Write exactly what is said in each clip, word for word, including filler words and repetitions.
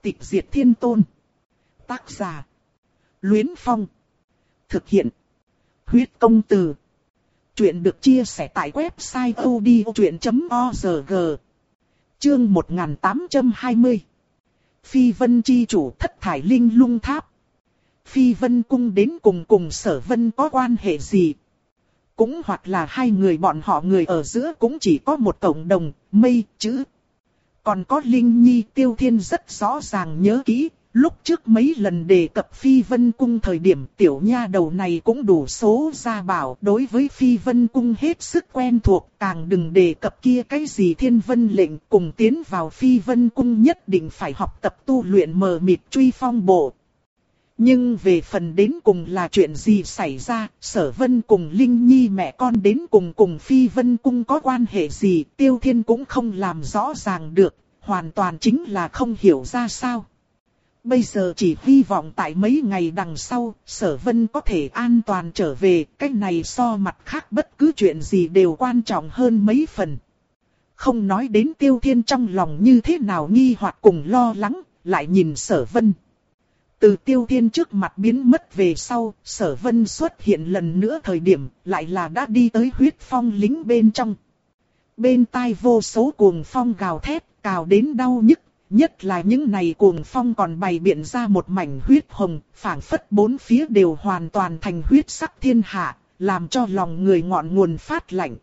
Tịch diệt thiên tôn. Tác giả: Luyến Phong. Thực hiện: Huyết công từ. Chuyện được chia sẻ tại website odchuyện chấm org. Chương một nghìn tám trăm hai mươi. Phi Vân chi chủ thất thải linh lung tháp. Phi Vân cung đến cùng cùng Sở Vân có quan hệ gì? Cũng hoặc là hai người bọn họ người ở giữa cũng chỉ có một cộng đồng, mây, chữ. Còn có Linh Nhi Tiêu Thiên rất rõ ràng nhớ kỹ, lúc trước mấy lần đề cập Phi Vân cung thời điểm tiểu nha đầu này cũng đủ số ra bảo đối với Phi Vân cung hết sức quen thuộc, càng đừng đề cập kia cái gì Thiên Vân lệnh, cùng tiến vào Phi Vân cung nhất định phải học tập tu luyện mờ mịt truy phong bộ. Nhưng về phần đến cùng là chuyện gì xảy ra, Sở Vân cùng Linh Nhi mẹ con đến cùng cùng Phi Vân cung có quan hệ gì, Tiêu Thiên cũng không làm rõ ràng được, hoàn toàn chính là không hiểu ra sao. Bây giờ chỉ hy vọng tại mấy ngày đằng sau, Sở Vân có thể an toàn trở về, cái này so mặt khác bất cứ chuyện gì đều quan trọng hơn mấy phần. Không nói đến Tiêu Thiên trong lòng như thế nào nghi hoặc cùng lo lắng, lại nhìn Sở Vân. Từ Tiêu Thiên trước mặt biến mất về sau, Sở Vân xuất hiện lần nữa thời điểm, lại là đã đi tới huyết phong lính bên trong. Bên tai vô số cuồng phong gào thét, cào đến đau nhức, nhất là những này cuồng phong còn bày biện ra một mảnh huyết hồng, phảng phất bốn phía đều hoàn toàn thành huyết sắc thiên hạ, làm cho lòng người ngọn nguồn phát lạnh.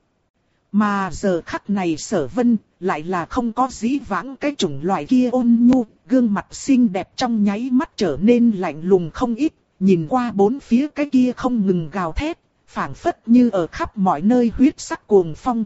Mà giờ khắc này Sở Vân lại là không có dĩ vãng cái chủng loại kia ôn nhu, gương mặt xinh đẹp trong nháy mắt trở nên lạnh lùng không ít, nhìn qua bốn phía cái kia không ngừng gào thét, phảng phất như ở khắp mọi nơi huyết sắc cuồng phong.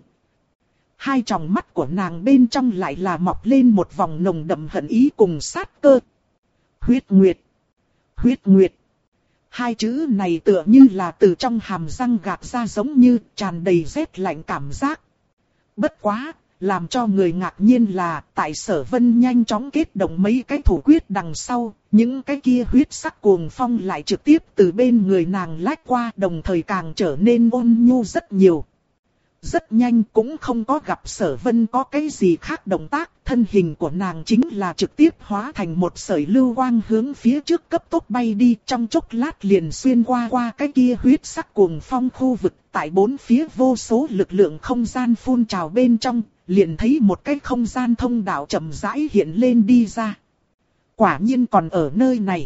Hai tròng mắt của nàng bên trong lại là mọc lên một vòng nồng đậm hận ý cùng sát cơ. Huyết Nguyệt, Huyết Nguyệt. Hai chữ này tựa như là từ trong hàm răng gạt ra giống như tràn đầy rét lạnh cảm giác. Bất quá, làm cho người ngạc nhiên là tại Sở Vân nhanh chóng kết động mấy cái thủ quyết đằng sau, những cái kia huyết sắc cuồng phong lại trực tiếp từ bên người nàng lách qua, đồng thời càng trở nên ôn nhu rất nhiều. Rất nhanh cũng không có gặp Sở Vân có cái gì khác động tác, thân hình của nàng chính là trực tiếp hóa thành một sợi lưu quang hướng phía trước cấp tốc bay đi, trong chốc lát liền xuyên qua qua cái kia huyết sắc cuồng phong khu vực, tại bốn phía vô số lực lượng không gian phun trào bên trong, liền thấy một cái không gian thông đạo chậm rãi hiện lên đi ra. Quả nhiên còn ở nơi này.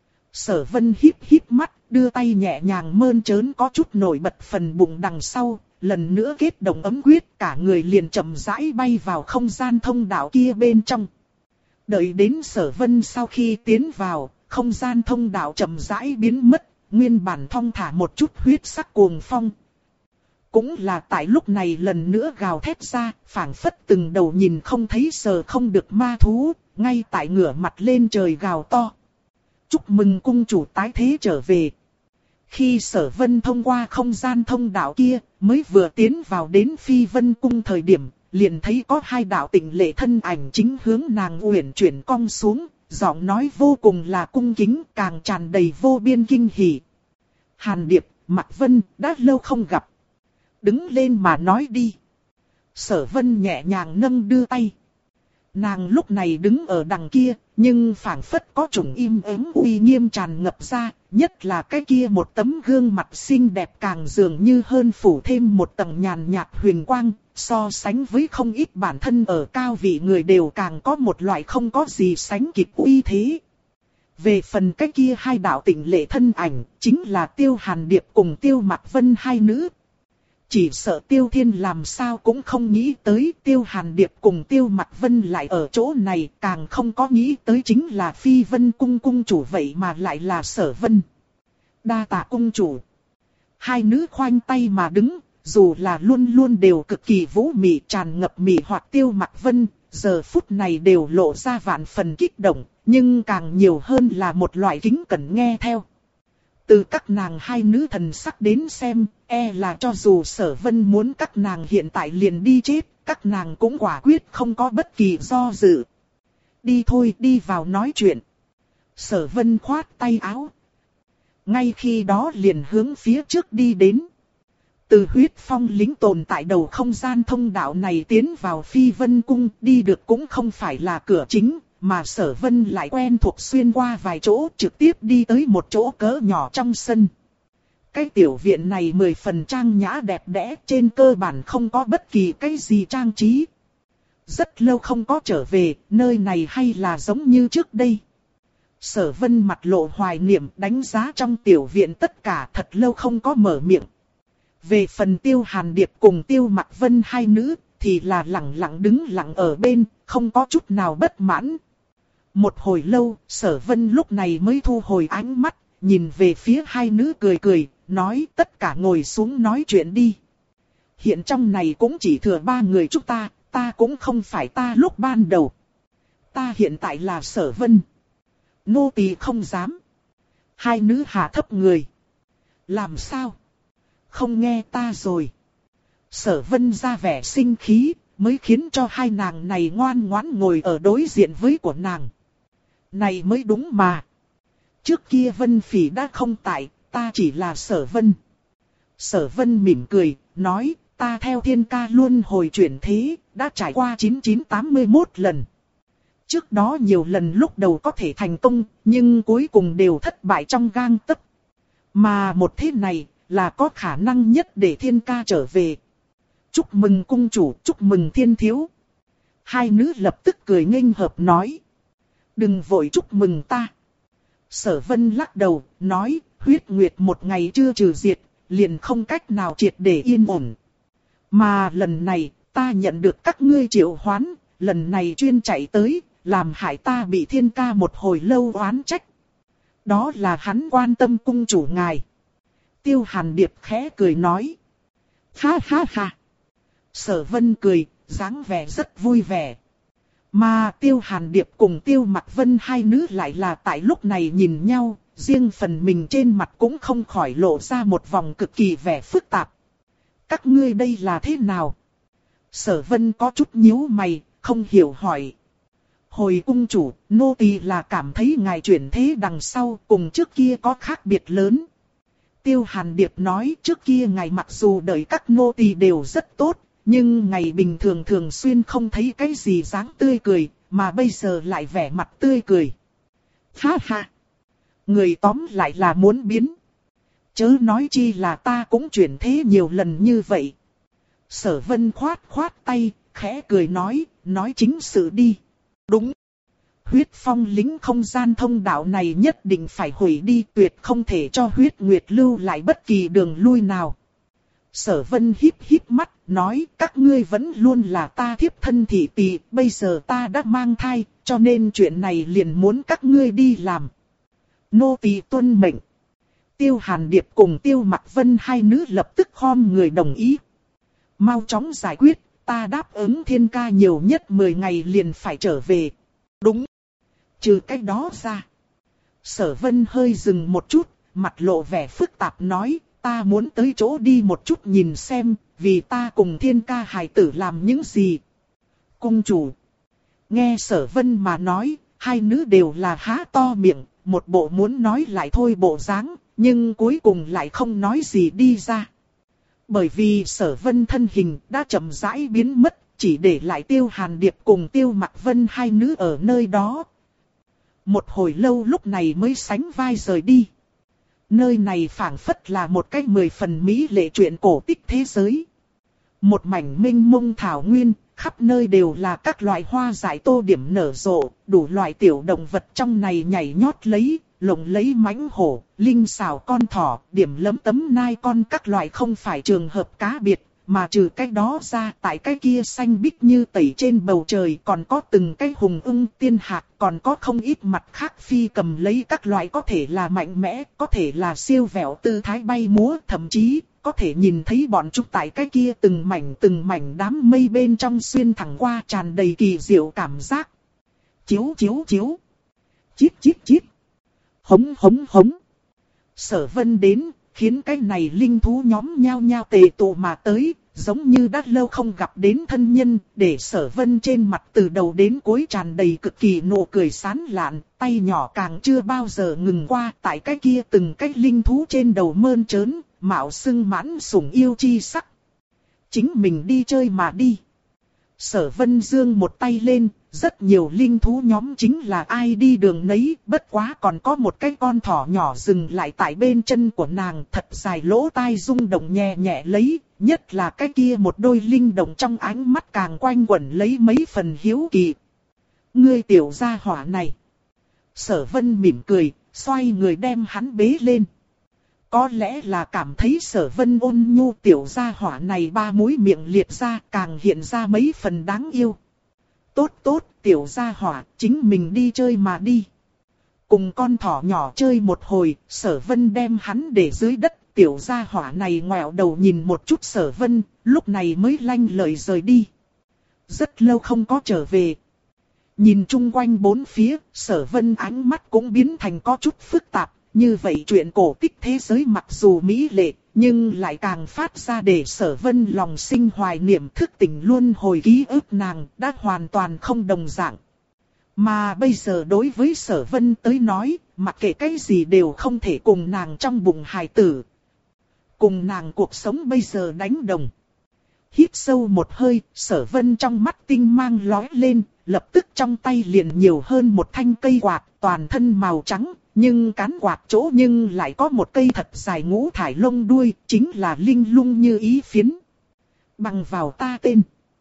Sở Vân híp híp mắt, đưa tay nhẹ nhàng mơn trớn có chút nổi bật phần bụng đằng sau. Lần nữa kết động ấm quyết, cả người liền chậm rãi bay vào không gian thông đạo kia bên trong. Đợi đến Sở Vân sau khi tiến vào, không gian thông đạo chậm rãi biến mất, nguyên bản thong thả một chút huyết sắc cuồng phong. Cũng là tại lúc này lần nữa gào thét ra, phảng phất từng đầu nhìn không thấy sờ không được ma thú, ngay tại ngửa mặt lên trời gào to. Chúc mừng cung chủ tái thế trở về. Khi Sở Vân thông qua không gian thông đạo kia, mới vừa tiến vào đến Phi Vân cung thời điểm, liền thấy có hai đạo tịnh lệ thân ảnh chính hướng nàng uyển chuyển cong xuống, giọng nói vô cùng là cung kính, càng tràn đầy vô biên kinh hỉ. Hàn Điệp, Mạc Vân, đã lâu không gặp. Đứng lên mà nói đi. Sở Vân nhẹ nhàng nâng đưa tay. Nàng lúc này đứng ở đằng kia, nhưng phảng phất có chủng im ắng uy nghiêm tràn ngập ra, nhất là cái kia một tấm gương mặt xinh đẹp càng dường như hơn phủ thêm một tầng nhàn nhạt huyền quang, so sánh với không ít bản thân ở cao vị người đều càng có một loại không có gì sánh kịp uy thế. Về phần cái kia hai đạo tịnh lệ thân ảnh, chính là Tiêu Hàn Điệp cùng Tiêu Mạc Vân hai nữ. Chỉ sợ Tiêu Thiên làm sao cũng không nghĩ tới Tiêu Hàn Điệp cùng Tiêu Mạc Vân lại ở chỗ này, càng không có nghĩ tới chính là Phi Vân cung cung chủ vậy mà lại là Sở Vân. Đa tạ cung chủ. Hai nữ khoanh tay mà đứng, dù là luôn luôn đều cực kỳ vũ mị tràn ngập mị hoặc Tiêu Mạc Vân, giờ phút này đều lộ ra vạn phần kích động, nhưng càng nhiều hơn là một loại kính cẩn nghe theo. Từ các nàng hai nữ thần sắc đến xem, e là cho dù Sở Vân muốn các nàng hiện tại liền đi chết, các nàng cũng quả quyết không có bất kỳ do dự. Đi thôi, đi vào nói chuyện. Sở Vân khoát tay áo. Ngay khi đó liền hướng phía trước đi đến. Từ huyết phong lính tồn tại đầu không gian thông đạo này tiến vào Phi Vân cung, đi được cũng không phải là cửa chính, mà Sở Vân lại quen thuộc xuyên qua vài chỗ trực tiếp đi tới một chỗ cỡ nhỏ trong sân. Cái tiểu viện này mười phần trang nhã đẹp đẽ, trên cơ bản không có bất kỳ cái gì trang trí. Rất lâu không có trở về, nơi này hay là giống như trước đây. Sở Vân mặt lộ hoài niệm đánh giá trong tiểu viện tất cả, thật lâu không có mở miệng. Về phần Tiêu Hàn Điệp cùng Tiêu Mặc Vân hai nữ, thì là lặng lặng đứng lặng ở bên, không có chút nào bất mãn. Một hồi lâu, Sở Vân lúc này mới thu hồi ánh mắt, nhìn về phía hai nữ cười cười, nói tất cả ngồi xuống nói chuyện đi. Hiện trong này cũng chỉ thừa ba người chúng ta, ta cũng không phải ta lúc ban đầu. Ta hiện tại là Sở Vân. Nô tỳ không dám. Hai nữ hạ thấp người. Làm sao? Không nghe ta rồi. Sở Vân ra vẻ sinh khí, mới khiến cho hai nàng này ngoan ngoãn ngồi ở đối diện với của nàng. Này mới đúng mà. Trước kia Vân Phỉ đã không tại, ta chỉ là Sở Vân. Sở Vân mỉm cười, nói, ta theo thiên ca luôn hồi chuyển thế, đã trải qua chín chín tám mươi mốt lần. Trước đó nhiều lần lúc đầu có thể thành công, nhưng cuối cùng đều thất bại trong gang tấc. Mà một thế này, là có khả năng nhất để thiên ca trở về. Chúc mừng cung chủ, chúc mừng thiên thiếu. Hai nữ lập tức cười nghênh hợp nói. Đừng vội chúc mừng ta. Sở Vân lắc đầu, nói, huyết nguyệt một ngày chưa trừ diệt, liền không cách nào triệt để yên ổn. Mà lần này, ta nhận được các ngươi triệu hoán, lần này chuyên chạy tới, làm hại ta bị thiên ca một hồi lâu oán trách. Đó là hắn quan tâm cung chủ ngài. Tiêu Hàn Điệp khẽ cười nói. Ha ha ha. Sở Vân cười, dáng vẻ rất vui vẻ. Mà Tiêu Hàn Điệp cùng Tiêu Mặc Vân hai nữ lại là tại lúc này nhìn nhau, riêng phần mình trên mặt cũng không khỏi lộ ra một vòng cực kỳ vẻ phức tạp. Các ngươi đây là thế nào? Sở Vân có chút nhíu mày, không hiểu hỏi. Hồi cung chủ, nô tỳ là cảm thấy ngài chuyển thế đằng sau cùng trước kia có khác biệt lớn. Tiêu Hàn Điệp nói trước kia ngài mặc dù đợi các nô tỳ đều rất tốt, nhưng ngày bình thường thường xuyên không thấy cái gì dáng tươi cười, mà bây giờ lại vẻ mặt tươi cười. Ha ha! Người tóm lại là muốn biến. Chớ nói chi là ta cũng chuyển thế nhiều lần như vậy. Sở Vân khoát khoát tay, khẽ cười nói, nói chính sự đi. Đúng. Huyết phong lính không gian thông đạo này nhất định phải hủy đi, tuyệt không thể cho huyết nguyệt lưu lại bất kỳ đường lui nào. Sở Vân híp híp mắt, nói các ngươi vẫn luôn là ta thiếp thân thị tỳ, bây giờ ta đã mang thai, cho nên chuyện này liền muốn các ngươi đi làm. Nô tỳ tuân mệnh. Tiêu Hàn Điệp cùng Tiêu Mặc Vân hai nữ lập tức khom người đồng ý. Mau chóng giải quyết, ta đáp ứng thiên ca nhiều nhất mười ngày liền phải trở về. Đúng. Trừ cái đó ra. Sở Vân hơi dừng một chút, mặt lộ vẻ phức tạp nói, ta muốn tới chỗ đi một chút nhìn xem, vì ta cùng thiên ca hài tử làm những gì. Cung chủ. Nghe Sở Vân mà nói, hai nữ đều là há to miệng, một bộ muốn nói lại thôi bộ dáng, nhưng cuối cùng lại không nói gì đi ra. Bởi vì Sở Vân thân hình đã chậm rãi biến mất, chỉ để lại Tiêu Hàn Điệp cùng Tiêu Mặc Vân hai nữ ở nơi đó. Một hồi lâu lúc này mới sánh vai rời đi. Nơi này phảng phất là một cái mười phần mỹ lệ truyện cổ tích thế giới. Một mảnh mênh mông thảo nguyên, khắp nơi đều là các loại hoa dại tô điểm nở rộ, đủ loại tiểu động vật trong này nhảy nhót lấy, lồng lấy mãnh hổ, linh xảo con thỏ, điểm lấm tấm nai con các loại không phải trường hợp cá biệt, mà trừ cái đó ra tại cái kia xanh biếc như tẩy trên bầu trời còn có từng cái hùng ưng tiên hạc, còn có không ít mặt khác phi cầm lấy các loại có thể là mạnh mẽ, có thể là siêu vẹo tư thái bay múa, thậm chí có thể nhìn thấy bọn chúng tại cái kia từng mảnh từng mảnh đám mây bên trong xuyên thẳng qua tràn đầy kỳ diệu cảm giác. Chiếu chiếu chiếu. Chít chít chít. Hống hống hống. Sở Vân đến, khiến cái này linh thú nhóm nhao nhao tề tụ mà tới, giống như đã lâu không gặp đến thân nhân, để Sở Vân trên mặt từ đầu đến cuối tràn đầy cực kỳ nụ cười sán lạn, tay nhỏ càng chưa bao giờ ngừng qua, tại cái kia từng cái linh thú trên đầu mơn trớn, mạo xưng mãn sủng yêu chi sắc. Chính mình đi chơi mà đi. Sở Vân giương một tay lên, rất nhiều linh thú nhóm chính là ai đi đường nấy, bất quá còn có một cái con thỏ nhỏ dừng lại tại bên chân của nàng, thật dài lỗ tai rung động nhẹ nhẹ lấy, nhất là cái kia một đôi linh động trong ánh mắt càng quanh quẩn lấy mấy phần hiếu kỳ. Ngươi tiểu gia hỏa này. Sở Vân mỉm cười, xoay người đem hắn bế lên. Có lẽ là cảm thấy Sở Vân ôn nhu tiểu gia hỏa này ba mũi miệng liệt ra càng hiện ra mấy phần đáng yêu. Tốt tốt, tiểu gia hỏa, chính mình đi chơi mà đi. Cùng con thỏ nhỏ chơi một hồi, Sở Vân đem hắn để dưới đất, tiểu gia hỏa này ngoẹo đầu nhìn một chút Sở Vân, lúc này mới lanh lợi rời đi. Rất lâu không có trở về. Nhìn chung quanh bốn phía, Sở Vân ánh mắt cũng biến thành có chút phức tạp. Như vậy chuyện cổ tích thế giới mặc dù mỹ lệ, nhưng lại càng phát ra để Sở Vân lòng sinh hoài niệm, thức tỉnh luôn hồi ký ức nàng đã hoàn toàn không đồng dạng. Mà bây giờ đối với Sở Vân tới nói, mặc kệ cái gì đều không thể cùng nàng trong bụng hài tử. Cùng nàng cuộc sống bây giờ đánh đồng. Hít sâu một hơi, Sở Vân trong mắt tinh mang lóe lên, lập tức trong tay liền nhiều hơn một thanh cây quạt, toàn thân màu trắng. Nhưng cán quạt chỗ nhưng lại có một cây thật dài ngũ thải lông đuôi, chính là linh lung như ý phiến. Bằng vào ta tên.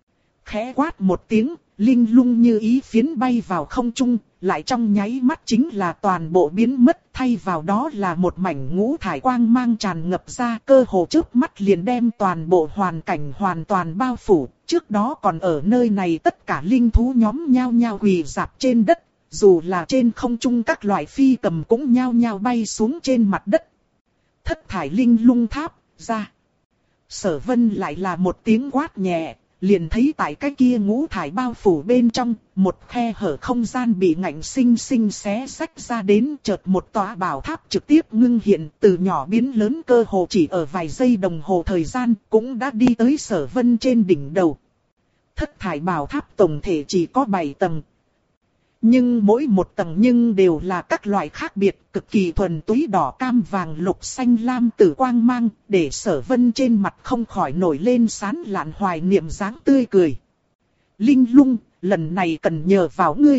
Khẽ quát một tiếng, linh lung như ý phiến bay vào không trung, lại trong nháy mắt chính là toàn bộ biến mất, thay vào đó là một mảnh ngũ thải quang mang tràn ngập ra, cơ hồ chớp mắt liền đem toàn bộ hoàn cảnh hoàn toàn bao phủ. Trước đó còn ở nơi này tất cả linh thú nhóm nhao nhao quỳ rạp trên đất. Dù là trên không trung các loại phi cầm cũng nhao nhao bay xuống trên mặt đất. Thất thải linh lung tháp, ra. Sở Vân lại là một tiếng quát nhẹ, liền thấy tại cái kia ngũ thải bao phủ bên trong, một khe hở không gian bị ngạnh sinh sinh xé rách ra đến, chợt một tòa bảo tháp trực tiếp ngưng hiện, từ nhỏ biến lớn cơ hồ chỉ ở vài giây đồng hồ thời gian, cũng đã đi tới Sở Vân trên đỉnh đầu. Thất thải bảo tháp tổng thể chỉ có bảy tầng. Nhưng mỗi một tầng nhưng đều là các loại khác biệt, cực kỳ thuần túy đỏ cam vàng lục xanh lam tử quang mang, để Sở Vân trên mặt không khỏi nổi lên sán lạn hoài niệm dáng tươi cười. Linh lung, lần này cần nhờ vào ngươi.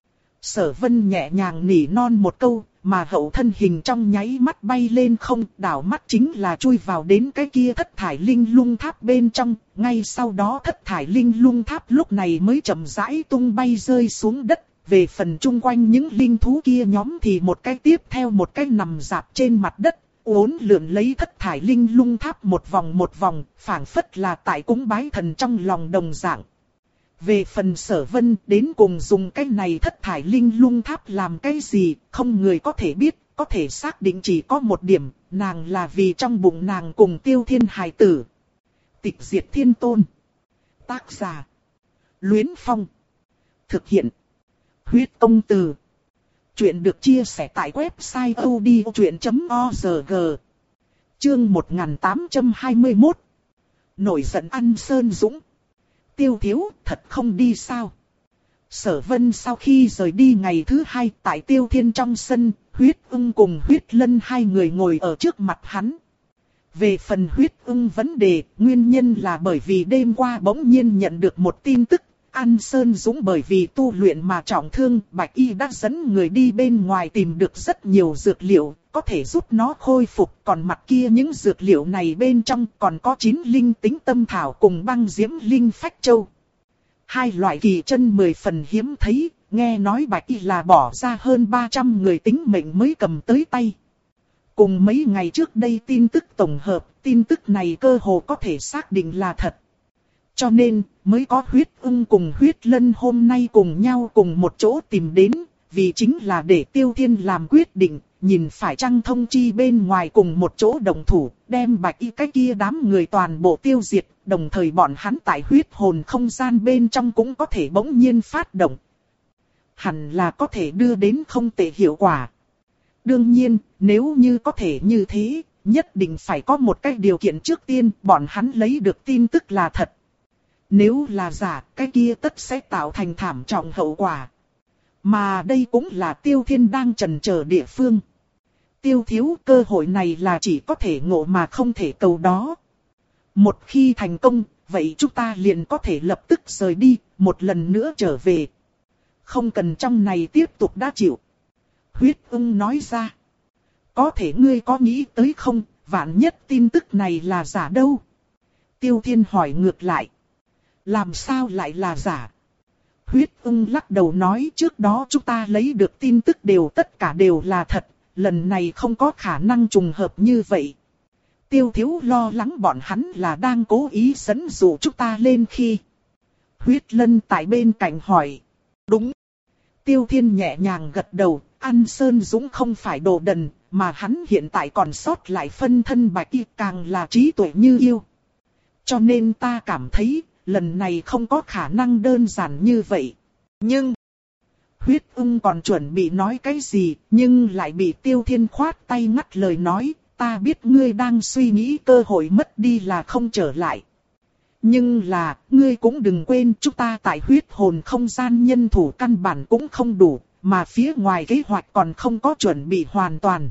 Sở Vân nhẹ nhàng nỉ non một câu, mà hậu thân hình trong nháy mắt bay lên không, đảo mắt chính là chui vào đến cái kia thất thải linh lung tháp bên trong, ngay sau đó thất thải linh lung tháp lúc này mới chậm rãi tung bay rơi xuống đất. Về phần chung quanh những linh thú kia nhóm thì một cái tiếp theo một cái nằm rạp trên mặt đất, uốn lượn lấy thất thải linh lung tháp một vòng một vòng, phảng phất là tại cúng bái thần trong lòng đồng dạng. Về phần Sở Vân đến cùng dùng cái này thất thải linh lung tháp làm cái gì, không người có thể biết, có thể xác định chỉ có một điểm, nàng là vì trong bụng nàng cùng Tiêu Thiên hài tử. Tịch diệt thiên tôn. Tác giả. Luyến Phong. Thực hiện. Huyết công từ. Chuyện được chia sẻ tại website odchuyện chấm org. Chương một nghìn tám trăm hai mươi mốt. Nổi giận ăn Sơn Dũng. Tiêu thiếu, thật không đi sao? Sở Vân sau khi rời đi ngày thứ hai tại Tiêu Thiên trong sân, Huyết Ưng cùng Huyết Lân hai người ngồi ở trước mặt hắn. Về phần Huyết Ưng vấn đề, nguyên nhân là bởi vì đêm qua bỗng nhiên nhận được một tin tức. An Sơn Dũng bởi vì tu luyện mà trọng thương, Bạch Y đã dẫn người đi bên ngoài tìm được rất nhiều dược liệu, có thể giúp nó khôi phục. Còn mặt kia những dược liệu này bên trong còn có chín linh tính tâm thảo cùng băng diễm linh phách châu. Hai loại kỳ chân mười phần hiếm thấy, nghe nói Bạch Y là bỏ ra hơn ba trăm người tính mệnh mới cầm tới tay. Cùng mấy ngày trước đây tin tức tổng hợp, tin tức này cơ hồ có thể xác định là thật. Cho nên, mới có Huyết Ưng cùng Huyết Lân hôm nay cùng nhau cùng một chỗ tìm đến, vì chính là để Tiêu Thiên làm quyết định, nhìn phải chăng thông chi bên ngoài cùng một chỗ đồng thủ, đem Bạch Y cái kia đám người toàn bộ tiêu diệt, đồng thời bọn hắn tại huyết hồn không gian bên trong cũng có thể bỗng nhiên phát động. Hẳn là có thể đưa đến không tệ hiệu quả. Đương nhiên, nếu như có thể như thế, nhất định phải có một cái điều kiện trước tiên, bọn hắn lấy được tin tức là thật. Nếu là giả, cái kia tất sẽ tạo thành thảm trọng hậu quả. Mà đây cũng là Tiêu Thiên đang chần chờ địa phương. Tiêu thiếu, cơ hội này là chỉ có thể ngộ mà không thể cầu đó. Một khi thành công, vậy chúng ta liền có thể lập tức rời đi, một lần nữa trở về. Không cần trong này tiếp tục đã chịu. Huyết ưng nói ra. Có thể ngươi có nghĩ tới không, vạn nhất tin tức này là giả đâu? Tiêu Thiên hỏi ngược lại. Làm sao lại là giả? Huyết ưng lắc đầu nói trước đó chúng ta lấy được tin tức đều tất cả đều là thật, lần này không có khả năng trùng hợp như vậy. Tiêu Thiếu lo lắng bọn hắn là đang cố ý dẫn dụ chúng ta lên khi. Huyết Lân tại bên cạnh hỏi. Đúng. Tiêu Thiên nhẹ nhàng gật đầu, An Sơn Dũng không phải đồ đần, mà hắn hiện tại còn sót lại phân thân bạch y càng là trí tuệ như yêu. Cho nên ta cảm thấy, lần này không có khả năng đơn giản như vậy. Nhưng, Huyết ưng còn chuẩn bị nói cái gì, nhưng lại bị Tiêu Thiên khoát tay ngắt lời nói, ta biết ngươi đang suy nghĩ cơ hội mất đi là không trở lại. Nhưng là, ngươi cũng đừng quên chúng ta tại huyết hồn không gian nhân thủ căn bản cũng không đủ, mà phía ngoài kế hoạch còn không có chuẩn bị hoàn toàn.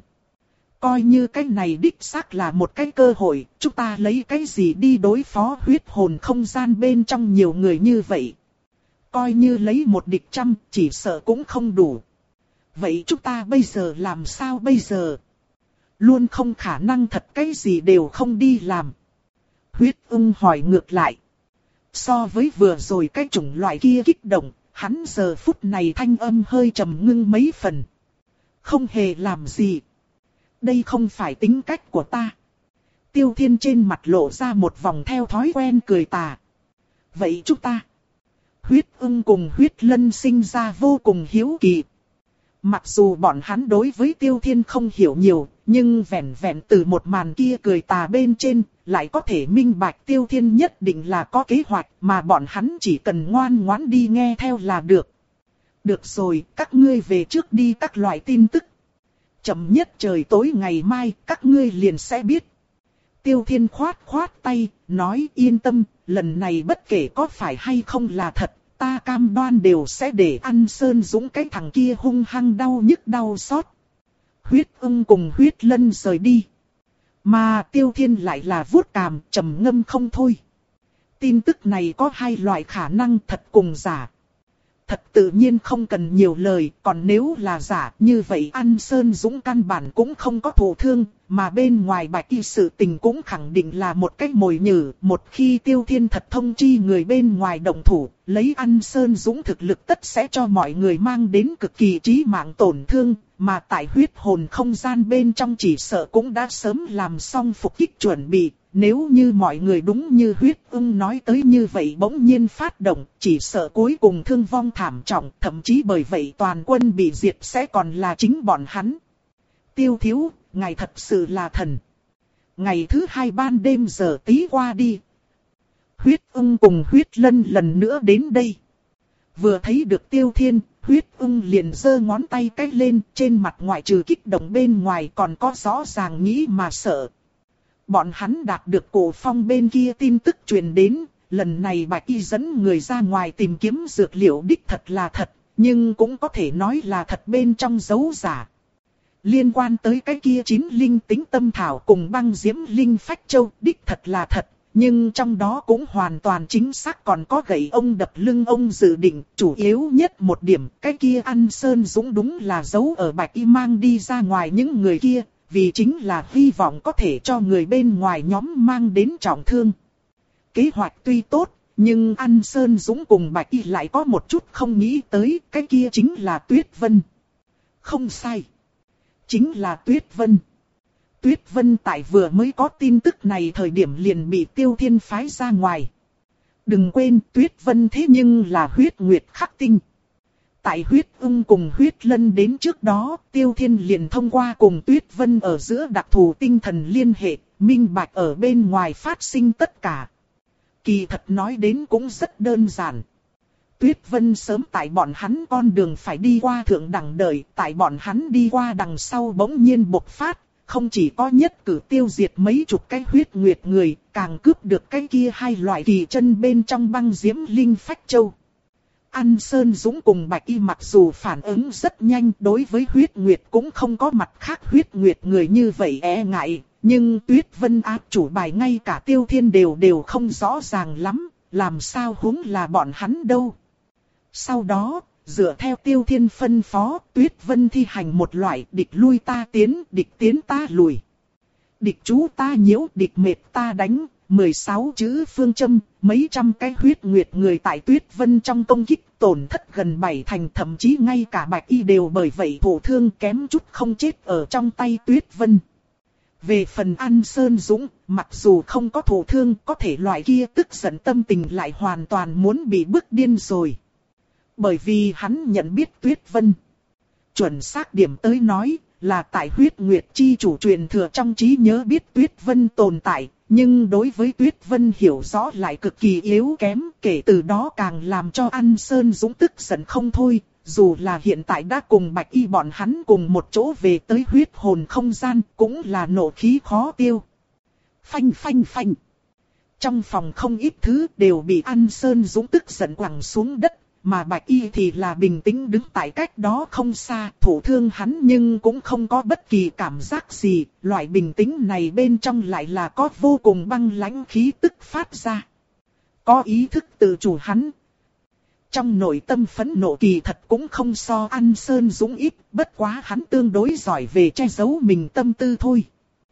Coi như cái này đích xác là một cái cơ hội, chúng ta lấy cái gì đi đối phó huyết hồn không gian bên trong nhiều người như vậy. Coi như lấy một địch trăm, chỉ sợ cũng không đủ. Vậy chúng ta bây giờ làm sao bây giờ? Luôn không khả năng thật cái gì đều không đi làm. Huyết ưng hỏi ngược lại. So với vừa rồi cái chủng loại kia kích động, hắn giờ phút này thanh âm hơi trầm ngưng mấy phần. Không hề làm gì. Đây không phải tính cách của ta. Tiêu Thiên trên mặt lộ ra một vòng theo thói quen cười tà. Vậy chúng ta. Huyết ưng cùng Huyết Lân sinh ra vô cùng hiếu kỳ. Mặc dù bọn hắn đối với Tiêu Thiên không hiểu nhiều, nhưng vẹn vẹn từ một màn kia cười tà bên trên, lại có thể minh bạch Tiêu Thiên nhất định là có kế hoạch mà bọn hắn chỉ cần ngoan ngoãn đi nghe theo là được. Được rồi, các ngươi về trước đi các loại tin tức. Chậm nhất trời tối ngày mai, các ngươi liền sẽ biết. Tiêu Thiên khoát khoát tay, nói yên tâm, lần này bất kể có phải hay không là thật, ta cam đoan đều sẽ để An Sơn Dũng cái thằng kia hung hăng đau nhức đau xót. Huyết ưng cùng Huyết Lân rời đi. Mà Tiêu Thiên lại là vuốt cằm trầm ngâm không thôi. Tin tức này có hai loại khả năng thật cùng giả. Thật tự nhiên không cần nhiều lời, còn nếu là giả như vậy An Sơn Dũng căn bản cũng không có thụ thương, mà bên ngoài bạch y sự tình cũng khẳng định là một cách mồi nhử. Một khi Tiêu Thiên thật thông chi người bên ngoài động thủ, lấy An Sơn Dũng thực lực tất sẽ cho mọi người mang đến cực kỳ chí mạng tổn thương, mà tại huyết hồn không gian bên trong chỉ sợ cũng đã sớm làm xong phục kích chuẩn bị. Nếu như mọi người đúng như Huyết ưng nói tới như vậy bỗng nhiên phát động, chỉ sợ cuối cùng thương vong thảm trọng, thậm chí bởi vậy toàn quân bị diệt sẽ còn là chính bọn hắn. Tiêu thiếu, ngài thật sự là thần. Ngày thứ hai ban đêm giờ tí qua đi. Huyết ưng cùng Huyết Lân lần nữa đến đây. Vừa thấy được Tiêu Thiên, Huyết ưng liền giơ ngón tay cái lên, trên mặt ngoại trừ kích động bên ngoài còn có rõ ràng nghĩ mà sợ. Bọn hắn đạt được Cổ Phong bên kia tin tức truyền đến, lần này Bạch Y dẫn người ra ngoài tìm kiếm dược liệu đích thật là thật, nhưng cũng có thể nói là thật bên trong dấu giả. Liên quan tới cái kia chín linh tính tâm thảo cùng băng diễm linh phách châu đích thật là thật, nhưng trong đó cũng hoàn toàn chính xác còn có gậy ông đập lưng ông dự định. Chủ yếu nhất một điểm, cái kia An Sơn Dũng đúng là giấu ở Bạch Y mang đi ra ngoài những người kia. Vì chính là hy vọng có thể cho người bên ngoài nhóm mang đến trọng thương. Kế hoạch tuy tốt, nhưng An Sơn Dũng cùng Bạch Y lại có một chút không nghĩ tới, cái kia chính là Tuyết Vân. Không sai. Chính là Tuyết Vân. Tuyết Vân tại vừa mới có tin tức này thời điểm liền bị Tiêu Thiên phái ra ngoài. Đừng quên Tuyết Vân thế nhưng là huyết nguyệt khắc tinh. Tại Huyết ưng cùng Huyết Lân đến trước đó, Tiêu Thiên liền thông qua cùng Tuyết Vân ở giữa đặc thù tinh thần liên hệ, minh bạch ở bên ngoài phát sinh tất cả. Kỳ thật nói đến cũng rất đơn giản. Tuyết Vân sớm tại bọn hắn con đường phải đi qua thượng đẳng đời, tại bọn hắn đi qua đằng sau bỗng nhiên bộc phát, không chỉ có nhất cử tiêu diệt mấy chục cái huyết nguyệt người, càng cướp được cái kia hai loại kỳ chân bên trong băng diễm linh phách châu. An Sơn Dũng cùng Bạch Y mặc dù phản ứng rất nhanh, đối với huyết nguyệt cũng không có mặt khác huyết nguyệt người như vậy e ngại, nhưng Tuyết Vân áp chủ bài ngay cả Tiêu Thiên đều đều không rõ ràng lắm, làm sao huống là bọn hắn đâu. Sau đó, dựa theo Tiêu Thiên phân phó, Tuyết Vân thi hành một loại địch lui ta tiến, địch tiến ta lùi. Địch chú ta nhiễu, địch mệt ta đánh, mười sáu chữ phương châm, mấy trăm cái huyết nguyệt người tại Tuyết Vân trong công kích tổn thất gần bảy thành, thậm chí ngay cả Bạch Y đều bởi vậy thổ thương kém chút không chết ở trong tay Tuyết Vân. Về phần An Sơn Dũng, mặc dù không có thổ thương, có thể loại kia tức giận tâm tình lại hoàn toàn muốn bị bức điên rồi. Bởi vì hắn nhận biết Tuyết Vân. Chuẩn xác điểm tới nói, là tại huyết nguyệt chi chủ truyền thừa trong trí nhớ biết Tuyết Vân tồn tại, nhưng đối với Tuyết Vân hiểu rõ lại cực kỳ yếu kém, kể từ đó càng làm cho An Sơn Dũng tức giận không thôi, dù là hiện tại đã cùng Bạch Y bọn hắn cùng một chỗ về tới huyết hồn không gian, cũng là nộ khí khó tiêu. Phanh phanh phanh. Trong phòng không ít thứ đều bị An Sơn Dũng tức giận quẳng xuống đất. Mà Bạch Y thì là bình tĩnh đứng tại cách đó không xa, thổ thương hắn nhưng cũng không có bất kỳ cảm giác gì, loại bình tĩnh này bên trong lại là có vô cùng băng lãnh khí tức phát ra. Có ý thức tự chủ hắn. Trong nội tâm phẫn nộ kỳ thật cũng không so An Sơn Dũng ít, bất quá hắn tương đối giỏi về che giấu mình tâm tư thôi.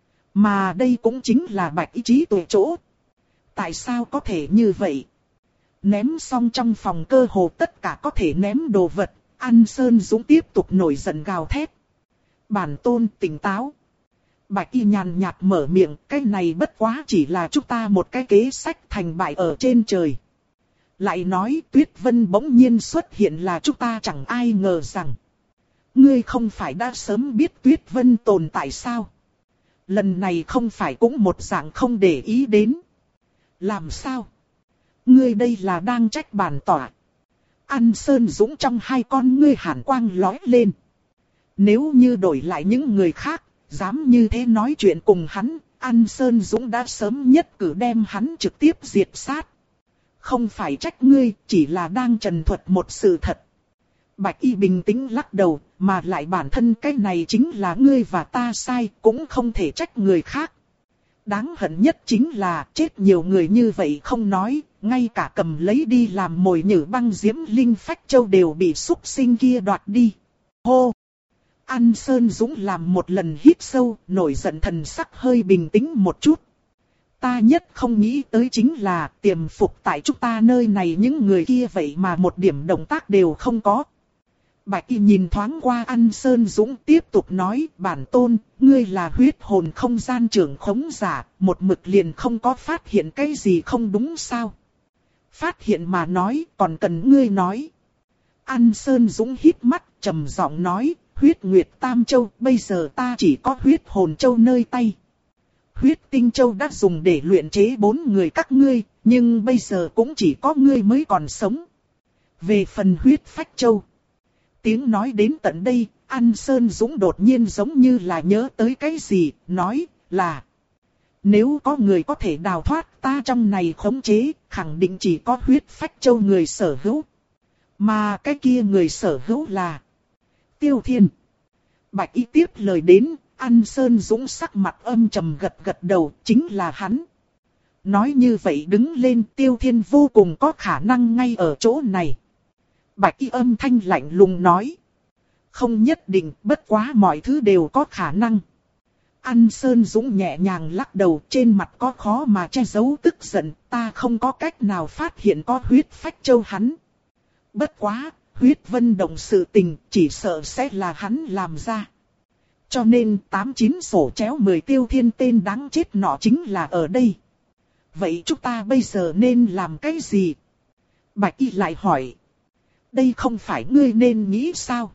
Mà đây cũng chính là Bạch Y trí tuệ chỗ. Tại sao có thể như vậy? Ném xong trong phòng cơ hồ tất cả có thể ném đồ vật, An Sơn Dũng tiếp tục nổi giận gào thét. Bản tôn tỉnh táo. Bạch Y nhàn nhạt mở miệng, cái này bất quá chỉ là chúng ta một cái kế sách thành bại ở trên trời. Lại nói Tuyết Vân bỗng nhiên xuất hiện là chúng ta chẳng ai ngờ rằng. Ngươi không phải đã sớm biết Tuyết Vân tồn tại sao? Lần này không phải cũng một dạng không để ý đến. Làm sao? Ngươi đây là đang trách bản tỏa. An Sơn Dũng trong hai con ngươi hàn quang lóe lên. Nếu như đổi lại những người khác, dám như thế nói chuyện cùng hắn, An Sơn Dũng đã sớm nhất cử đem hắn trực tiếp diệt sát. Không phải trách ngươi, chỉ là đang trần thuật một sự thật. Bạch Y bình tĩnh lắc đầu, mà lại bản thân cái này chính là ngươi và ta sai, cũng không thể trách người khác. Đáng hận nhất chính là chết nhiều người như vậy không nói, ngay cả cầm lấy đi làm mồi nhử băng diễm linh phách châu đều bị súc sinh kia đoạt đi. Hô! An Sơn Dũng làm một lần hít sâu, nổi giận thần sắc hơi bình tĩnh một chút. Ta nhất không nghĩ tới chính là tiềm phục tại chúng ta nơi này những người kia vậy mà một điểm động tác đều không có. Bạch Y nhìn thoáng qua An Sơn Dũng tiếp tục nói, bản tôn, ngươi là huyết hồn không gian trưởng khống giả, một mực liền không có phát hiện cái gì không đúng sao? Phát hiện mà nói, còn cần ngươi nói. An Sơn Dũng hít mắt, trầm giọng nói, huyết nguyệt tam châu, bây giờ ta chỉ có huyết hồn châu nơi tay. Huyết tinh châu đã dùng để luyện chế bốn người các ngươi, nhưng bây giờ cũng chỉ có ngươi mới còn sống. Về phần huyết phách châu. Tiếng nói đến tận đây, An Sơn Dũng đột nhiên giống như là nhớ tới cái gì, nói là nếu có người có thể đào thoát ta trong này khống chế, khẳng định chỉ có huyết phách châu người sở hữu. Mà cái kia người sở hữu là Tiêu Thiên. Bạch Y tiếp lời đến, An Sơn Dũng sắc mặt âm trầm gật gật đầu, chính là hắn. Nói như vậy đứng lên, Tiêu Thiên vô cùng có khả năng ngay ở chỗ này. Bạch Y âm thanh lạnh lùng nói. Không nhất định, bất quá mọi thứ đều có khả năng. An Sơn Dũng nhẹ nhàng lắc đầu, trên mặt có khó mà che giấu tức giận, ta không có cách nào phát hiện có huyết phách châu hắn. Bất quá, huyết vân động sự tình, chỉ sợ sẽ là hắn làm ra. Cho nên tám chín sổ chéo mười Tiêu Thiên tên đáng chết nọ chính là ở đây. Vậy chúng ta bây giờ nên làm cái gì? Bạch Y lại hỏi. Đây không phải ngươi nên nghĩ sao?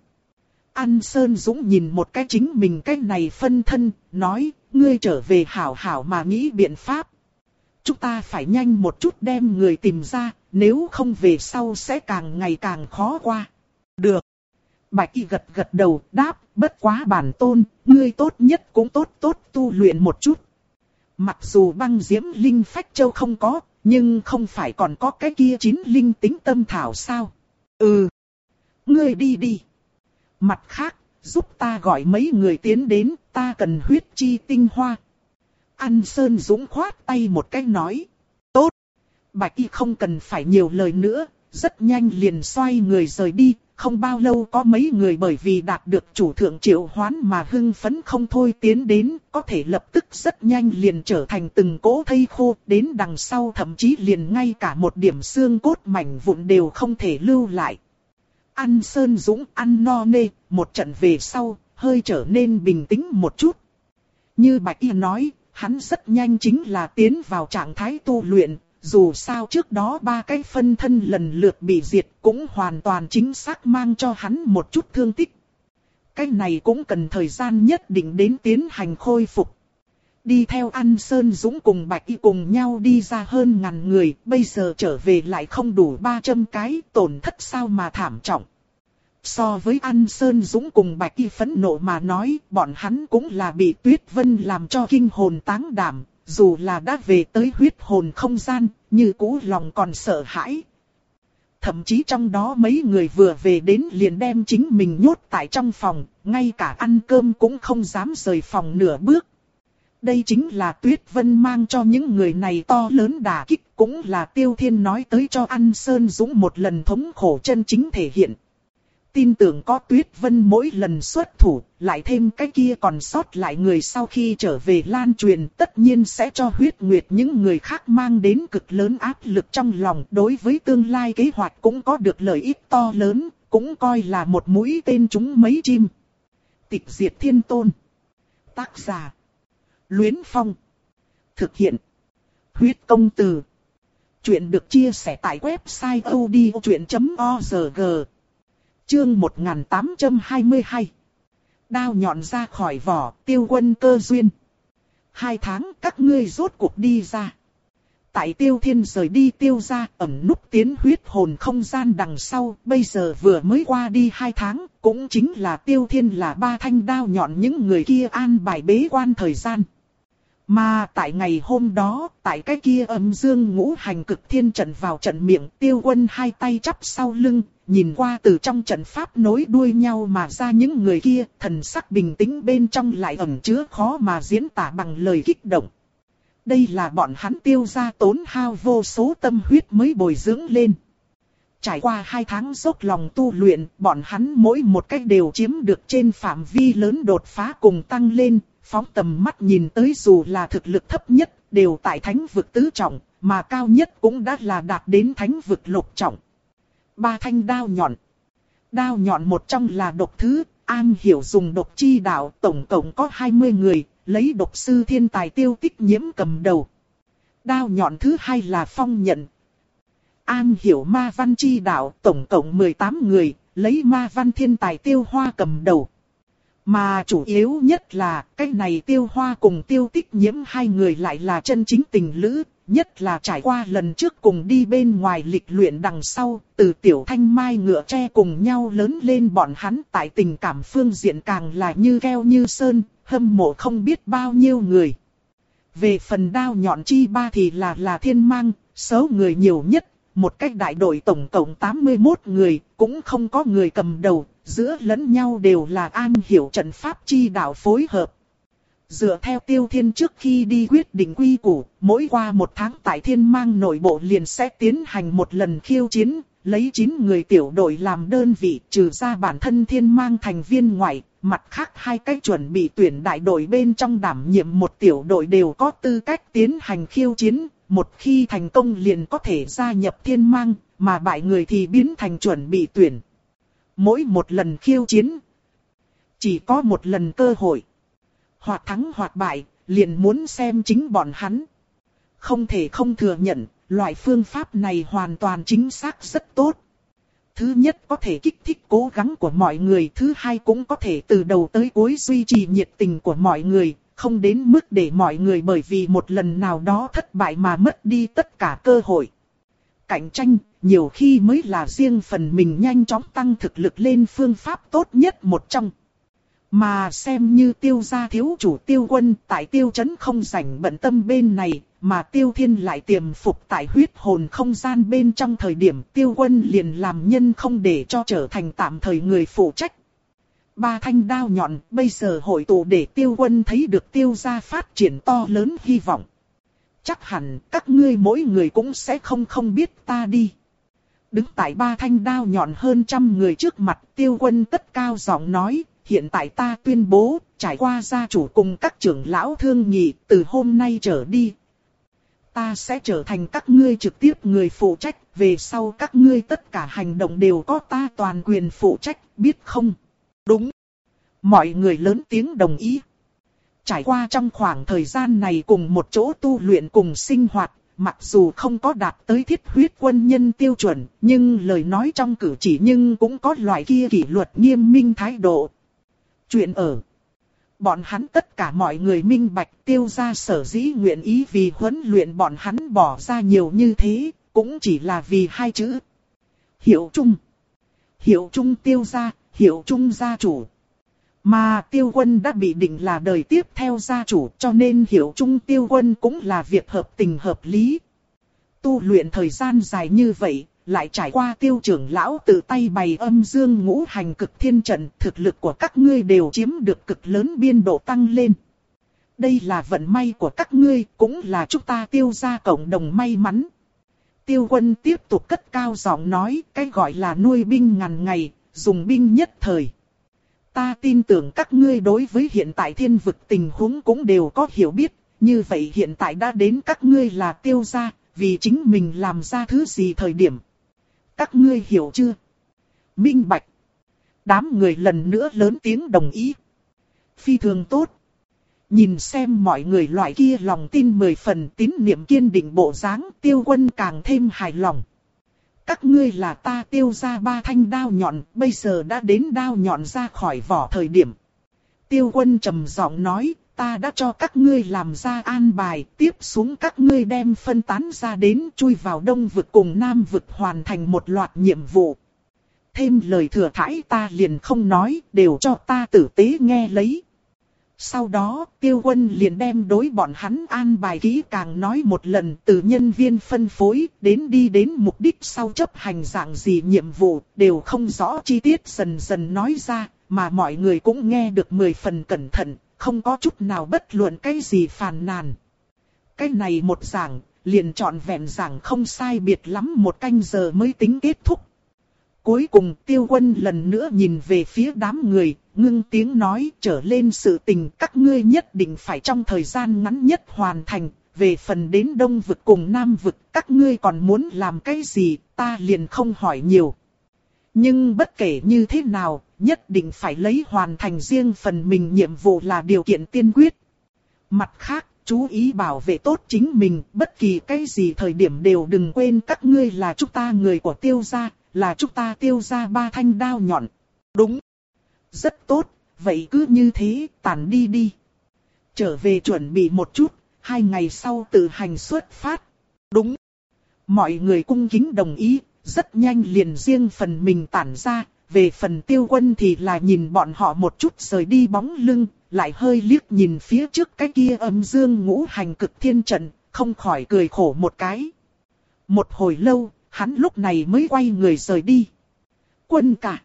An Sơn Dũng nhìn một cái chính mình cái này phân thân, nói, ngươi trở về hảo hảo mà nghĩ biện pháp. Chúng ta phải nhanh một chút đem người tìm ra, nếu không về sau sẽ càng ngày càng khó qua. Được. Bạch Y gật gật đầu, đáp, bất quá bản tôn, ngươi tốt nhất cũng tốt tốt tu luyện một chút. Mặc dù băng diễm linh phách châu không có, nhưng không phải còn có cái kia chín linh tính tâm thảo sao? Ừ. Ngươi đi đi. Mặt khác, giúp ta gọi mấy người tiến đến, ta cần huyết chi tinh hoa. An Sơn Dũng khoát tay một cái nói. Tốt. Bạch Y không cần phải nhiều lời nữa, rất nhanh liền xoay người rời đi, không bao lâu có mấy người bởi vì đạt được chủ thượng triệu hoán mà hưng phấn không thôi tiến đến, có thể lập tức rất nhanh liền trở thành từng cỗ thây khô, đến đằng sau thậm chí liền ngay cả một điểm xương cốt mảnh vụn đều không thể lưu lại. Ăn Sơn Dũng ăn no nê, một trận về sau, hơi trở nên bình tĩnh một chút. Như Bạch Y nói, hắn rất nhanh chính là tiến vào trạng thái tu luyện. Dù sao trước đó ba cái phân thân lần lượt bị diệt cũng hoàn toàn chính xác mang cho hắn một chút thương tích. Cái này cũng cần thời gian nhất định đến tiến hành khôi phục. Đi theo An Sơn Dũng cùng Bạch Y cùng nhau đi ra hơn ngàn người, bây giờ trở về lại không đủ ba trăm cái, tổn thất sao mà thảm trọng. So với An Sơn Dũng cùng Bạch Y phẫn nộ mà nói, bọn hắn cũng là bị Tuyết Vân làm cho kinh hồn táng đảm. Dù là đã về tới huyết hồn không gian, như cũ lòng còn sợ hãi. Thậm chí trong đó mấy người vừa về đến liền đem chính mình nhốt tại trong phòng, ngay cả ăn cơm cũng không dám rời phòng nửa bước. Đây chính là Tuyết Vân mang cho những người này to lớn đả kích, cũng là Tiêu Thiên nói tới cho An Sơn Dũng một lần thống khổ chân chính thể hiện. Tin tưởng có Tuyết Vân mỗi lần xuất thủ, lại thêm cái kia còn sót lại người sau khi trở về lan truyền, tất nhiên sẽ cho Huyết Nguyệt những người khác mang đến cực lớn áp lực trong lòng. Đối với tương lai kế hoạch cũng có được lợi ích to lớn, cũng coi là một mũi tên trúng mấy chim. Tịch diệt thiên tôn. Tác giả: Luyến Phong. Thực hiện: Huyết công từ. Chuyện được chia sẻ tại website odchuyện chấm org. Chương một nghìn tám trăm hai mươi hai. Đao nhọn ra khỏi vỏ, Tiêu Quân cơ duyên. Hai tháng các ngươi rốt cuộc đi ra. Tại Tiêu Thiên rời đi Tiêu gia, ẩn núp tiến huyết hồn không gian đằng sau, bây giờ vừa mới qua đi hai tháng, cũng chính là Tiêu Thiên là ba thanh đao nhọn những người kia an bài bế quan thời gian. Mà tại ngày hôm đó, tại cái kia âm dương ngũ hành cực thiên trận vào trận miệng, Tiêu Quân hai tay chắp sau lưng, nhìn qua từ trong trận pháp nối đuôi nhau mà ra những người kia, thần sắc bình tĩnh bên trong lại ẩn chứa khó mà diễn tả bằng lời kích động. Đây là bọn hắn Tiêu gia tốn hao vô số tâm huyết mới bồi dưỡng lên. Trải qua hai tháng dốc lòng tu luyện, bọn hắn mỗi một cách đều chiếm được trên phạm vi lớn đột phá cùng tăng lên, phóng tầm mắt nhìn tới dù là thực lực thấp nhất, đều tại thánh vực tứ trọng, mà cao nhất cũng đã là đạt đến thánh vực lục trọng. Ba thanh đao nhọn. Đao nhọn một trong là độc thứ, am hiểu dùng độc chi đạo, tổng cộng có hai mươi người, lấy độc sư thiên tài Tiêu Tích Nhiễm cầm đầu. Đao nhọn thứ hai là phong nhận. Am hiểu ma văn chi đạo, tổng cộng mười tám người, lấy ma văn thiên tài Tiêu Hoa cầm đầu. Mà chủ yếu nhất là, cái này Tiêu Hoa cùng Tiêu Tích Nhiễm hai người lại là chân chính tình lữ. Nhất là trải qua lần trước cùng đi bên ngoài lịch luyện đằng sau, từ tiểu thanh mai ngựa tre cùng nhau lớn lên bọn hắn tại tình cảm phương diện càng là như keo như sơn, hâm mộ không biết bao nhiêu người. Về phần đao nhọn chi ba thì là là thiên mang, số người nhiều nhất, một cách đại đội tổng cộng tám mươi mốt người, cũng không có người cầm đầu, giữa lẫn nhau đều là an hiểu trận pháp chi đạo phối hợp. Dựa theo Tiêu Thiên trước khi đi quyết định quy củ, mỗi qua một tháng tại thiên mang nội bộ liền sẽ tiến hành một lần khiêu chiến, lấy chín người tiểu đội làm đơn vị, trừ ra bản thân thiên mang thành viên ngoại, mặt khác hai cách chuẩn bị tuyển đại đội bên trong đảm nhiệm một tiểu đội đều có tư cách tiến hành khiêu chiến, một khi thành công liền có thể gia nhập thiên mang, mà bại người thì biến thành chuẩn bị tuyển. Mỗi một lần khiêu chiến, chỉ có một lần cơ hội. Hoặc thắng hoặc bại, liền muốn xem chính bọn hắn. Không thể không thừa nhận, loại phương pháp này hoàn toàn chính xác rất tốt. Thứ nhất có thể kích thích cố gắng của mọi người, thứ hai cũng có thể từ đầu tới cuối duy trì nhiệt tình của mọi người, không đến mức để mọi người bởi vì một lần nào đó thất bại mà mất đi tất cả cơ hội. Cạnh tranh, nhiều khi mới là riêng phần mình nhanh chóng tăng thực lực lên phương pháp tốt nhất một trong. Mà xem như Tiêu gia thiếu chủ Tiêu Quân tại Tiêu Trấn không rảnh bận tâm bên này, mà Tiêu Thiên lại tiềm phục tại huyết hồn không gian bên trong thời điểm Tiêu Quân liền làm nhân không để cho trở thành tạm thời người phụ trách. Ba thanh đao nhọn bây giờ hội tụ để Tiêu Quân thấy được Tiêu gia phát triển to lớn hy vọng. Chắc hẳn các ngươi mỗi người cũng sẽ không không biết ta đi. Đứng tại ba thanh đao nhọn hơn trăm người trước mặt, Tiêu Quân cất cao giọng nói, hiện tại ta tuyên bố, trải qua gia chủ cùng các trưởng lão thương nghị, từ hôm nay trở đi, ta sẽ trở thành các ngươi trực tiếp người phụ trách, về sau các ngươi tất cả hành động đều có ta toàn quyền phụ trách, biết không? Đúng. Mọi người lớn tiếng đồng ý. Trải qua trong khoảng thời gian này cùng một chỗ tu luyện cùng sinh hoạt, mặc dù không có đạt tới thiết huyết quân nhân tiêu chuẩn, nhưng lời nói trong cử chỉ nhưng cũng có loại kia kỷ luật nghiêm minh thái độ. Chuyện ở. Bọn hắn tất cả mọi người minh bạch, Tiêu gia sở dĩ nguyện ý vì huấn luyện bọn hắn bỏ ra nhiều như thế, cũng chỉ là vì hai chữ. Hiệu chung. Hiệu chung Tiêu gia, hiệu chung gia chủ. Mà Tiêu Quân đã bị định là đời tiếp theo gia chủ, cho nên hiệu chung Tiêu Quân cũng là việc hợp tình hợp lý. Tu luyện thời gian dài như vậy, lại trải qua Tiêu trưởng lão tự tay bày âm dương ngũ hành cực thiên trận, thực lực của các ngươi đều chiếm được cực lớn biên độ tăng lên. Đây là vận may của các ngươi, cũng là chúng ta Tiêu gia cộng đồng may mắn. Tiêu Quân tiếp tục cất cao giọng nói, cái gọi là nuôi binh ngàn ngày, dùng binh nhất thời. Ta tin tưởng các ngươi đối với hiện tại thiên vực tình huống cũng đều có hiểu biết, như vậy hiện tại đã đến các ngươi là Tiêu gia, vì chính mình làm ra thứ gì thời điểm. Các ngươi hiểu chưa? Minh bạch. Đám người lần nữa lớn tiếng đồng ý. Phi thường tốt. Nhìn xem mọi người loại kia lòng tin mười phần, tín niệm kiên định bộ dáng, Tiêu Quân càng thêm hài lòng. Các ngươi là ta Tiêu gia ba thanh đao nhọn, bây giờ đã đến đao nhọn ra khỏi vỏ thời điểm. Tiêu Quân trầm giọng nói, ta đã cho các ngươi làm ra an bài, tiếp xuống các ngươi đem phân tán ra đến chui vào đông vực cùng nam vực hoàn thành một loạt nhiệm vụ. Thêm lời thừa thãi ta liền không nói, đều cho ta tử tế nghe lấy. Sau đó, Tiêu Quân liền đem đối bọn hắn an bài kỹ càng nói một lần, từ nhân viên phân phối đến đi đến mục đích sau chấp hành dạng gì nhiệm vụ, đều không rõ chi tiết dần dần nói ra, mà mọi người cũng nghe được mười phần cẩn thận, không có chút nào bất luận cái gì phàn nàn. Cái này một giảng, liền trọn vẹn giảng không sai biệt lắm một canh giờ mới tính kết thúc. Cuối cùng Tiêu Quân lần nữa nhìn về phía đám người, ngưng tiếng nói, trở lên sự tình các ngươi nhất định phải trong thời gian ngắn nhất hoàn thành, về phần đến đông vực cùng nam vực các ngươi còn muốn làm cái gì, ta liền không hỏi nhiều. Nhưng bất kể như thế nào, nhất định phải lấy hoàn thành riêng phần mình nhiệm vụ là điều kiện tiên quyết. Mặt khác, chú ý bảo vệ tốt chính mình, bất kỳ cái gì thời điểm đều đừng quên các ngươi là chúng ta người của Tiêu gia, là chúng ta Tiêu gia ba thanh đao nhọn. Đúng. Rất tốt, vậy cứ như thế, tản đi đi. Trở về chuẩn bị một chút, hai ngày sau tự hành xuất phát. Đúng. Mọi người cung kính đồng ý, rất nhanh liền riêng phần mình tản ra. Về phần Tiêu Quân thì là nhìn bọn họ một chút rời đi bóng lưng, lại hơi liếc nhìn phía trước cái kia âm dương ngũ hành cực thiên trận, không khỏi cười khổ một cái. Một hồi lâu, hắn lúc này mới quay người rời đi. Quân cả.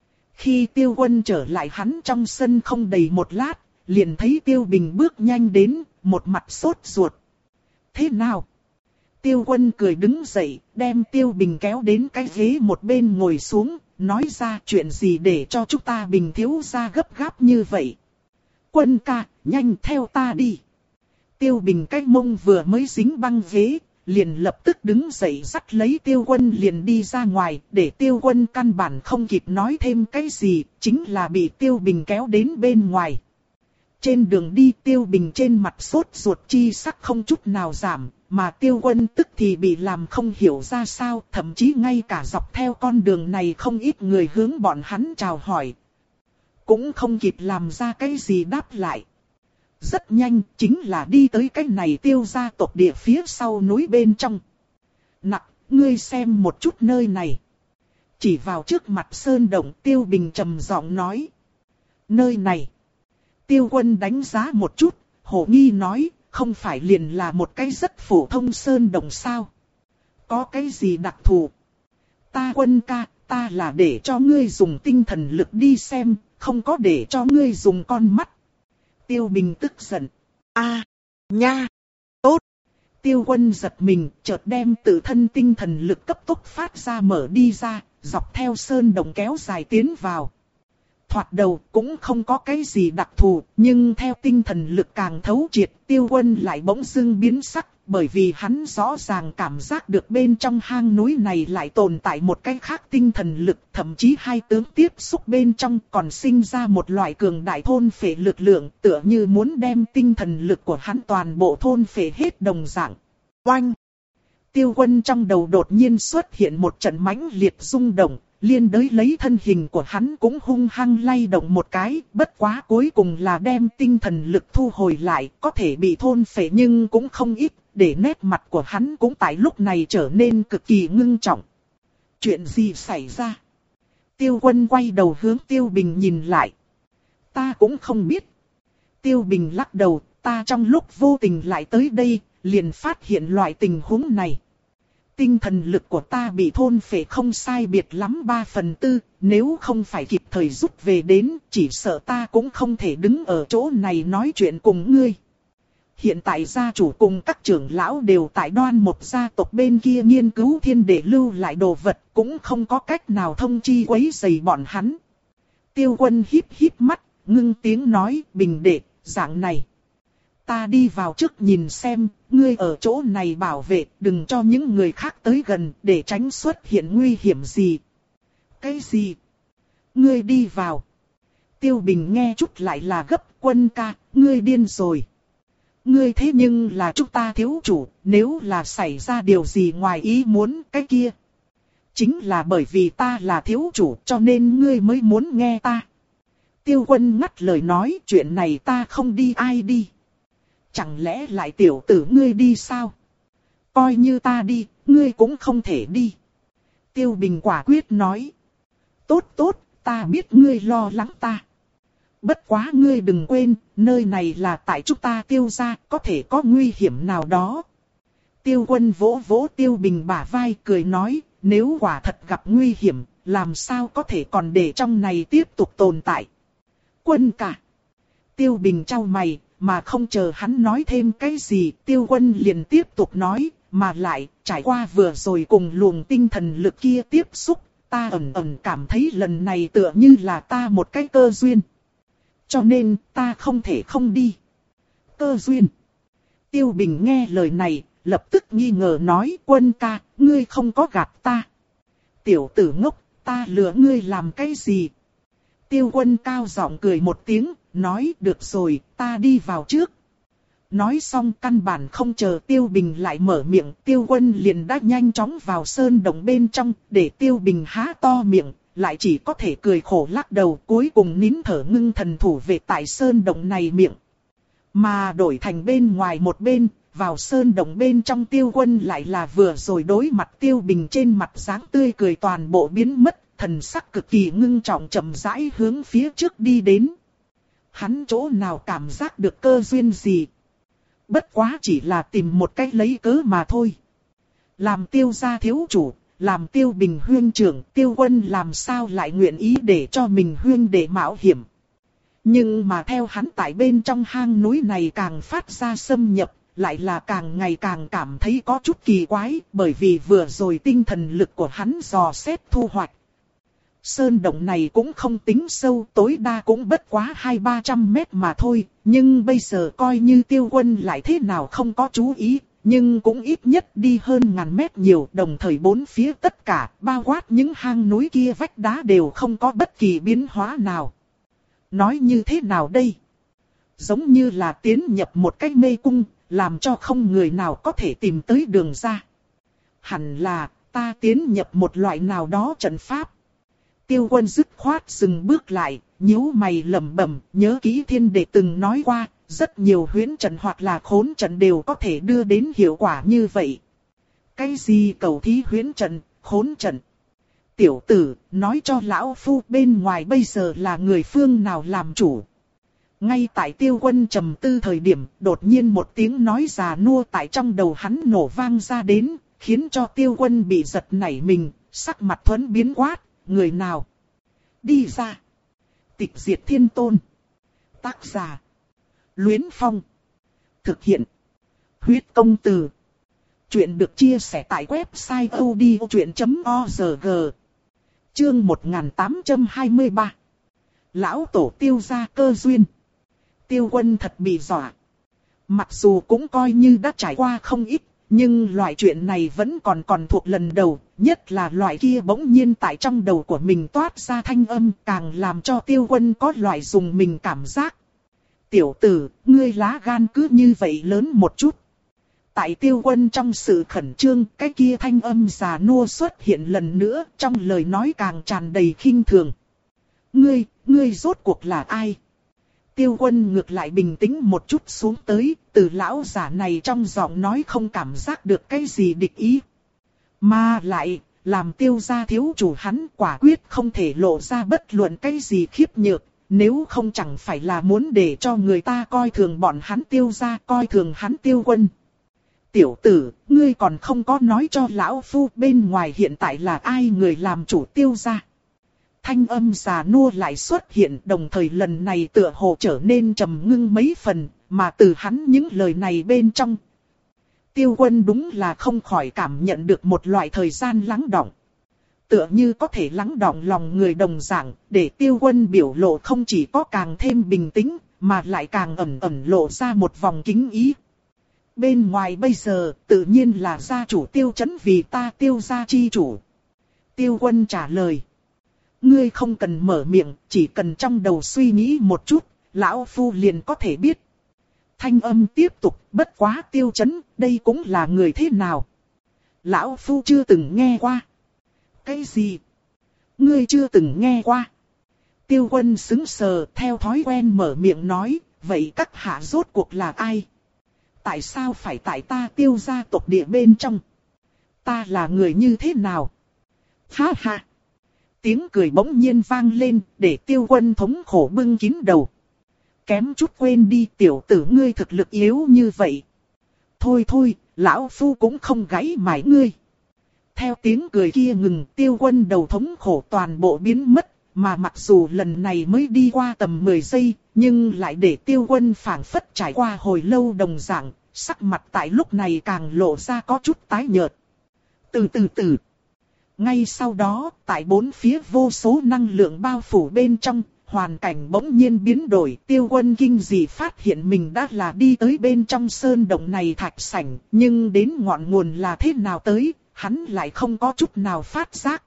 Khi Tiêu Quân trở lại hắn trong sân không đầy một lát, liền thấy Tiêu Bình bước nhanh đến, một mặt sốt ruột. Thế nào? Tiêu Quân cười đứng dậy, đem Tiêu Bình kéo đến cái ghế một bên ngồi xuống, nói ra chuyện gì để cho chúng ta Bình thiếu gia gấp gáp như vậy. Quân ca, nhanh theo ta đi. Tiêu Bình cái mông vừa mới dính băng ghế, liền lập tức đứng dậy dắt lấy Tiêu Quân liền đi ra ngoài, để Tiêu Quân căn bản không kịp nói thêm cái gì, chính là bị Tiêu Bình kéo đến bên ngoài. Trên đường đi Tiêu Bình trên mặt sốt ruột chi sắc không chút nào giảm, mà Tiêu Quân tức thì bị làm không hiểu ra sao, thậm chí ngay cả dọc theo con đường này không ít người hướng bọn hắn chào hỏi. Cũng không kịp làm ra cái gì đáp lại. Rất nhanh, chính là đi tới cái này Tiêu gia tộc địa phía sau núi bên trong. Nặc, ngươi xem một chút nơi này. Chỉ vào trước mặt sơn động Tiêu Bình trầm giọng nói. Nơi này. Tiêu Quân đánh giá một chút, hồ nghi nói, không phải liền là một cái rất phổ thông sơn động sao. Có cái gì đặc thù? Ta Quân ca, ta là để cho ngươi dùng tinh thần lực đi xem, không có để cho ngươi dùng con mắt. Tiêu Bình tức giận. A, nha, tốt. Tiêu Quân giật mình, chợt đem tự thân tinh thần lực cấp tốc phát ra mở đi ra, dọc theo sơn đồng kéo dài tiến vào. Thoạt đầu cũng không có cái gì đặc thù, nhưng theo tinh thần lực càng thấu triệt, Tiêu Quân lại bỗng dưng biến sắc, bởi vì hắn rõ ràng cảm giác được bên trong hang núi này lại tồn tại một cái khác tinh thần lực, thậm chí hai tướng tiếp xúc bên trong còn sinh ra một loại cường đại thôn phệ lực lượng, tựa như muốn đem tinh thần lực của hắn toàn bộ thôn phệ hết đồng dạng. Oanh! Tiêu Quân trong đầu đột nhiên xuất hiện một trận mãnh liệt rung động, liên đới lấy thân hình của hắn cũng hung hăng lay động một cái, bất quá cuối cùng là đem tinh thần lực thu hồi lại, có thể bị thôn phệ nhưng cũng không ít, để nét mặt của hắn cũng tại lúc này trở nên cực kỳ ngưng trọng. Chuyện gì xảy ra? Tiêu Quân quay đầu hướng Tiêu Bình nhìn lại. Ta cũng không biết. Tiêu Bình lắc đầu, ta trong lúc vô tình lại tới đây, liền phát hiện loại tình huống này. Tinh thần lực của ta bị thôn phệ không sai biệt lắm ba phần tư, nếu không phải kịp thời rút về đến, chỉ sợ ta cũng không thể đứng ở chỗ này nói chuyện cùng ngươi. Hiện tại gia chủ cùng các trưởng lão đều tại Đoan một gia tộc bên kia nghiên cứu thiên để lưu lại đồ vật, cũng không có cách nào thông chi quấy rầy bọn hắn. Tiêu Quân híp híp mắt, ngưng tiếng nói, Bình đệ, dạng này. Ta đi vào trước nhìn xem, ngươi ở chỗ này bảo vệ, đừng cho những người khác tới gần, để tránh xuất hiện nguy hiểm gì. Cái gì? Ngươi đi vào. Tiêu Bình nghe chút lại là gấp, Quân ca, ngươi điên rồi. Ngươi thế nhưng là chúng ta thiếu chủ, nếu là xảy ra điều gì ngoài ý muốn, cái kia. Chính là bởi vì ta là thiếu chủ cho nên ngươi mới muốn nghe ta. Tiêu Quân ngắt lời nói, chuyện này ta không đi ai đi. Chẳng lẽ lại tiểu tử ngươi đi sao? Coi như ta đi, ngươi cũng không thể đi. Tiêu Bình quả quyết nói. Tốt tốt, ta biết ngươi lo lắng ta. Bất quá ngươi đừng quên, nơi này là tại chúng ta Tiêu gia, có thể có nguy hiểm nào đó. Tiêu Quân vỗ vỗ Tiêu Bình bả vai cười nói, nếu quả thật gặp nguy hiểm, làm sao có thể còn để trong này tiếp tục tồn tại. Quân cả. Tiêu Bình chau mày, mà không chờ hắn nói thêm cái gì, Tiêu Quân liền tiếp tục nói, mà lại, trải qua vừa rồi cùng luồng tinh thần lực kia tiếp xúc, ta ẩn ẩn cảm thấy lần này tựa như là ta một cái cơ duyên. Cho nên, ta không thể không đi. Cơ duyên. Tiêu Bình nghe lời này, lập tức nghi ngờ nói, Quân ca, ngươi không có gạt ta. Tiểu tử ngốc, ta lừa ngươi làm cái gì? Tiêu Quân cao giọng cười một tiếng, nói được rồi, ta đi vào trước. Nói xong căn bản không chờ Tiêu Bình lại mở miệng, Tiêu Quân liền đã nhanh chóng vào sơn động bên trong, để Tiêu Bình há to miệng, lại chỉ có thể cười khổ lắc đầu, cuối cùng nín thở ngưng thần thủ về tại sơn động này miệng. Mà đổi thành bên ngoài một bên, vào sơn động bên trong Tiêu Quân lại là vừa rồi đối mặt Tiêu Bình trên mặt dáng tươi cười toàn bộ biến mất, thần sắc cực kỳ ngưng trọng chậm rãi hướng phía trước đi đến. Hắn chỗ nào cảm giác được cơ duyên gì? Bất quá chỉ là tìm một cách lấy cớ mà thôi. Làm Tiêu gia thiếu chủ, làm Tiêu Bình huyên trưởng, Tiêu Quân làm sao lại nguyện ý để cho mình huyên để mạo hiểm. Nhưng mà theo hắn tại bên trong hang núi này càng phát ra xâm nhập, lại là càng ngày càng cảm thấy có chút kỳ quái, bởi vì vừa rồi tinh thần lực của hắn dò xét thu hoạch. Sơn động này cũng không tính sâu, tối đa cũng bất quá hai ba trăm mét mà thôi, nhưng bây giờ coi như Tiêu Quân lại thế nào không có chú ý, nhưng cũng ít nhất đi hơn ngàn mét nhiều, đồng thời bốn phía tất cả, bao quát những hang núi kia vách đá đều không có bất kỳ biến hóa nào. Nói như thế nào đây? Giống như là tiến nhập một cái mê cung, làm cho không người nào có thể tìm tới đường ra. Hẳn là, ta tiến nhập một loại nào đó trận pháp. Tiêu Quân dứt khoát dừng bước lại, nhíu mày lẩm bẩm, nhớ kỹ thiên đệ từng nói qua, rất nhiều huyễn trận hoặc là khốn trận đều có thể đưa đến hiệu quả như vậy. Cái gì cầu thí huyễn trận, khốn trận? Tiểu tử, nói cho lão phu bên ngoài bây giờ là người phương nào làm chủ. Ngay tại Tiêu Quân trầm tư thời điểm, đột nhiên một tiếng nói già nua tại trong đầu hắn nổ vang ra đến, khiến cho Tiêu Quân bị giật nảy mình, sắc mặt thuẫn biến quát. Người nào? Đi ra. Tịch diệt thiên tôn. Tác giả. Luyến Phong. Thực hiện. Huyết công từ. Chuyện được chia sẻ tại website odchuyện chấm org. Chương một nghìn tám trăm hai mươi ba. Lão tổ Tiêu gia cơ duyên. Tiêu Quân thật bị dọa. Mặc dù cũng coi như đã trải qua không ít, nhưng loại chuyện này vẫn còn còn thuộc lần đầu, nhất là loại kia bỗng nhiên tại trong đầu của mình toát ra thanh âm, càng làm cho Tiêu Quân có loại dùng mình cảm giác. Tiểu tử, ngươi lá gan cứ như vậy lớn một chút. Tại Tiêu Quân trong sự khẩn trương, cái kia thanh âm già nua xuất hiện lần nữa, trong lời nói càng tràn đầy khinh thường. Ngươi, ngươi rốt cuộc là ai? Tiêu Quân ngược lại bình tĩnh một chút xuống tới, từ lão giả này trong giọng nói không cảm giác được cái gì địch ý. Mà lại, làm Tiêu gia thiếu chủ hắn quả quyết không thể lộ ra bất luận cái gì khiếp nhược, nếu không chẳng phải là muốn để cho người ta coi thường bọn hắn Tiêu gia, coi thường hắn Tiêu Quân. Tiểu tử, ngươi còn không có nói cho lão phu bên ngoài hiện tại là ai người làm chủ Tiêu gia. Thanh âm già nua lại xuất hiện, đồng thời lần này tựa hồ trở nên trầm ngưng mấy phần, mà từ hắn những lời này bên trong. Tiêu Quân đúng là không khỏi cảm nhận được một loại thời gian lắng đọng. Tựa như có thể lắng đọng lòng người đồng dạng, để Tiêu Quân biểu lộ không chỉ có càng thêm bình tĩnh, mà lại càng ẩn ẩn lộ ra một vòng kính ý. Bên ngoài bây giờ, tự nhiên là gia chủ Tiêu Chấn vì ta Tiêu gia chi chủ. Tiêu Quân trả lời. Ngươi không cần mở miệng, chỉ cần trong đầu suy nghĩ một chút, lão phu liền có thể biết. Thanh âm tiếp tục, bất quá Tiêu Chấn, đây cũng là người thế nào? Lão phu chưa từng nghe qua. Cái gì? Ngươi chưa từng nghe qua? Tiêu Quân sững sờ, theo thói quen mở miệng nói, vậy các hạ rốt cuộc là ai? Tại sao phải tại ta Tiêu gia tộc địa bên trong? Ta là người như thế nào? Ha ha! Tiếng cười bỗng nhiên vang lên, để Tiêu Quân thống khổ bưng kín đầu. Kém chút quên đi, tiểu tử ngươi thực lực yếu như vậy. Thôi thôi, lão phu cũng không gãy mãi ngươi. Theo tiếng cười kia ngừng, Tiêu Quân đầu thống khổ toàn bộ biến mất, mà mặc dù lần này mới đi qua tầm mười giây, nhưng lại để Tiêu Quân phảng phất trải qua hồi lâu đồng dạng, sắc mặt tại lúc này càng lộ ra có chút tái nhợt. Từ từ từ. Ngay sau đó, tại bốn phía vô số năng lượng bao phủ bên trong, hoàn cảnh bỗng nhiên biến đổi. Tiêu Quân kinh dị phát hiện mình đã là đi tới bên trong sơn động này thạch sảnh, nhưng đến ngọn nguồn là thế nào tới, hắn lại không có chút nào phát giác.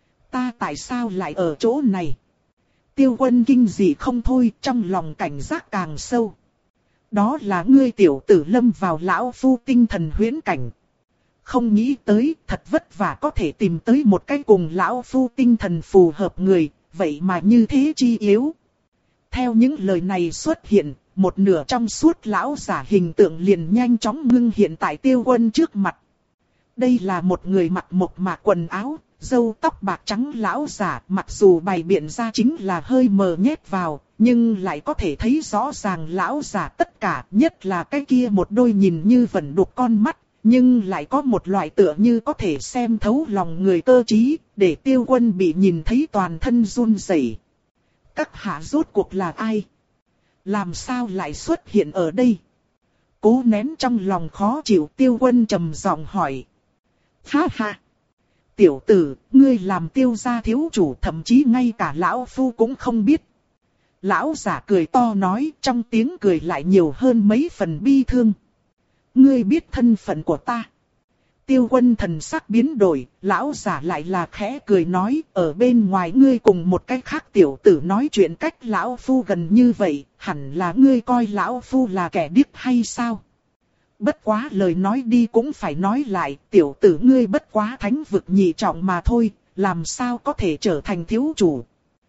Ta tại sao lại ở chỗ này? Tiêu Quân kinh dị không thôi, trong lòng cảnh giác càng sâu. Đó là ngươi tiểu tử lâm vào lão phu tinh thần huyễn cảnh. Không nghĩ tới, thật vất vả có thể tìm tới một cái cùng lão phu tinh thần phù hợp người, vậy mà như thế chi yếu. Theo những lời này xuất hiện, một nửa trong suốt lão giả hình tượng liền nhanh chóng ngưng hiện tại Tiêu Quân trước mặt. Đây là một người mặc một mạc quần áo, râu tóc bạc trắng lão giả, mặc dù bày biện ra chính là hơi mờ nhét vào, nhưng lại có thể thấy rõ ràng lão giả tất cả, nhất là cái kia một đôi nhìn như vẫn đục con mắt. Nhưng lại có một loại tựa như có thể xem thấu lòng người cơ trí, để Tiêu Quân bị nhìn thấy toàn thân run rẩy. Các hạ rốt cuộc là ai? Làm sao lại xuất hiện ở đây? Cố nén trong lòng khó chịu, Tiêu Quân trầm giọng hỏi. Ha ha! Tiểu tử, ngươi làm Tiêu gia thiếu chủ, thậm chí ngay cả lão phu cũng không biết. Lão giả cười to nói, trong tiếng cười lại nhiều hơn mấy phần bi thương. Ngươi biết thân phận của ta. Tiêu Quân thần sắc biến đổi, lão giả lại là khẽ cười nói, ở bên ngoài ngươi cùng một cái khác tiểu tử nói chuyện cách lão phu gần như vậy, hẳn là ngươi coi lão phu là kẻ điếc hay sao? Bất quá lời nói đi cũng phải nói lại, tiểu tử ngươi bất quá thánh vực nhị trọng mà thôi, làm sao có thể trở thành thiếu chủ?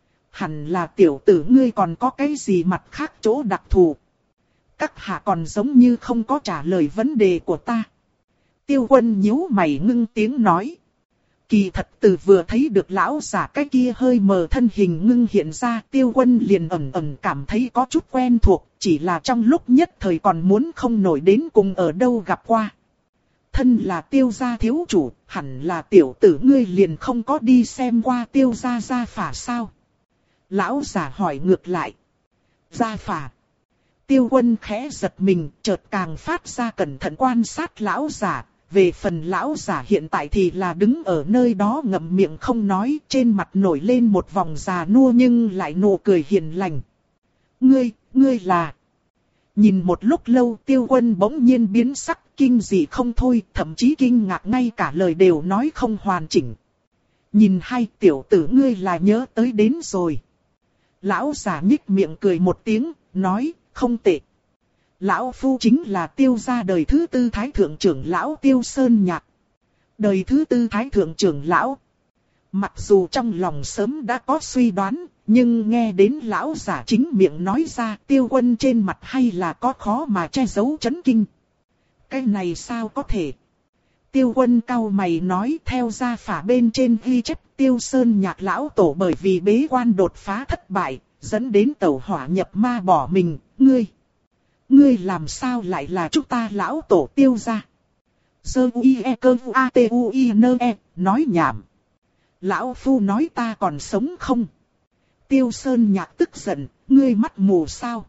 Hẳn là tiểu tử ngươi còn có cái gì mặt khác chỗ đặc thù. Các hạ còn giống như không có trả lời vấn đề của ta. Tiêu Quân nhíu mày ngưng tiếng nói. Kỳ thật từ vừa thấy được lão giả cái kia hơi mờ thân hình ngưng hiện ra, Tiêu Quân liền ẩn ẩn cảm thấy có chút quen thuộc, chỉ là trong lúc nhất thời còn muốn không nổi đến cùng ở đâu gặp qua. Thân là Tiêu gia thiếu chủ, hẳn là tiểu tử ngươi liền không có đi xem qua Tiêu gia gia phả sao? Lão giả hỏi ngược lại. Gia phả. Tiêu Quân khẽ giật mình, chợt càng phát ra cẩn thận quan sát lão giả, Về phần lão giả hiện tại thì là đứng ở nơi đó ngậm miệng không nói, trên mặt nổi lên một vòng già nua nhưng lại nụ cười hiền lành. Ngươi, ngươi là... Nhìn một lúc lâu Tiêu Quân bỗng nhiên biến sắc, kinh dị không thôi, thậm chí kinh ngạc ngay cả lời đều nói không hoàn chỉnh. Nhìn hai tiểu tử ngươi là nhớ tới đến rồi. Lão giả nhích miệng cười một tiếng, nói, không tệ. Lão phu chính là Tiêu gia đời thứ tư thái thượng trưởng lão Tiêu Sơn Nhạc. Đời thứ tư thái thượng trưởng lão. Mặc dù trong lòng sớm đã có suy đoán, nhưng nghe đến lão giả chính miệng nói ra, Tiêu Quân trên mặt hay là có khó mà che giấu chấn kinh. Cái này sao có thể? Tiêu Quân cau mày nói, theo gia phả bên trên ghi chép Tiêu Sơn Nhạc lão tổ bởi vì bế quan đột phá thất bại, dẫn đến tẩu hỏa nhập ma bỏ mình, ngươi. Ngươi làm sao lại là chúng ta lão tổ Tiêu gia? Sơ uy e cơ u a t u i n e, nói nhảm. Lão phu nói ta còn sống không? Tiêu Sơn Nhạc tức giận, ngươi mắt mù sao?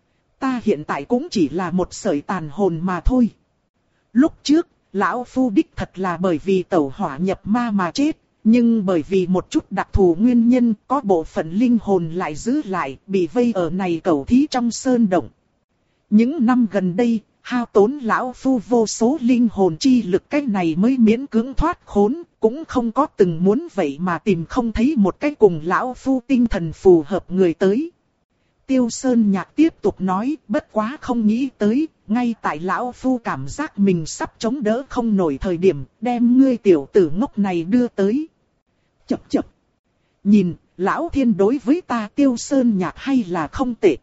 Ta hiện tại cũng chỉ là một sợi tàn hồn mà thôi. Lúc trước, lão phu đích thật là bởi vì tẩu hỏa nhập ma mà chết, nhưng bởi vì một chút đặc thù nguyên nhân, có bộ phận linh hồn lại giữ lại, bị vây ở này cẩu thí trong sơn động. Những năm gần đây, hao tốn lão phu vô số linh hồn chi lực, cái này mới miễn cưỡng thoát khốn, cũng không có từng muốn vậy mà tìm không thấy một cái cùng lão phu tinh thần phù hợp người tới. Tiêu Sơn Nhạc tiếp tục nói, bất quá không nghĩ tới, ngay tại lão phu cảm giác mình sắp chống đỡ không nổi thời điểm, đem ngươi tiểu tử ngốc này đưa tới. Chập chập. Nhìn, lão thiên đối với ta Tiêu Sơn Nhạc hay là không tệ.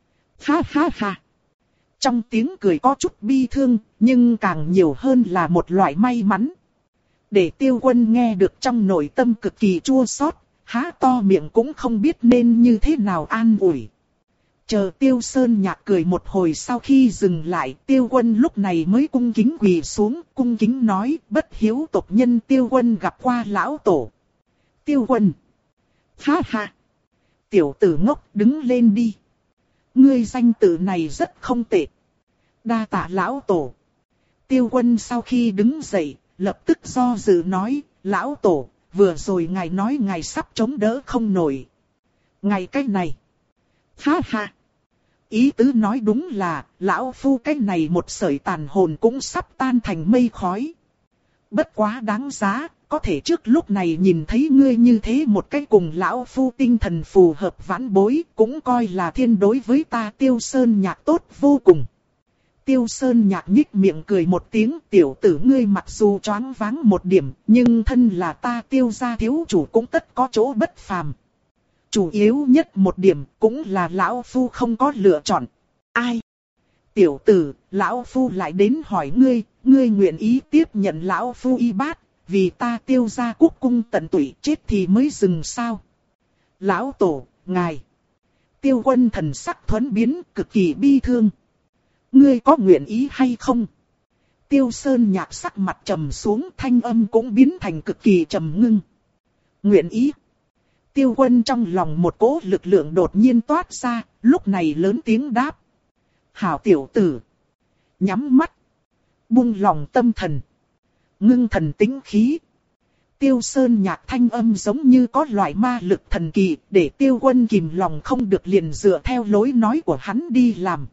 Ha ha ha. Trong tiếng cười có chút bi thương, nhưng càng nhiều hơn là một loại may mắn. Để Tiêu Quân nghe được trong nội tâm cực kỳ chua xót, há to miệng cũng không biết nên như thế nào an ủi. Chờ Tiêu Sơn Nhạc cười một hồi sau khi dừng lại, Tiêu Quân lúc này mới cung kính quỳ xuống, cung kính nói, bất hiếu tộc nhân Tiêu Quân gặp qua lão tổ. Tiêu Quân. Ha ha. Tiểu tử ngốc, đứng lên đi. Ngươi danh tự này rất không tệ. Đa tạ lão tổ. Tiêu Quân sau khi đứng dậy, lập tức do dự nói, lão tổ, vừa rồi ngài nói ngài sắp chống đỡ không nổi. Ngài cái này. Ha ha. Ý tứ nói đúng là, lão phu cái này một sợi tàn hồn cũng sắp tan thành mây khói. Bất quá đáng giá, có thể trước lúc này nhìn thấy ngươi như thế một cái cùng lão phu tinh thần phù hợp vãn bối, cũng coi là thiên đối với ta Tiêu Sơn Nhạc tốt vô cùng. Tiêu Sơn Nhạc nhích miệng cười một tiếng, tiểu tử ngươi mặc dù choáng váng một điểm, nhưng thân là ta Tiêu gia thiếu chủ cũng tất có chỗ bất phàm. Chủ yếu nhất một điểm cũng là lão phu không có lựa chọn. Ai? Tiểu tử, lão phu lại đến hỏi ngươi, ngươi nguyện ý tiếp nhận lão phu y bát, vì ta Tiêu gia quốc cung tận tụy chết thì mới dừng sao? Lão tổ, ngài. Tiêu Quân thần sắc thuẫn biến, cực kỳ bi thương. Ngươi có nguyện ý hay không? Tiêu Sơn Nhạc sắc mặt trầm xuống, thanh âm cũng biến thành cực kỳ trầm ngưng. Nguyện ý. Tiêu Quân trong lòng một cỗ lực lượng đột nhiên toát ra, lúc này lớn tiếng đáp. Hảo tiểu tử. Nhắm mắt. Buông lòng tâm thần. Ngưng thần tĩnh khí. Tiêu Sơn Nhạc thanh âm giống như có loại ma lực thần kỳ, để Tiêu Quân kìm lòng không được liền dựa theo lối nói của hắn đi làm.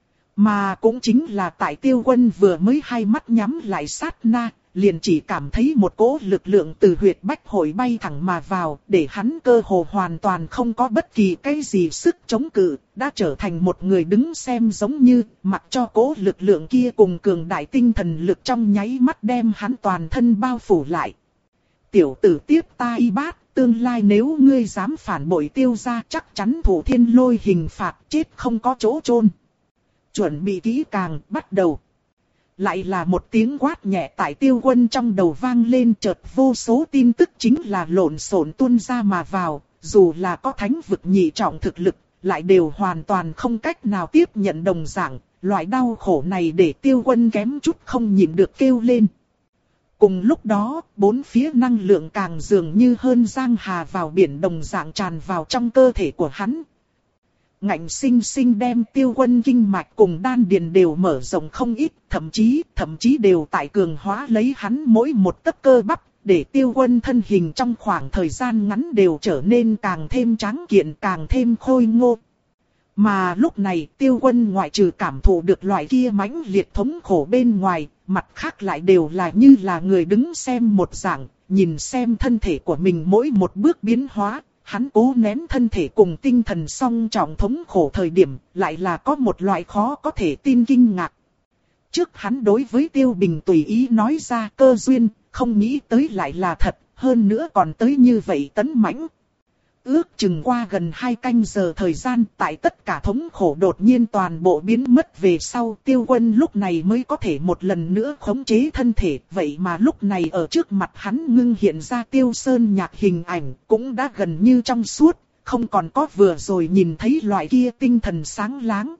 Mà cũng chính là tại Tiêu Quân vừa mới hai mắt nhắm lại sát na, liền chỉ cảm thấy một cỗ lực lượng từ huyệt bách hội bay thẳng mà vào, để hắn cơ hồ hoàn toàn không có bất kỳ cái gì sức chống cự, đã trở thành một người đứng xem giống như, mặc cho cỗ lực lượng kia cùng cường đại tinh thần lực trong nháy mắt đem hắn toàn thân bao phủ lại. Tiểu tử tiếp ta y bát, tương lai nếu ngươi dám phản bội Tiêu gia chắc chắn thủ thiên lôi hình phạt, chết không có chỗ chôn. Chuẩn bị kỹ càng, bắt đầu. Lại là một tiếng quát nhẹ tại Tiêu Quân trong đầu vang lên, chợt vô số tin tức chính là lộn xộn tuôn ra mà vào, dù là có thánh vực nhị trọng thực lực, lại đều hoàn toàn không cách nào tiếp nhận đồng dạng, loại đau khổ này để Tiêu Quân kém chút không nhịn được kêu lên. Cùng lúc đó, bốn phía năng lượng càng dường như hơn giang hà vào biển đồng dạng tràn vào trong cơ thể của hắn. ngạnh sinh sinh đem Tiêu Quân kinh mạch cùng đan điền đều mở rộng không ít, thậm chí, thậm chí đều tại cường hóa lấy hắn mỗi một tấc cơ bắp, để Tiêu Quân thân hình trong khoảng thời gian ngắn đều trở nên càng thêm tráng kiện, càng thêm khôi ngô. Mà lúc này Tiêu Quân ngoại trừ cảm thụ được loại kia mãnh liệt thống khổ bên ngoài, mặt khác lại đều là như là người đứng xem một dạng, nhìn xem thân thể của mình mỗi một bước biến hóa. Hắn cố nén thân thể cùng tinh thần song trọng thống khổ thời điểm, lại là có một loại khó có thể tin kinh ngạc. Trước hắn đối với Tiêu Bình tùy ý nói ra cơ duyên, không nghĩ tới lại là thật, hơn nữa còn tới như vậy tấn mãnh. Ước chừng qua gần hai canh giờ thời gian, tại tất cả thống khổ đột nhiên toàn bộ biến mất về sau, Tiêu Quân lúc này mới có thể một lần nữa khống chế thân thể. Vậy mà lúc này ở trước mặt hắn ngưng hiện ra Tiêu Sơn Nhạc hình ảnh, cũng đã gần như trong suốt, không còn có vừa rồi nhìn thấy loại kia tinh thần sáng láng.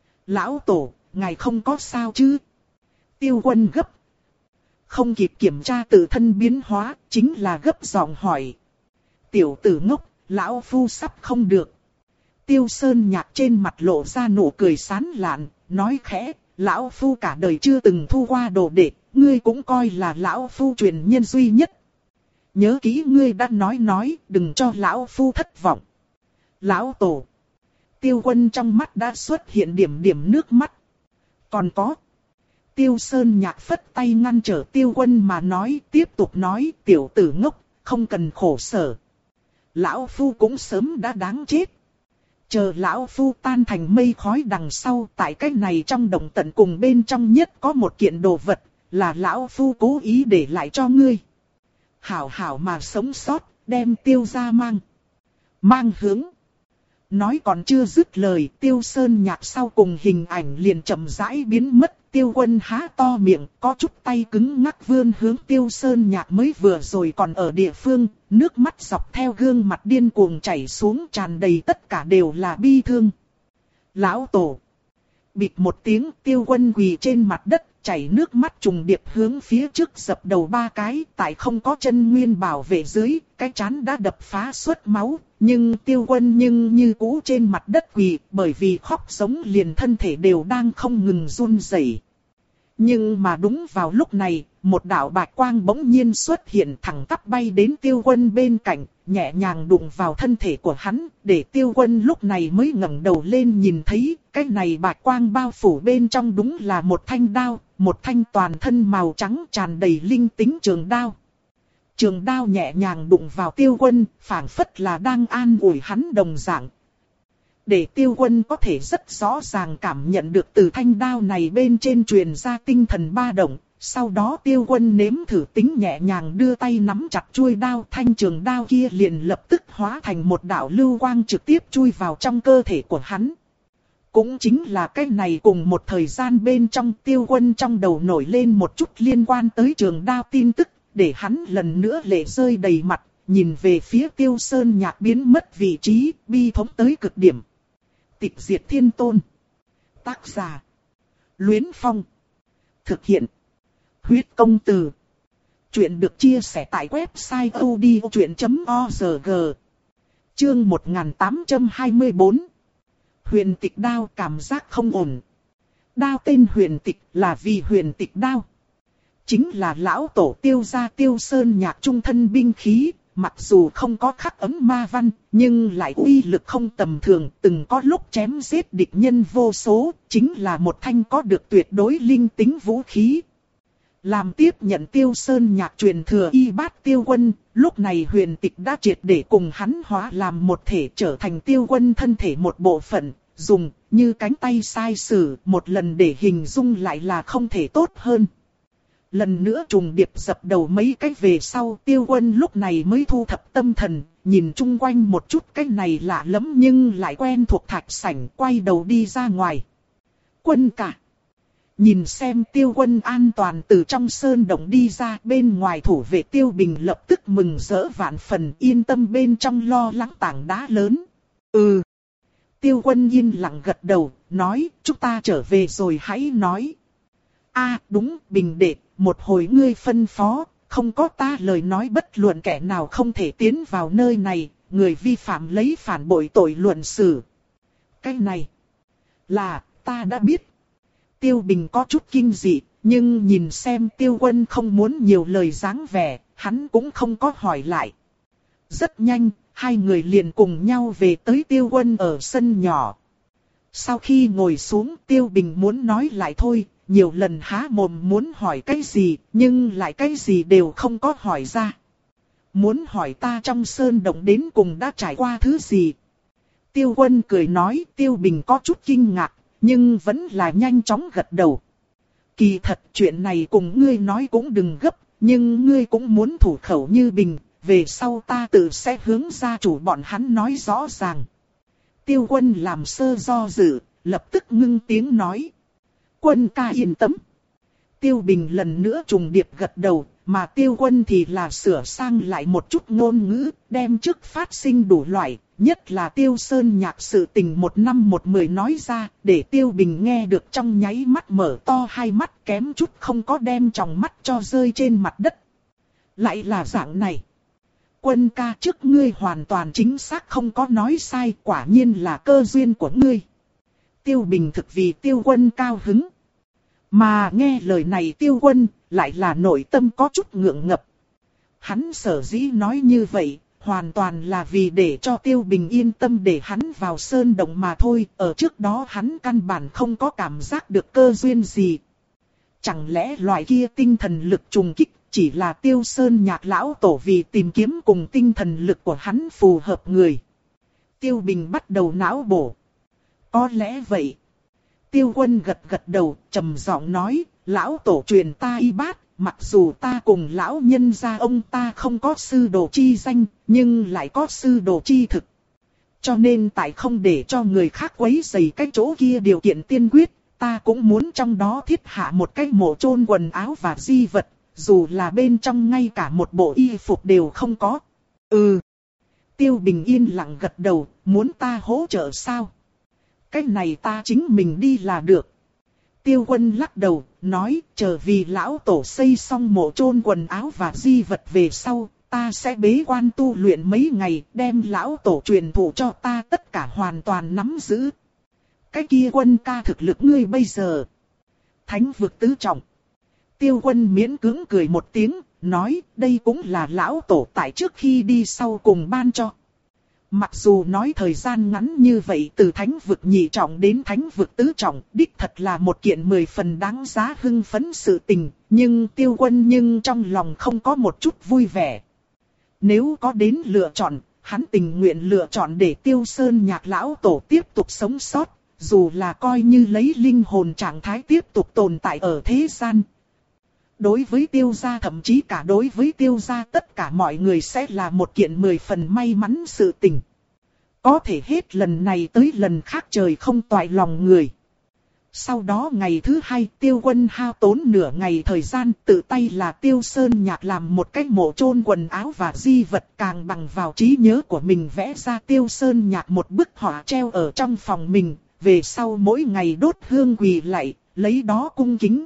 Lão Tổ, ngài không có sao chứ? Tiêu Quân gấp. Không kịp kiểm tra tự thân biến hóa, chính là gấp giọng hỏi. Tiểu tử ngốc, lão phu sắp không được. Tiêu Sơn Nhạc trên mặt lộ ra nụ cười sán lạn, nói khẽ, lão phu cả đời chưa từng thu qua đồ đệ, ngươi cũng coi là lão phu truyền nhân duy nhất. Nhớ kỹ ngươi đã nói nói, đừng cho lão phu thất vọng. Lão Tổ. Tiêu Quân trong mắt đã xuất hiện điểm điểm nước mắt. Còn có. Tiêu Sơn Nhạc phất tay ngăn trở Tiêu Quân mà nói, tiếp tục nói, tiểu tử ngốc, không cần khổ sở. Lão phu cũng sớm đã đáng chết. Chờ lão phu tan thành mây khói đằng sau, tại cái này trong đồng tận cùng bên trong nhất có một kiện đồ vật, là lão phu cố ý để lại cho ngươi. Hảo hảo mà sống sót, đem Tiêu gia mang. Mang hướng. Nói còn chưa dứt lời, Tiêu Sơn Nhạc sau cùng hình ảnh liền chậm rãi biến mất. Tiêu Quân há to miệng, có chút tay cứng ngắc vươn hướng Tiêu Sơn Nhạc mới vừa rồi còn ở địa phương, nước mắt dọc theo gương mặt điên cuồng chảy xuống, tràn đầy tất cả đều là bi thương. Lão Tổ. Bịch một tiếng, Tiêu Quân quỳ trên mặt đất, chảy nước mắt trùng điệp hướng phía trước dập đầu ba cái, tại không có chân nguyên bảo vệ dưới, cái trán đã đập phá suốt máu, nhưng Tiêu Quân nhưng như cũ trên mặt đất quỳ, bởi vì khóc sống liền thân thể đều đang không ngừng run rẩy. Nhưng mà đúng vào lúc này, một đạo bạch quang bỗng nhiên xuất hiện thẳng tắp bay đến Tiêu Quân bên cạnh, nhẹ nhàng đụng vào thân thể của hắn, để Tiêu Quân lúc này mới ngẩng đầu lên nhìn thấy, cái này bạch quang bao phủ bên trong đúng là một thanh đao, một thanh toàn thân màu trắng tràn đầy linh tính trường đao. Trường đao nhẹ nhàng đụng vào Tiêu Quân, phảng phất là đang an ủi hắn đồng dạng. Để Tiêu Quân có thể rất rõ ràng cảm nhận được từ thanh đao này bên trên truyền ra tinh thần ba động. Sau đó Tiêu Quân nếm thử tính nhẹ nhàng đưa tay nắm chặt chuôi đao, thanh trường đao kia liền lập tức hóa thành một đạo lưu quang trực tiếp chui vào trong cơ thể của hắn. Cũng chính là cái này cùng một thời gian bên trong Tiêu Quân trong đầu nổi lên một chút liên quan tới trường đao tin tức, để hắn lần nữa lệ rơi đầy mặt, nhìn về phía Tiêu Sơn Nhạc biến mất vị trí, bi thống tới cực điểm. Tịch diệt thiên tôn. Tác giả. Luyến Phong. Thực hiện. Huyết công từ. Chuyện được chia sẻ tại website odchuyện chấm org. Chương một nghìn tám trăm hai mươi tư. Huyền tịch đao cảm giác không ổn. Đao tên huyền tịch là vì huyền tịch đao. Chính là lão tổ Tiêu gia Tiêu Sơn Nhạc trung thân binh khí. Mặc dù không có khắc ấn ma văn, nhưng lại uy lực không tầm thường, từng có lúc chém giết địch nhân vô số, chính là một thanh có được tuyệt đối linh tính vũ khí. Làm tiếp nhận Tiêu Sơn Nhạc truyền thừa y bát Tiêu Quân, lúc này huyền tịch đã triệt để cùng hắn hóa làm một thể, trở thành Tiêu Quân thân thể một bộ phận, dùng như cánh tay sai sử, một lần để hình dung lại là không thể tốt hơn. Lần nữa trùng điệp dập đầu mấy cách về sau, Tiêu Quân lúc này mới thu thập tâm thần, nhìn chung quanh một chút, cái này lạ lắm nhưng lại quen thuộc thạch sảnh, quay đầu đi ra ngoài. Quân cả. Nhìn xem Tiêu Quân an toàn từ trong sơn động đi ra, bên ngoài thủ vệ Tiêu Bình lập tức mừng rỡ vạn phần, yên tâm bên trong lo lắng tảng đá lớn. Ừ. Tiêu Quân yên lặng gật đầu, nói, chúng ta trở về rồi hãy nói. A đúng, Bình đệ, một hồi ngươi phân phó, không có ta lời nói bất luận kẻ nào không thể tiến vào nơi này, người vi phạm lấy phản bội tội luận xử. Cái này là ta đã biết. Tiêu Bình có chút kinh dị, nhưng nhìn xem Tiêu Quân không muốn nhiều lời dáng vẻ, hắn cũng không có hỏi lại. Rất nhanh, hai người liền cùng nhau về tới Tiêu Quân ở sân nhỏ. Sau khi ngồi xuống, Tiêu Bình muốn nói lại thôi, nhiều lần há mồm muốn hỏi cái gì, nhưng lại cái gì đều không có hỏi ra. Muốn hỏi ta trong sơn động đến cùng đã trải qua thứ gì? Tiêu Quân cười nói. Tiêu Bình có chút kinh ngạc, nhưng vẫn là nhanh chóng gật đầu. Kỳ thật chuyện này cùng ngươi nói cũng đừng gấp, nhưng ngươi cũng muốn thủ khẩu như Bình, về sau ta tự sẽ hướng gia chủ bọn hắn nói rõ ràng. Tiêu Quân làm sơ do dự, lập tức ngưng tiếng nói. Quân ca yên tâm. Tiêu Bình lần nữa trùng điệp gật đầu, mà Tiêu Quân thì là sửa sang lại một chút ngôn ngữ, đem trước phát sinh đủ loại, nhất là Tiêu Sơn Nhạc sự tình một năm một mười nói ra, để Tiêu Bình nghe được trong nháy mắt mở to hai mắt, kém chút không có đem tròng mắt cho rơi trên mặt đất. Lại là dạng này. Quân ca, trước ngươi hoàn toàn chính xác không có nói sai, quả nhiên là cơ duyên của ngươi. Tiêu Bình thực vì Tiêu Quân cao hứng. Mà nghe lời này Tiêu Quân lại là nội tâm có chút ngượng ngập. Hắn sở dĩ nói như vậy, hoàn toàn là vì để cho Tiêu Bình yên tâm để hắn vào sơn động mà thôi. Ở trước đó hắn căn bản không có cảm giác được cơ duyên gì. Chẳng lẽ loại kia tinh thần lực trùng kích chỉ là Tiêu Sơn Nhạc lão tổ vì tìm kiếm cùng tinh thần lực của hắn phù hợp người. Tiêu Bình bắt đầu não bổ. Có lẽ vậy. Tiêu Quân gật gật đầu, trầm giọng nói, lão tổ truyền ta y bát, mặc dù ta cùng lão nhân gia ông ta không có sư đồ chi danh, nhưng lại có sư đồ chi thực. Cho nên tại không để cho người khác quấy rầy cái chỗ kia điều kiện tiên quyết, ta cũng muốn trong đó thiết hạ một cái mộ chôn quần áo và di vật, dù là bên trong ngay cả một bộ y phục đều không có. Ừ. Tiêu Bình yên lặng gật đầu, muốn ta hỗ trợ sao? Cái này ta chính mình đi là được. Tiêu Quân lắc đầu, nói, chờ vì lão tổ xây xong mộ chôn quần áo và di vật về sau, ta sẽ bế quan tu luyện mấy ngày, đem lão tổ truyền thụ cho ta tất cả hoàn toàn nắm giữ. Cái kia Quân ca thực lực ngươi bây giờ. Thánh vực tứ trọng. Tiêu Quân miễn cưỡng cười một tiếng, nói, đây cũng là lão tổ tại trước khi đi sau cùng ban cho. Mặc dù nói thời gian ngắn như vậy từ thánh vực nhị trọng đến thánh vực tứ trọng, đích thật là một kiện mười phần đáng giá hưng phấn sự tình, nhưng Tiêu Quân nhưng trong lòng không có một chút vui vẻ. Nếu có đến lựa chọn, hắn tình nguyện lựa chọn để Tiêu Sơn Nhạc lão tổ tiếp tục sống sót, dù là coi như lấy linh hồn trạng thái tiếp tục tồn tại ở thế gian. Đối với Tiêu gia, thậm chí cả đối với Tiêu gia tất cả mọi người sẽ là một kiện mười phần may mắn sự tình. Có thể hết lần này tới lần khác trời không toại lòng người. Sau đó ngày thứ hai Tiêu Quân hao tốn nửa ngày thời gian tự tay là Tiêu Sơn Nhạc làm một cái mộ chôn quần áo và di vật, càng bằng vào trí nhớ của mình vẽ ra Tiêu Sơn Nhạc một bức họa treo ở trong phòng mình, về sau mỗi ngày đốt hương quỳ lạy, lấy đó cung kính.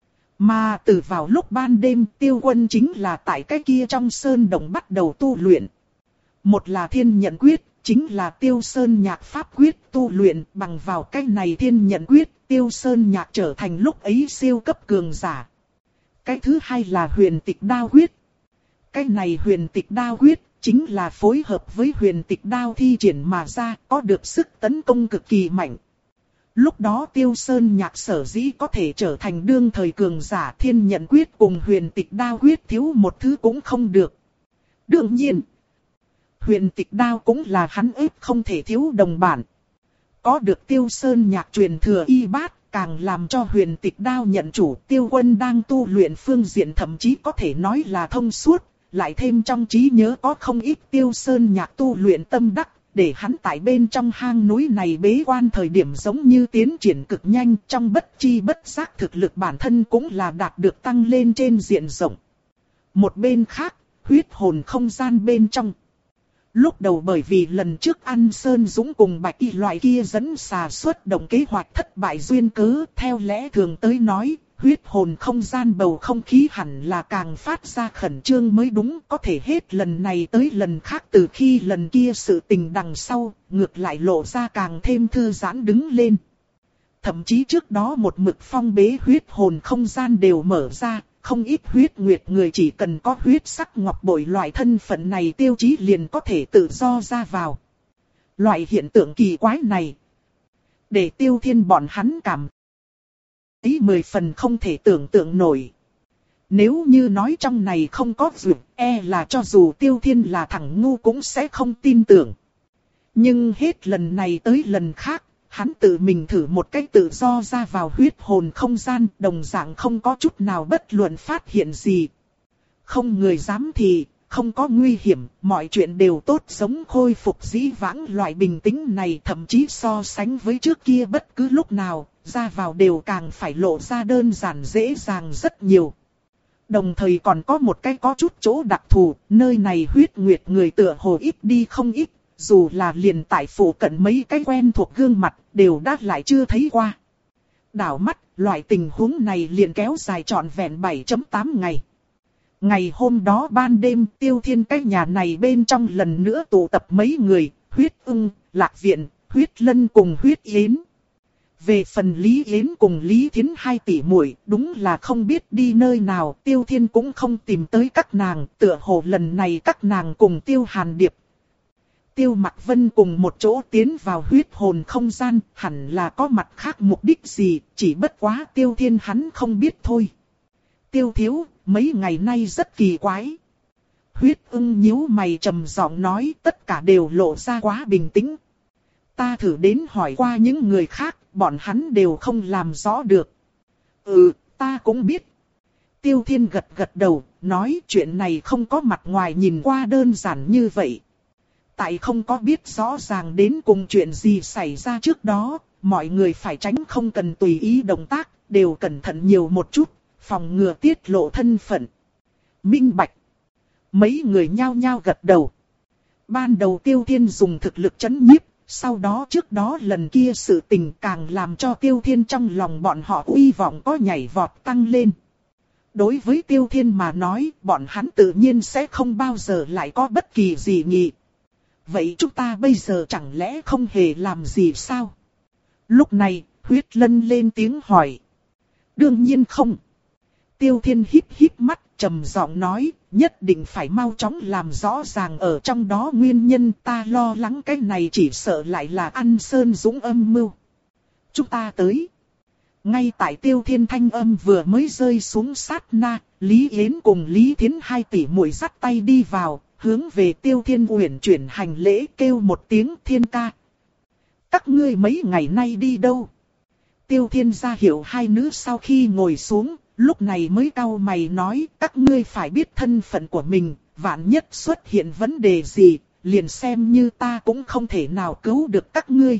Mà từ vào lúc ban đêm Tiêu Quân chính là tại cái kia trong sơn động bắt đầu tu luyện. Một là thiên nhận quyết, chính là Tiêu Sơn Nhạc pháp quyết tu luyện, bằng vào cái này thiên nhận quyết, Tiêu Sơn Nhạc trở thành lúc ấy siêu cấp cường giả. Cái thứ hai là huyền tịch đao quyết. Cái này huyền tịch đao quyết, chính là phối hợp với huyền tịch đao thi triển mà ra, có được sức tấn công cực kỳ mạnh. Lúc đó Tiêu Sơn Nhạc sở dĩ có thể trở thành đương thời cường giả, thiên nhận quyết cùng huyền tịch đao quyết thiếu một thứ cũng không được. Đương nhiên, huyền tịch đao cũng là hắn ép không thể thiếu đồng bản. Có được Tiêu Sơn Nhạc truyền thừa y bát, càng làm cho huyền tịch đao nhận chủ. Tiêu Quân đang tu luyện phương diện thậm chí có thể nói là thông suốt, lại thêm trong trí nhớ có không ít Tiêu Sơn Nhạc tu luyện tâm đắc, để hắn tại bên trong hang núi này bế quan thời điểm giống như tiến triển cực nhanh, trong bất chi bất giác thực lực bản thân cũng là đạt được tăng lên trên diện rộng. Một bên khác, huyết hồn không gian bên trong. Lúc đầu bởi vì lần trước ăn Sơn Dũng cùng Bạch Y loại kia dẫn xà xuất động kế hoạch thất bại duyên cớ, theo lẽ thường tới nói, huyết hồn không gian bầu không khí hẳn là càng phát ra khẩn trương mới đúng, có thể hết lần này tới lần khác từ khi lần kia sự tình đằng sau, ngược lại lộ ra càng thêm thư giãn đứng lên. Thậm chí trước đó một mực phong bế huyết hồn không gian đều mở ra, không ít huyết nguyệt người chỉ cần có huyết sắc ngọc bội loại thân phận này tiêu chí liền có thể tự do ra vào. Loại hiện tượng kỳ quái này, để Tiêu Thiên bọn hắn cảm ý mười phần không thể tưởng tượng nổi. Nếu như nói trong này không có dược, e là cho dù Tiêu Thiên là thằng ngu cũng sẽ không tin tưởng. Nhưng hết lần này tới lần khác, hắn tự mình thử một cách tự do ra vào huyết hồn không gian, đồng dạng không có chút nào bất luận phát hiện gì. Không người dám thì, không có nguy hiểm, mọi chuyện đều tốt, giống khôi phục dĩ vãng loại bình tĩnh này, thậm chí so sánh với trước kia bất cứ lúc nào, ra vào đều càng phải lộ ra đơn giản dễ dàng rất nhiều. Đồng thời còn có một cái có chút chỗ đặc thù, nơi này huyết nguyệt người tựa hồ ít đi không ít, dù là liền tại phủ cận mấy cái quen thuộc gương mặt, đều đã lại chưa thấy qua. Đảo mắt, loại tình huống này liền kéo dài trọn vẹn bảy chấm tám ngày. Ngày hôm đó ban đêm, Tiêu Thiên cái nhà này bên trong lần nữa tụ tập mấy người, huyết ưng, lạc viện, huyết lân cùng huyết yến. Về phần Lý Yến cùng Lý Thiến hai tỷ muội, đúng là không biết đi nơi nào, Tiêu Thiên cũng không tìm tới các nàng, tựa hồ lần này các nàng cùng Tiêu Hàn Điệp, Tiêu Mặc Vân cùng một chỗ tiến vào huyết hồn không gian, hẳn là có mặt khác mục đích gì, chỉ bất quá Tiêu Thiên hắn không biết thôi. Tiêu thiếu, mấy ngày nay rất kỳ quái. Huyết ưng nhíu mày trầm giọng nói, tất cả đều lộ ra quá bình tĩnh. Ta thử đến hỏi qua những người khác, bọn hắn đều không làm rõ được. Ừ, ta cũng biết. Tiêu Thiên gật gật đầu, nói chuyện này không có mặt ngoài nhìn qua đơn giản như vậy. Tại không có biết rõ ràng đến cùng chuyện gì xảy ra trước đó, mọi người phải tránh không cần tùy ý động tác, đều cẩn thận nhiều một chút, phòng ngừa tiết lộ thân phận. Minh bạch. Mấy người nhao nhao gật đầu. Ban đầu Tiêu Thiên dùng thực lực chấn nhiếp, sau đó trước đó lần kia sự tình càng làm cho Tiêu Thiên trong lòng bọn họ uy vọng có nhảy vọt tăng lên. Đối với Tiêu Thiên mà nói, bọn hắn tự nhiên sẽ không bao giờ lại có bất kỳ gì nghị. Vậy chúng ta bây giờ chẳng lẽ không hề làm gì sao? Lúc này, huyết lân lên tiếng hỏi. Đương nhiên không. Tiêu Thiên híp híp mắt, trầm giọng nói, nhất định phải mau chóng làm rõ ràng ở trong đó nguyên nhân, ta lo lắng cái này chỉ sợ lại là ăn sơn dũng âm mưu. Chúng ta tới. Ngay tại Tiêu Thiên thanh âm vừa mới rơi xuống sát na, Lý Yến cùng Lý Thiến hai tỷ muội dắt tay đi vào, hướng về Tiêu Thiên uyển chuyển hành lễ kêu một tiếng Thiên ca. Các ngươi mấy ngày nay đi đâu? Tiêu Thiên ra hiệu hai nữ sau khi ngồi xuống, lúc này mới cau mày nói, các ngươi phải biết thân phận của mình, vạn nhất xuất hiện vấn đề gì, liền xem như ta cũng không thể nào cứu được các ngươi.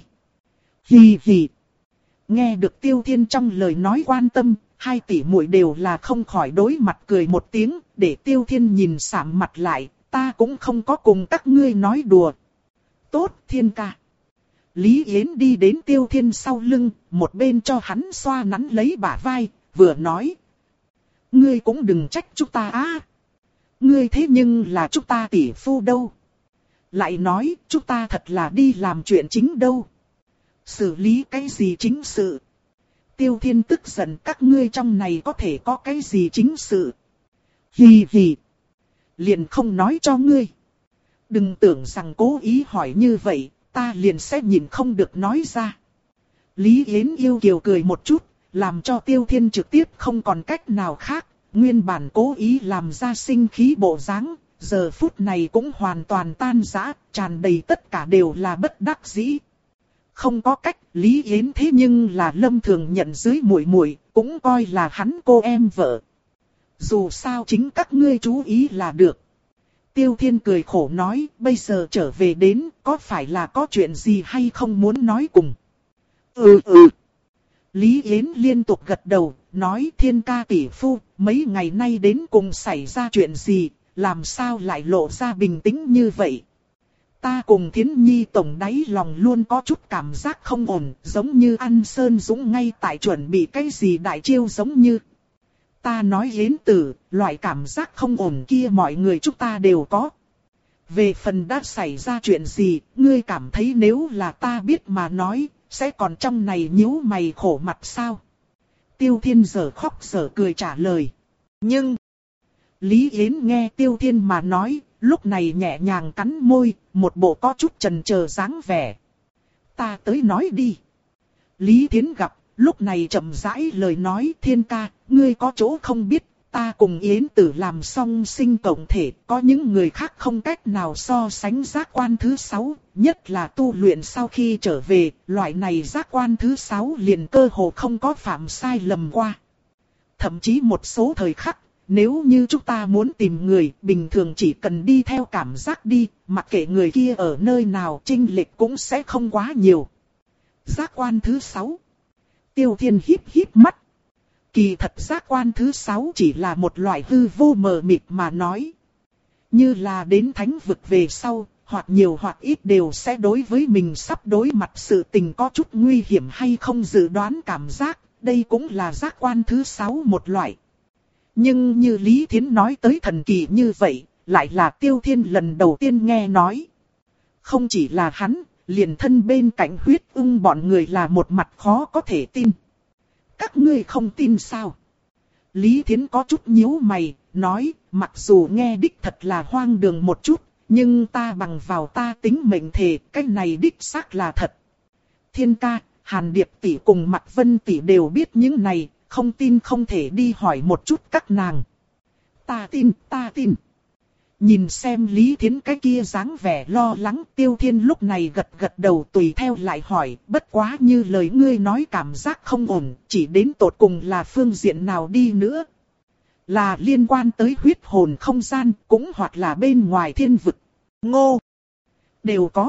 Hì hì. Nghe được Tiêu Thiên trong lời nói quan tâm, hai tỷ muội đều là không khỏi đối mặt cười một tiếng, để Tiêu Thiên nhìn sạm mặt lại, ta cũng không có cùng các ngươi nói đùa. Tốt Thiên ca. Lý Yến đi đến Tiêu Thiên sau lưng, một bên cho hắn xoa nắn lấy bả vai, vừa nói. Ngươi cũng đừng trách chúng ta á. Ngươi thế nhưng là chúng ta tỷ phu đâu. Lại nói, chúng ta thật là đi làm chuyện chính đâu. Xử lý cái gì chính sự? Tiêu Thiên tức giận, các ngươi trong này có thể có cái gì chính sự? Hì hì. Liền không nói cho ngươi. Đừng tưởng rằng cố ý hỏi như vậy, ta liền sẽ nhìn không được nói ra. Lý Yến yêu kiều cười một chút, làm cho Tiêu Thiên trực tiếp không còn cách nào khác. Nguyên bản cố ý làm ra sinh khí bộ dáng, giờ phút này cũng hoàn toàn tan rã, tràn đầy tất cả đều là bất đắc dĩ. Không có cách, Lý Yến thế nhưng là Lâm Thường nhận dưới muội muội, cũng coi là hắn cô em vợ. Dù sao chính các ngươi chú ý là được. Tiêu Thiên cười khổ nói, bây giờ trở về đến, có phải là có chuyện gì hay không muốn nói cùng? Ừ ừ. Lý Yến liên tục gật đầu, nói Thiên ca tỷ phu, mấy ngày nay đến cùng xảy ra chuyện gì, làm sao lại lộ ra bình tĩnh như vậy? ta cùng Thiến Nhi tổng đáy lòng luôn có chút cảm giác không ổn, giống như An Sơn Dũng ngay tại chuẩn bị cái gì đại chiêu giống như. Ta nói Yến Tử, loại cảm giác không ổn kia mọi người chúng ta đều có. Về phần đã xảy ra chuyện gì, ngươi cảm thấy nếu là ta biết mà nói, sẽ còn trong này nhíu mày khổ mặt sao? Tiêu Thiên giờ khóc giờ cười trả lời. Nhưng, Lý Yến nghe Tiêu Thiên mà nói, lúc này nhẹ nhàng cắn môi, một bộ có chút chần chờ dáng vẻ. Ta tới nói đi. Lý Thiến gặp, lúc này chậm rãi lời nói, Thiên ca, ngươi có chỗ không biết, ta cùng Yến Tử làm song sinh cộng thể, có những người khác không cách nào so sánh giác quan thứ sáu, nhất là tu luyện sau khi trở về, loại này giác quan thứ sáu liền cơ hồ không có phạm sai lầm qua. Thậm chí một số thời khắc, nếu như chúng ta muốn tìm người, bình thường chỉ cần đi theo cảm giác đi, mặc kệ người kia ở nơi nào, chênh lệch cũng sẽ không quá nhiều. Giác quan thứ sáu. Tiêu Thiên híp híp mắt. Kỳ thật giác quan thứ sáu chỉ là một loại hư vô mờ mịt mà nói. Như là đến thánh vực về sau, hoặc nhiều hoặc ít đều sẽ đối với mình sắp đối mặt sự tình có chút nguy hiểm hay không dự đoán cảm giác, đây cũng là giác quan thứ sáu một loại. Nhưng như Lý Thiến nói tới thần kỳ như vậy, lại là Tiêu Thiên lần đầu tiên nghe nói. Không chỉ là hắn, liền thân bên cạnh Huyết Ưng bọn người là một mặt khó có thể tin. Các ngươi không tin sao? Lý Thiến có chút nhíu mày, nói, mặc dù nghe đích thật là hoang đường một chút, nhưng ta bằng vào ta tính mệnh thề, cái này đích xác là thật. Thiên ca, Hàn Điệp tỷ cùng Mạc Vân tỷ đều biết những này, không tin không thể đi hỏi một chút các nàng. Ta tin, ta tin. Nhìn xem Lý Thiến cái kia dáng vẻ lo lắng, Tiêu Thiên lúc này gật gật đầu tùy theo lại hỏi, bất quá như lời ngươi nói cảm giác không ổn, chỉ đến tột cùng là phương diện nào đi nữa. Là liên quan tới huyết hồn không gian, cũng hoặc là bên ngoài thiên vực. Ngô! Đều có.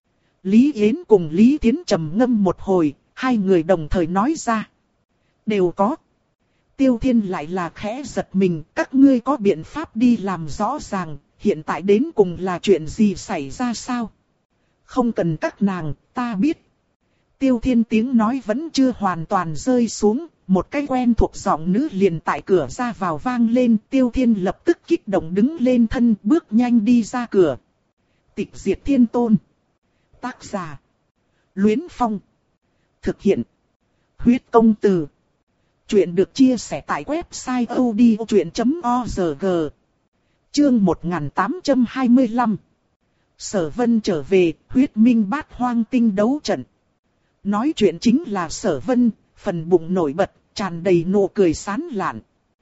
Lý Yến cùng Lý Thiến trầm ngâm một hồi, hai người đồng thời nói ra. Đều có. Tiêu Thiên lại là khẽ giật mình, các ngươi có biện pháp đi làm rõ ràng, hiện tại đến cùng là chuyện gì xảy ra sao? Không cần các nàng, ta biết. Tiêu Thiên tiếng nói vẫn chưa hoàn toàn rơi xuống, một cái quen thuộc giọng nữ liền tại cửa ra vào vang lên, Tiêu Thiên lập tức kích động đứng lên thân, bước nhanh đi ra cửa. Tịch Diệt Thiên Tôn. Tác giả: Luyến Phong. Thực hiện: Huyết Công Từ. Chuyện được chia sẻ tại website odchuyện chấm org. Chương một nghìn tám trăm hai mươi lăm. Sở Vân trở về, huyết minh bát hoang tinh đấu trận. Nói chuyện chính là Sở Vân, phần bụng nổi bật, tràn đầy nụ cười sán lạn.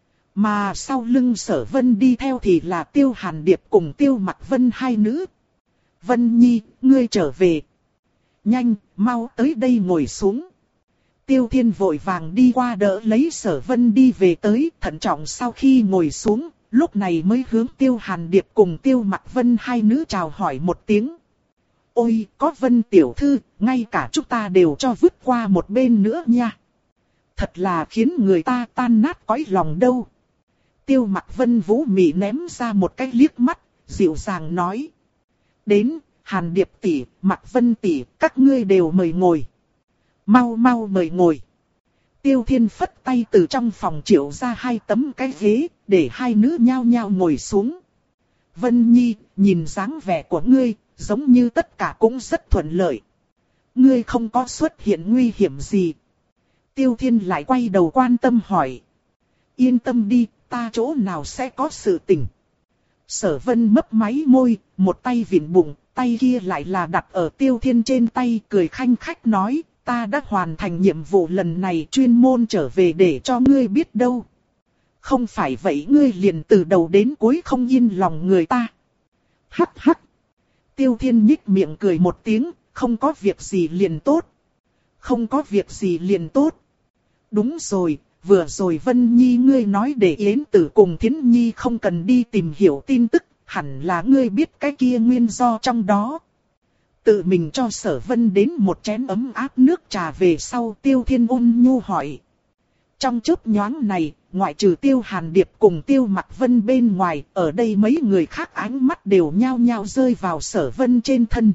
Mà sau lưng Sở Vân đi theo thì là Tiêu Hàn Điệp cùng Tiêu Mạc Vân hai nữ. Vân Nhi, ngươi trở về. Nhanh, mau tới đây ngồi xuống. Tiêu Thiên vội vàng đi qua đỡ lấy Sở Vân đi về tới, thận trọng sau khi ngồi xuống, lúc này mới hướng Tiêu Hàn Điệp cùng Tiêu Mạc Vân hai nữ chào hỏi một tiếng. Ôi, có Vân tiểu thư, ngay cả chúng ta đều cho vứt qua một bên nữa nha. Thật là khiến người ta tan nát cõi lòng đâu. Tiêu Mạc Vân vũ mị ném ra một cái liếc mắt, dịu dàng nói. Đến, Hàn Điệp tỷ, Mạc Vân tỷ, các ngươi đều mời ngồi. Mau mau mời ngồi. Tiêu Thiên phất tay từ trong phòng triệu ra hai tấm cái ghế, để hai nữ nhao nhao ngồi xuống. Vân Nhi, nhìn dáng vẻ của ngươi, giống như tất cả cũng rất thuận lợi. Ngươi không có xuất hiện nguy hiểm gì. Tiêu Thiên lại quay đầu quan tâm hỏi. Yên tâm đi, ta chỗ nào sẽ có sự tình. Sở Vân mấp máy môi, một tay vịn bụng, tay kia lại là đặt ở Tiêu Thiên trên tay, cười khanh khách nói. Ta đã hoàn thành nhiệm vụ lần này, chuyên môn trở về để cho ngươi biết đâu. Không phải vậy ngươi liền từ đầu đến cuối không yên lòng người ta. Hắc hắc. Tiêu Thiên nhích miệng cười một tiếng, không có việc gì liền tốt. Không có việc gì liền tốt. Đúng rồi, vừa rồi Vân Nhi ngươi nói để Yến Tử cùng Thiến Nhi không cần đi tìm hiểu tin tức, hẳn là ngươi biết cái kia nguyên do trong đó. Tự mình cho Sở Vân đến một chén ấm áp nước trà về sau, Tiêu Thiên ôn nhu hỏi. Trong chớp nhoáng này, ngoại trừ Tiêu Hàn Điệp cùng Tiêu Mặc Vân bên ngoài, ở đây mấy người khác ánh mắt đều nhao nhao rơi vào Sở Vân trên thân.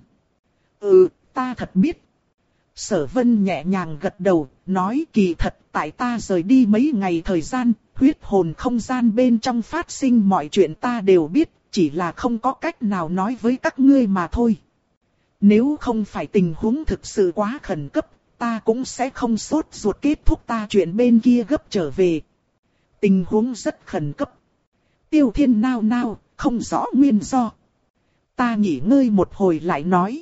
Ừ, ta thật biết. Sở Vân nhẹ nhàng gật đầu, nói kỳ thật tại ta rời đi mấy ngày thời gian, huyết hồn không gian bên trong phát sinh mọi chuyện ta đều biết, chỉ là không có cách nào nói với các ngươi mà thôi. Nếu không phải tình huống thực sự quá khẩn cấp, ta cũng sẽ không sốt ruột kết thúc ta chuyện bên kia gấp trở về. Tình huống rất khẩn cấp. Tiêu Thiên nao nao, không rõ nguyên do. Ta nghỉ ngơi một hồi lại nói.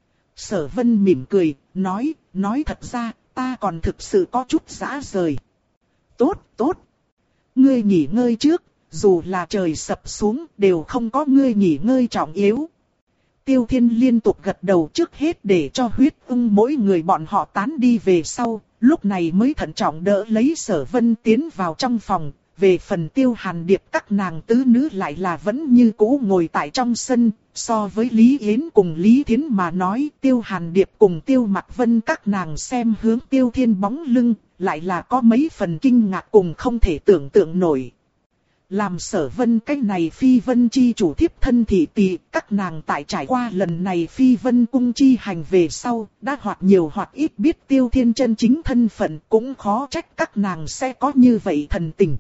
Sở Vân mỉm cười, nói, nói thật ra, ta còn thực sự có chút dã rời. Tốt, tốt. Ngươi nghỉ ngơi trước, dù là trời sập xuống, đều không có ngươi nghỉ ngơi trọng yếu. Tiêu Thiên liên tục gật đầu, trước hết để cho huyết ưng mỗi người bọn họ tán đi về sau, lúc này mới thận trọng đỡ lấy Sở Vân tiến vào trong phòng. Về phần Tiêu Hàn Điệp các nàng tứ nữ lại là vẫn như cũ ngồi tại trong sân, so với Lý Yến cùng Lý Thiến mà nói, Tiêu Hàn Điệp cùng Tiêu Mặc Vân các nàng xem hướng Tiêu Thiên bóng lưng, lại là có mấy phần kinh ngạc cùng không thể tưởng tượng nổi. Làm Sở Vân cái này phi vân chi chủ thiếp thân thị tỷ, các nàng tại trải qua lần này phi vân cung chi hành về sau, đã hoặc nhiều hoặc ít biết Tiêu Thiên chân chính thân phận, cũng khó trách các nàng sẽ có như vậy thần tình.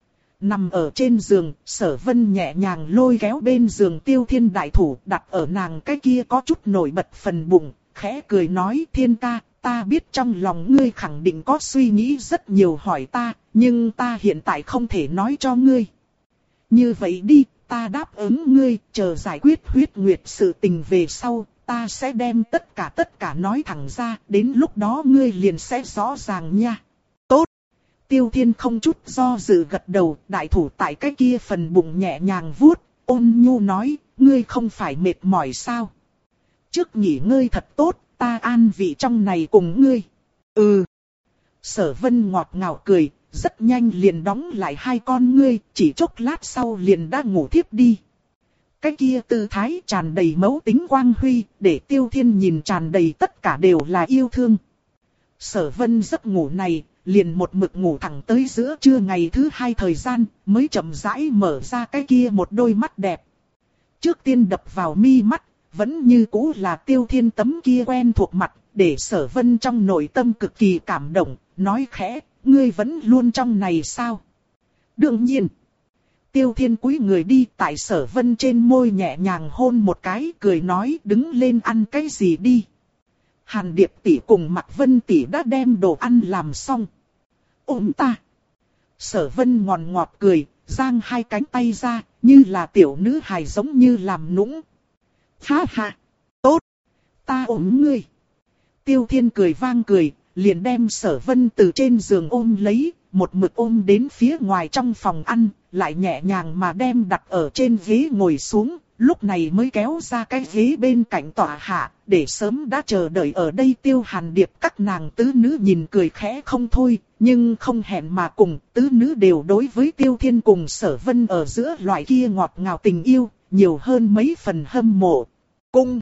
Nằm ở trên giường, Sở Vân nhẹ nhàng lôi kéo bên giường Tiêu Thiên đại thủ, đặt ở nàng cái kia có chút nổi bật phần bụng, khẽ cười nói: Thiên ca, ta biết trong lòng ngươi khẳng định có suy nghĩ rất nhiều hỏi ta, nhưng ta hiện tại không thể nói cho ngươi. Như vậy đi, ta đáp ứng ngươi, chờ giải quyết huyết nguyệt sự tình về sau, ta sẽ đem tất cả tất cả nói thẳng ra, đến lúc đó ngươi liền sẽ rõ ràng nha. Tốt. Tiêu Thiên không chút do dự gật đầu, đại thủ tại cái kia phần bụng nhẹ nhàng vuốt, ôn nhu nói, ngươi không phải mệt mỏi sao? Trước nghỉ ngơi thật tốt, ta an vị trong này cùng ngươi. Ừ. Sở Vân ngọt ngào cười, rất nhanh liền đóng lại hai con ngươi, chỉ chốc lát sau liền đã ngủ thiếp đi. Cái kia tư thái tràn đầy mẫu tính quang huy, để Tiêu Thiên nhìn tràn đầy tất cả đều là yêu thương. Sở Vân giấc ngủ này, liền một mực ngủ thẳng tới giữa trưa ngày thứ hai thời gian, mới chậm rãi mở ra cái kia một đôi mắt đẹp. Trước tiên đập vào mi mắt, vẫn như cũ là Tiêu Thiên tấm kia quen thuộc mặt, để Sở Vân trong nội tâm cực kỳ cảm động, nói khẽ, ngươi vẫn luôn trong này sao? Đương nhiên. Tiêu Thiên cúi người đi, tại Sở Vân trên môi nhẹ nhàng hôn một cái, cười nói, đứng lên ăn cái gì đi. Hàn Điệp tỷ cùng Mặc Vân tỷ đã đem đồ ăn làm xong. Ôm ta. Sở Vân ngòn ngọt cười, giang hai cánh tay ra, như là tiểu nữ hài giống như làm nũng. Ha ha, tốt, ta ôm ngươi. Tiêu Thiên cười vang cười, liền đem Sở Vân từ trên giường ôm lấy, một mực ôm đến phía ngoài trong phòng ăn, lại nhẹ nhàng mà đem đặt ở trên ghế ngồi xuống, lúc này mới kéo ra cái ghế bên cạnh tòa hạ, để sớm đã chờ đợi ở đây Tiêu Hàn Điệp các nàng tứ nữ nhìn cười khẽ không thôi, nhưng không hẹn mà cùng, tứ nữ đều đối với Tiêu Thiên cùng Sở Vân ở giữa loại kia ngọt ngào tình yêu, nhiều hơn mấy phần hâm mộ. Cung!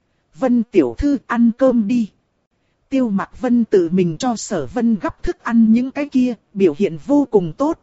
Vân tiểu thư ăn cơm đi! Tiêu Mặc Vân tự mình cho Sở Vân gắp thức ăn những cái kia, biểu hiện vô cùng tốt.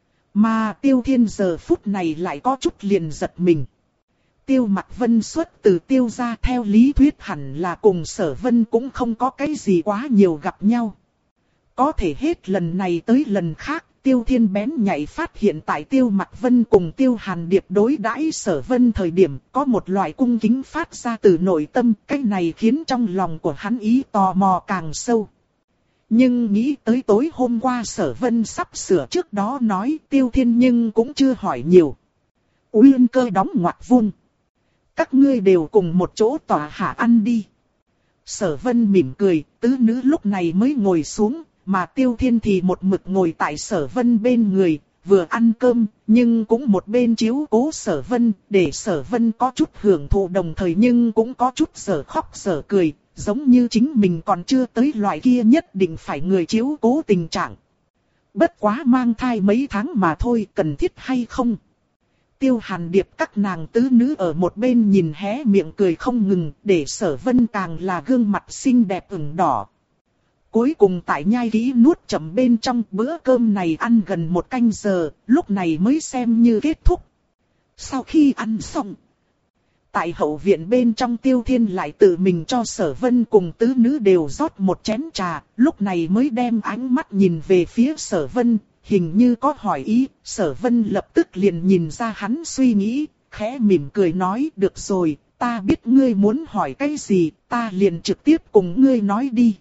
Mà Tiêu Thiên giờ phút này lại có chút liền giật mình. Tiêu Mặc Vân xuất từ Tiêu gia, theo lý thuyết hẳn là cùng Sở Vân cũng không có cái gì quá nhiều gặp nhau. Có thể hết lần này tới lần khác, Tiêu Thiên bén nhạy phát hiện tại Tiêu Mặc Vân cùng Tiêu Hàn Điệp đối đãi Sở Vân thời điểm có một loại cung kính phát ra từ nội tâm, cái này khiến trong lòng của hắn ý tò mò càng sâu. Nhưng nghĩ tới tối hôm qua Sở Vân sắp sửa trước đó nói, Tiêu Thiên nhưng cũng chưa hỏi nhiều. Uyên Cơ đóng ngoặc vuông. Các ngươi đều cùng một chỗ tòa hạ ăn đi. Sở Vân mỉm cười, tứ nữ lúc này mới ngồi xuống, mà Tiêu Thiên thì một mực ngồi tại Sở Vân bên người, vừa ăn cơm, nhưng cũng một bên chiếu cố Sở Vân, để Sở Vân có chút hưởng thụ đồng thời nhưng cũng có chút sở khóc sở cười, giống như chính mình còn chưa tới loại kia nhất định phải người chiếu cố tình trạng. Bất quá mang thai mấy tháng mà thôi, cần thiết hay không? Tiêu Hàn Điệp các nàng tứ nữ ở một bên nhìn hé miệng cười không ngừng, để Sở Vân càng là gương mặt xinh đẹp ửng đỏ. cuối cùng tại nhai kỹ nuốt chậm bên trong bữa cơm này ăn gần một canh giờ, lúc này mới xem như kết thúc. Sau khi ăn xong, tại hậu viện bên trong Tiêu Thiên lại tự mình cho Sở Vân cùng tứ nữ đều rót một chén trà, lúc này mới đem ánh mắt nhìn về phía Sở Vân, hình như có hỏi ý, Sở Vân lập tức liền nhìn ra hắn suy nghĩ, khẽ mỉm cười nói, được rồi, ta biết ngươi muốn hỏi cái gì, ta liền trực tiếp cùng ngươi nói đi.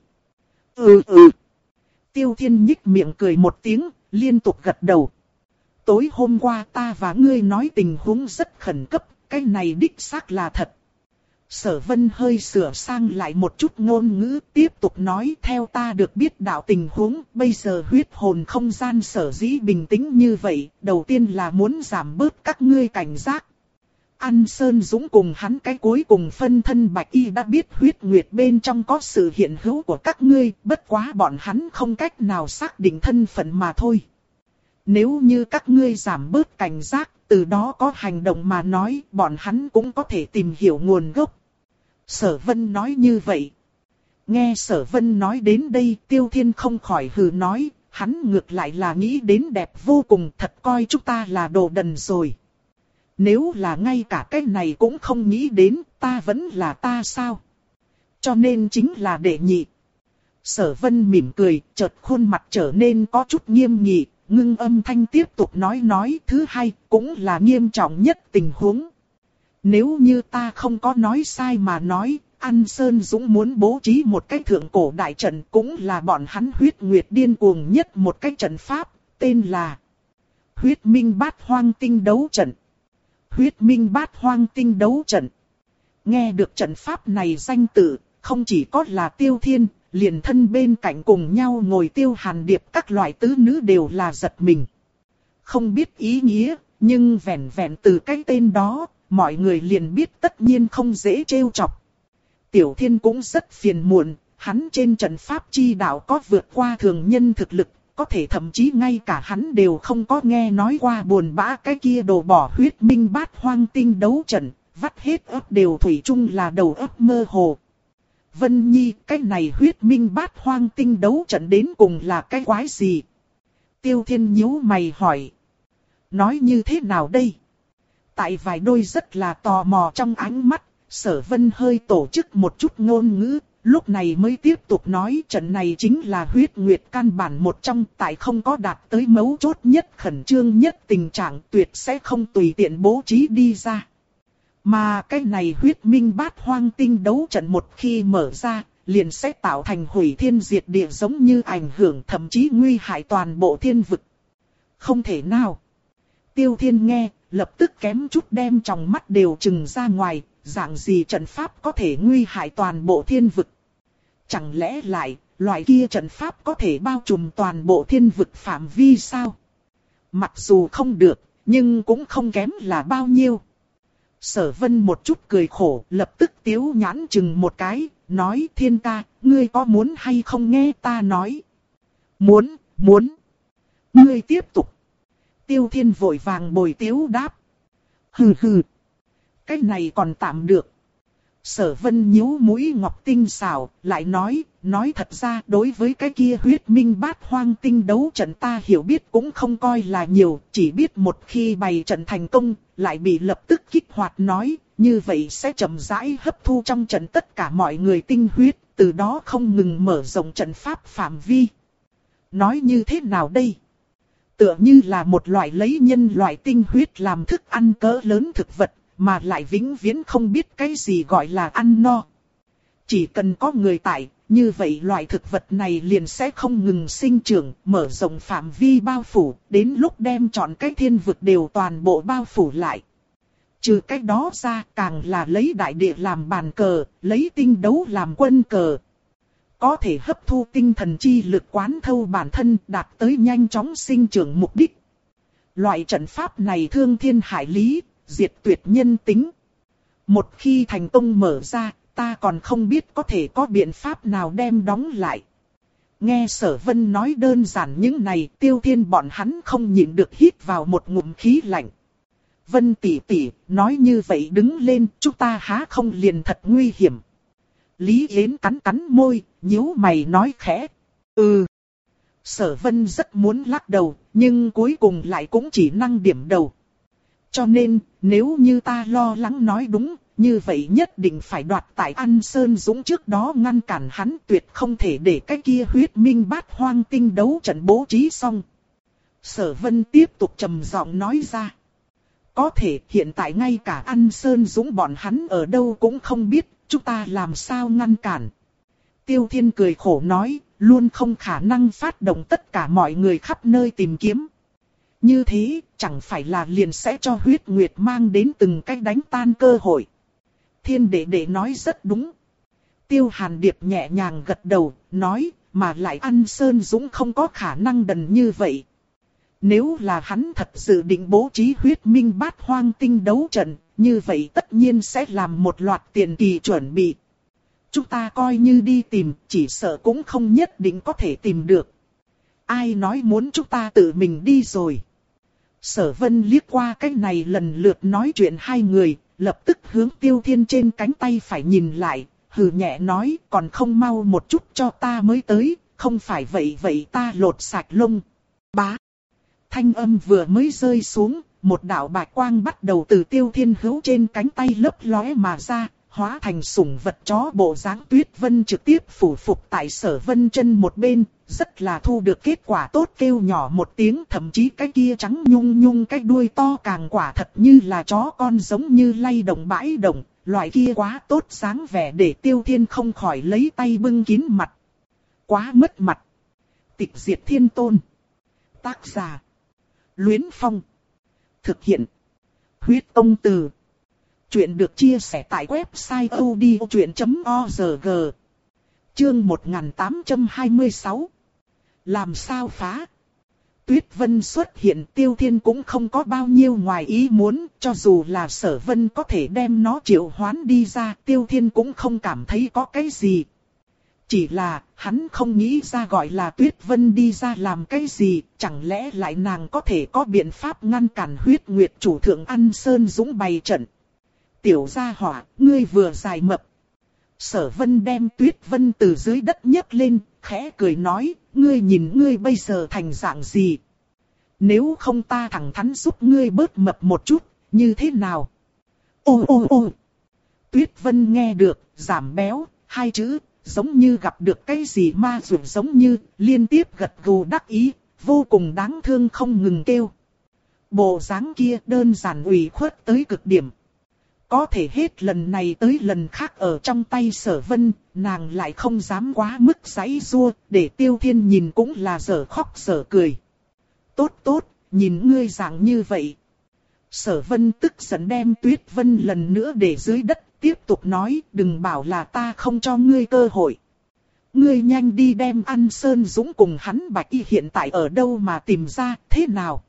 Ừ ừ. Tiêu Thiên nhích miệng cười một tiếng, liên tục gật đầu. Tối hôm qua ta và ngươi nói tình huống rất khẩn cấp, cái này đích xác là thật. Sở Vân hơi sửa sang lại một chút ngôn ngữ, tiếp tục nói, theo ta được biết đạo tình huống, bây giờ huyết hồn không gian sở dĩ bình tĩnh như vậy, đầu tiên là muốn giảm bớt các ngươi cảnh giác. An Sơn Dũng cùng hắn cái cuối cùng phân thân Bạch Y đã biết huyết nguyệt bên trong có sự hiện hữu của các ngươi, bất quá bọn hắn không cách nào xác định thân phận mà thôi. Nếu như các ngươi giảm bớt cảnh giác, từ đó có hành động mà nói, bọn hắn cũng có thể tìm hiểu nguồn gốc. Sở Vân nói như vậy. Nghe Sở Vân nói đến đây, Tiêu Thiên không khỏi hừ nói, hắn ngược lại là nghĩ đến đẹp vô cùng, thật coi chúng ta là đồ đần rồi. Nếu là ngay cả cái này cũng không nghĩ đến, ta vẫn là ta sao? Cho nên chính là đệ nhị. Sở Vân mỉm cười, chợt khuôn mặt trở nên có chút nghiêm nghị, ngưng âm thanh tiếp tục nói nói, thứ hai cũng là nghiêm trọng nhất tình huống. Nếu như ta không có nói sai mà nói, An Sơn Dũng muốn bố trí một cái thượng cổ đại trận, cũng là bọn hắn huyết nguyệt điên cuồng nhất một cái trận pháp, tên là Huyết Minh Bát Hoang Tinh Đấu Trận. Huyết Minh Bát Hoang Tinh Đấu Trận. Nghe được trận pháp này danh tự, không chỉ có là Tiêu Thiên, liền thân bên cạnh cùng nhau ngồi Tiêu Hàn Điệp các loại tứ nữ đều là giật mình. Không biết ý nghĩa, nhưng vẹn vẹn từ cái tên đó, mọi người liền biết tất nhiên không dễ trêu chọc. Tiểu Thiên cũng rất phiền muộn, hắn trên trận pháp chi đạo có vượt qua thường nhân thực lực, có thể thậm chí ngay cả hắn đều không có nghe nói qua buồn bã cái kia đồ bỏ Huyết Minh Bát Hoang Tinh Đấu Trận, vắt hết ấp đều thủy chung là đầu óc mơ hồ. Vân Nhi, cái này Huyết Minh Bát Hoang Tinh Đấu Trận đến cùng là cái quái gì? Tiêu Thiên nhíu mày hỏi. Nói như thế nào đây? Tại vài đôi rất là tò mò trong ánh mắt, Sở Vân hơi tổ chức một chút ngôn ngữ, lúc này mới tiếp tục nói, trận này chính là huyết nguyệt căn bản một trong, tại không có đạt tới mấu chốt nhất khẩn trương nhất tình trạng, tuyệt sẽ không tùy tiện bố trí đi ra. Mà cái này Huyết Minh Bát Hoang Tinh Đấu Trận một khi mở ra, liền sẽ tạo thành hủy thiên diệt địa, giống như ảnh hưởng thậm chí nguy hại toàn bộ thiên vực. Không thể nào. Tiêu Thiên nghe, lập tức kém chút đem tròng mắt đều trừng ra ngoài, dạng gì trận pháp có thể nguy hại toàn bộ thiên vực. Chẳng lẽ lại, loại kia trận pháp có thể bao trùm toàn bộ thiên vực phạm vi sao? Mặc dù không được, nhưng cũng không kém là bao nhiêu. Sở Vân một chút cười khổ, lập tức tiếu nhãn chừng một cái, nói, Thiên ca, ngươi có muốn hay không nghe ta nói? Muốn, muốn. Ngươi tiếp tục. Tiêu Thiên vội vàng bồi tiếu đáp. Hừ hừ. Cái này còn tạm được. Sở Vân nhíu mũi ngọc tinh xảo, lại nói, nói thật ra đối với cái kia Huyết Minh Bát Hoang Tinh Đấu Trận ta hiểu biết cũng không coi là nhiều, chỉ biết một khi bày trận thành công, lại bị lập tức kích hoạt nói, như vậy sẽ chậm rãi hấp thu trong trận tất cả mọi người tinh huyết, từ đó không ngừng mở rộng trận pháp phạm vi. Nói như thế nào đây? Tựa như là một loại lấy nhân loại tinh huyết làm thức ăn cỡ lớn thực vật, mà lại vĩnh viễn không biết cái gì gọi là ăn no. Chỉ cần có người tại, như vậy loại thực vật này liền sẽ không ngừng sinh trưởng, mở rộng phạm vi bao phủ, đến lúc đem trọn cái thiên vực đều toàn bộ bao phủ lại. Trừ cái đó ra, càng là lấy đại địa làm bàn cờ, lấy tinh đấu làm quân cờ. Có thể hấp thu tinh thần chi lực quán thâu bản thân, đạt tới nhanh chóng sinh trưởng mục đích. Loại trận pháp này thương thiên hại lý, diệt tuyệt nhân tính. Một khi thành công mở ra, ta còn không biết có thể có biện pháp nào đem đóng lại. Nghe Sở Vân nói đơn giản những này, Tiêu Thiên bọn hắn không nhịn được hít vào một ngụm khí lạnh. Vân tỷ tỷ, nói như vậy đứng lên, chúng ta há không liền thật nguy hiểm. Lý Yến cắn cắn môi, nhíu mày nói khẽ. Ừ. Sở Vân rất muốn lắc đầu, nhưng cuối cùng lại cũng chỉ năng điểm đầu. Cho nên, nếu như ta lo lắng nói đúng, như vậy nhất định phải đoạt tại An Sơn Dũng trước đó ngăn cản hắn, tuyệt không thể để cái kia huyết minh bát hoang tinh đấu trận bố trí xong. Sở Vân tiếp tục trầm giọng nói ra. Có thể hiện tại ngay cả An Sơn Dũng bọn hắn ở đâu cũng không biết, chúng ta làm sao ngăn cản. Tiêu Thiên cười khổ nói, luôn không khả năng phát động tất cả mọi người khắp nơi tìm kiếm. Như thế, chẳng phải là liền sẽ cho huyết nguyệt mang đến từng cách đánh tan cơ hội. Thiên đệ đệ nói rất đúng. Tiêu Hàn Điệp nhẹ nhàng gật đầu, nói, mà lại An Sơn Dũng không có khả năng đần như vậy. Nếu là hắn thật sự định bố trí huyết minh bát hoang tinh đấu trận, như vậy tất nhiên sẽ làm một loạt tiền kỳ chuẩn bị. Chúng ta coi như đi tìm, chỉ sợ cũng không nhất định có thể tìm được. Ai nói muốn chúng ta tự mình đi rồi. Sở Vân liếc qua cái này lần lượt nói chuyện hai người, lập tức hướng Tiêu Thiên trên cánh tay phải nhìn lại, hừ nhẹ nói, còn không mau một chút cho ta mới tới, không phải vậy vậy ta lột sạch lông. Bá. Thanh âm vừa mới rơi xuống, một đạo bạch quang bắt đầu từ Tiêu Thiên hữu trên cánh tay lấp lóe mà ra, hóa thành sủng vật chó bộ dáng Tuyết Vân trực tiếp phủ phục tại Sở Vân chân một bên, rất là thu được kết quả tốt, kêu nhỏ một tiếng, thậm chí cái kia trắng nhung nhung cái đuôi to càng quả thật như là chó con giống như lay động bãi động, loại kia quá tốt dáng vẻ để Tiêu Thiên không khỏi lấy tay bưng kín mặt. Quá mất mặt. Tịch Diệt Thiên Tôn. Tác giả Luyến Phong. Thực hiện Huyết Công Từ. Chuyện được chia sẻ tại website odchuyện chấm org. Chương một nghìn tám trăm hai mươi sáu. Làm sao phá? Tuyết Vân xuất hiện, Tiêu Thiên cũng không có bao nhiêu ngoài ý muốn, cho dù là Sở Vân có thể đem nó triệu hoán đi ra, Tiêu Thiên cũng không cảm thấy có cái gì. Chỉ là, hắn không nghĩ ra gọi là Tuyết Vân đi ra làm cái gì, chẳng lẽ lại nàng có thể có biện pháp ngăn cản huyết nguyệt chủ thượng An Sơn Dũng bày trận. Tiểu gia hỏa, ngươi vừa dài mập. Sở Vân đem Tuyết Vân từ dưới đất nhấc lên, khẽ cười nói, ngươi nhìn ngươi bây giờ thành dạng gì. Nếu không ta thẳng thắn giúp ngươi bớt mập một chút, như thế nào? Ô ô ô. Tuyết Vân nghe được, giảm béo, hai chữ, giống như gặp được cái gì ma dụ giống như, liên tiếp gật gù đắc ý, vô cùng đáng thương không ngừng kêu. Bộ dáng kia đơn giản ủy khuất tới cực điểm. Có thể hết lần này tới lần khác ở trong tay Sở Vân, nàng lại không dám quá mức giãy giụa, để Tiêu Thiên nhìn cũng là dở khóc dở cười. Tốt tốt, nhìn ngươi dạng như vậy. Sở Vân tức giận đem Tuyết Vân lần nữa để dưới đất, tiếp tục nói, đừng bảo là ta không cho ngươi cơ hội. Ngươi nhanh đi đem An Sơn Dũng cùng hắn Bạch Y hiện tại ở đâu mà tìm ra, thế nào?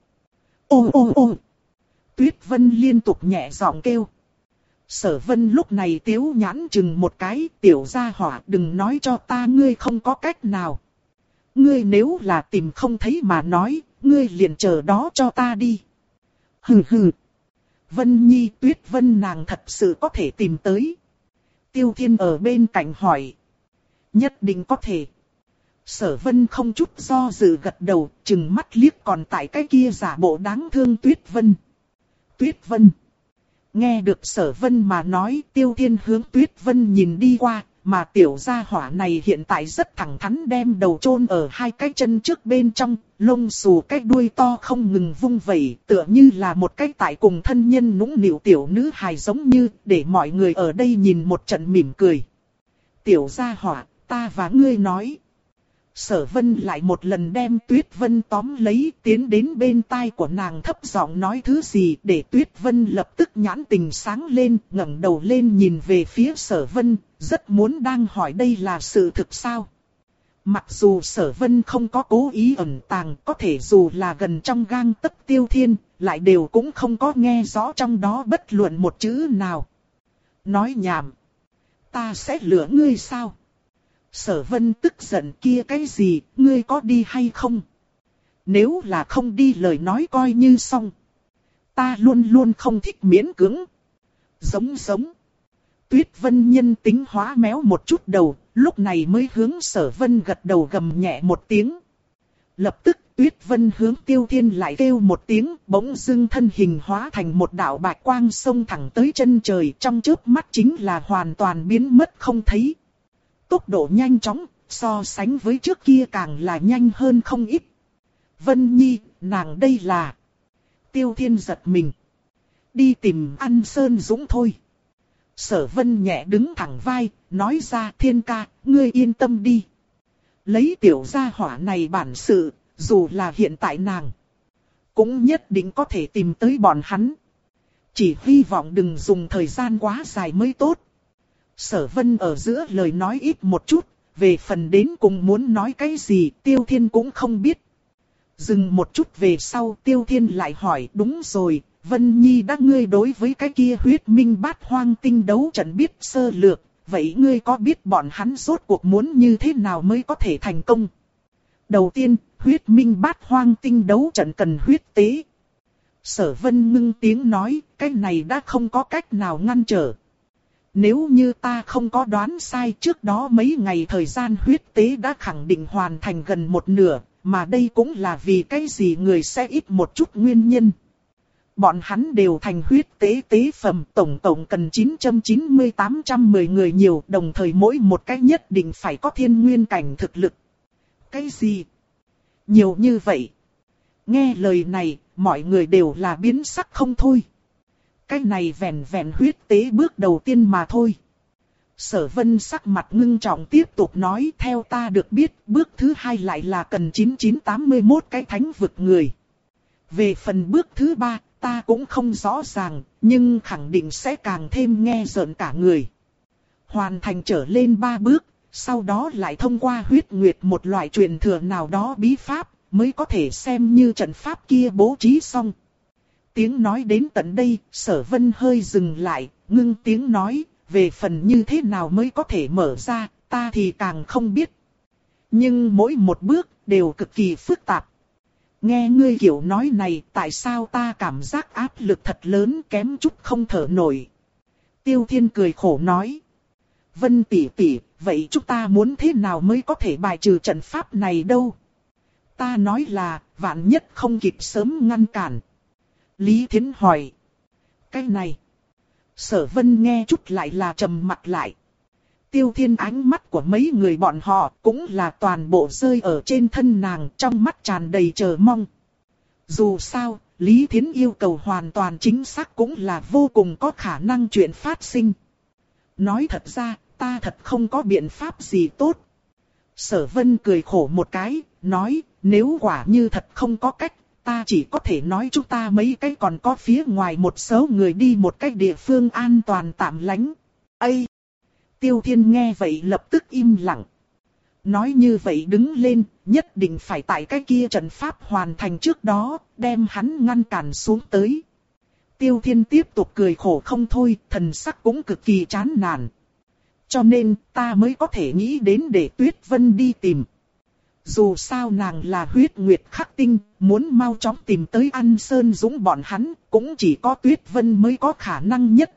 Ô ô ô. Tuyết Vân liên tục nhẹ giọng kêu. Sở Vân lúc này tiếu nhãn chừng một cái, tiểu gia hỏa, đừng nói cho ta ngươi không có cách nào. Ngươi nếu là tìm không thấy mà nói, ngươi liền chờ đó cho ta đi. Hừ hừ. Vân Nhi, Tuyết Vân nàng thật sự có thể tìm tới. Tiêu Thiên ở bên cạnh hỏi. Nhất định có thể. Sở Vân không chút do dự gật đầu, chừng mắt liếc còn tại cái kia giả bộ đáng thương Tuyết Vân. Tuyết Vân. Nghe được Sở Vân mà nói, Tiêu Thiên hướng Tuyết Vân nhìn đi qua, mà tiểu gia hỏa này hiện tại rất thẳng thắn đem đầu chôn ở hai cái chân trước bên trong, lông xù cái đuôi to không ngừng vung vẩy, tựa như là một cái tại cùng thân nhân nũng nịu tiểu nữ hài giống như, để mọi người ở đây nhìn một trận mỉm cười. Tiểu gia hỏa, ta và ngươi nói. Sở Vân lại một lần đem Tuyết Vân tóm lấy, tiến đến bên tai của nàng thấp giọng nói thứ gì, để Tuyết Vân lập tức nhãn tình sáng lên, ngẩng đầu lên nhìn về phía Sở Vân, rất muốn đang hỏi đây là sự thực sao. Mặc dù Sở Vân không có cố ý ẩn tàng, có thể dù là gần trong gang tấc Tiêu Thiên, lại đều cũng không có nghe rõ trong đó bất luận một chữ nào. Nói nhảm. Ta sẽ lừa ngươi sao? Sở Vân tức giận, kia cái gì, ngươi có đi hay không? Nếu là không đi lời nói coi như xong. Ta luôn luôn không thích miễn cưỡng. Giống giống. Tuyết Vân nhân tính hóa méo một chút đầu, lúc này mới hướng Sở Vân gật đầu gầm nhẹ một tiếng. Lập tức Tuyết Vân hướng Tiêu Thiên lại kêu một tiếng, bỗng dưng thân hình hóa thành một đạo bạch quang xông thẳng tới chân trời, trong chớp mắt chính là hoàn toàn biến mất không thấy. Tốc độ nhanh chóng, so sánh với trước kia càng là nhanh hơn không ít. Vân Nhi, nàng đây là... Tiêu Thiên giật mình. Đi tìm An Sơn Dũng thôi. Sở Vân nhẹ đứng thẳng vai, nói ra Thiên ca, ngươi yên tâm đi. Lấy tiểu gia hỏa này bản sự, dù là hiện tại nàng, cũng nhất định có thể tìm tới bọn hắn. Chỉ hy vọng đừng dùng thời gian quá dài mới tốt. Sở Vân ở giữa lời nói ít một chút, về phần đến cùng muốn nói cái gì Tiêu Thiên cũng không biết. Dừng một chút về sau Tiêu Thiên lại hỏi, đúng rồi, Vân Nhi đã ngươi đối với cái kia huyết minh bát hoang tinh đấu trận biết sơ lược, vậy ngươi có biết bọn hắn rốt cuộc muốn như thế nào mới có thể thành công? Đầu tiên, huyết minh bát hoang tinh đấu trận cần huyết tế. Sở Vân ngưng tiếng nói, cái này đã không có cách nào ngăn trở. Nếu như ta không có đoán sai, trước đó mấy ngày thời gian huyết tế đã khẳng định hoàn thành gần một nửa, mà đây cũng là vì cái gì người sẽ ít một chút nguyên nhân. Bọn hắn đều thành huyết tế tế phẩm, tổng tổng cần chín trăm chín mươi tám trăm mười người nhiều, đồng thời mỗi một cái nhất định phải có thiên nguyên cảnh thực lực. Cái gì? Nhiều như vậy. Nghe lời này, mọi người đều là biến sắc không thôi. Cái này vẹn vẹn huyết tế bước đầu tiên mà thôi. Sở Vân sắc mặt ngưng trọng tiếp tục nói, theo ta được biết, bước thứ hai lại là cần chín chín tám mươi mốt cái thánh vực người. Về phần bước thứ ba, ta cũng không rõ ràng, nhưng khẳng định sẽ càng thêm nghe rợn cả người. Hoàn thành trở lên ba bước, sau đó lại thông qua huyết nguyệt một loại truyền thừa nào đó bí pháp, mới có thể xem như trận pháp kia bố trí xong. Tiếng nói đến tận đây, Sở Vân hơi dừng lại, ngưng tiếng nói, về phần như thế nào mới có thể mở ra, ta thì càng không biết. Nhưng mỗi một bước đều cực kỳ phức tạp. Nghe ngươi kiểu nói này, tại sao ta cảm giác áp lực thật lớn, kém chút không thở nổi. Tiêu Thiên cười khổ nói. Vân tỷ tỷ, vậy chúng ta muốn thế nào mới có thể bài trừ trận pháp này đâu? Ta nói là, vạn nhất không kịp sớm ngăn cản. Lý Thiến hỏi. Cái này. Sở Vân nghe chút lại là trầm mặt lại. Tiêu Thiên ánh mắt của mấy người bọn họ cũng là toàn bộ rơi ở trên thân nàng, trong mắt tràn đầy chờ mong. Dù sao, Lý Thiến yêu cầu hoàn toàn chính xác cũng là vô cùng có khả năng chuyện phát sinh. Nói thật ra, ta thật không có biện pháp gì tốt. Sở Vân cười khổ một cái, nói, nếu quả như thật không có cách, ta chỉ có thể nói chúng ta mấy cái còn có phía ngoài một số người đi một cái địa phương an toàn tạm lánh. Ây! Tiêu Thiên nghe vậy lập tức im lặng. Nói như vậy đứng lên, nhất định phải tại cái kia trận pháp hoàn thành trước đó, đem hắn ngăn cản xuống tới. Tiêu Thiên tiếp tục cười khổ không thôi, thần sắc cũng cực kỳ chán nản. Cho nên, ta mới có thể nghĩ đến để Tuyết Vân đi tìm. Dù sao nàng là huyết nguyệt khắc tinh, muốn mau chóng tìm tới An Sơn Dũng bọn hắn, cũng chỉ có Tuyết Vân mới có khả năng nhất.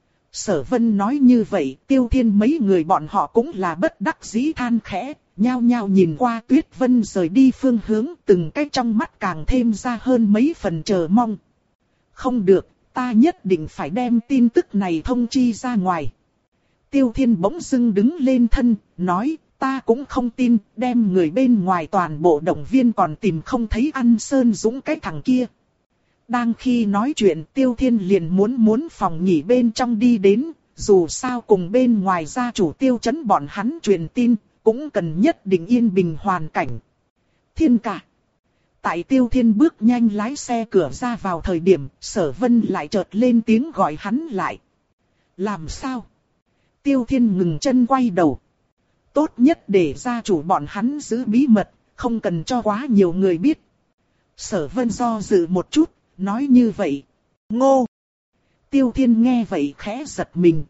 Sở Vân nói như vậy, Tiêu Thiên mấy người bọn họ cũng là bất đắc dĩ than khẽ, nhao nhao nhìn qua Tuyết Vân rời đi phương hướng, từng cái trong mắt càng thêm ra hơn mấy phần chờ mong. Không được, ta nhất định phải đem tin tức này thông chi ra ngoài. Tiêu Thiên bỗng dưng đứng lên thân, nói, ta cũng không tin, đem người bên ngoài toàn bộ động viên còn tìm không thấy An Sơn Dũng cái thằng kia. Đang khi nói chuyện Tiêu Thiên liền muốn muốn phòng nghỉ bên trong đi đến, dù sao cùng bên ngoài gia chủ Tiêu Chấn bọn hắn truyền tin, cũng cần nhất định yên bình hoàn cảnh. Thiên ca. Tại Tiêu Thiên bước nhanh lái xe cửa ra vào thời điểm, Sở Vân lại chợt lên tiếng gọi hắn lại. Làm sao? Tiêu Thiên ngừng chân quay đầu. Tốt nhất để gia chủ bọn hắn giữ bí mật, không cần cho quá nhiều người biết. Sở Vân do dự một chút, nói như vậy. Ngô! Tiêu Thiên nghe vậy khẽ giật mình.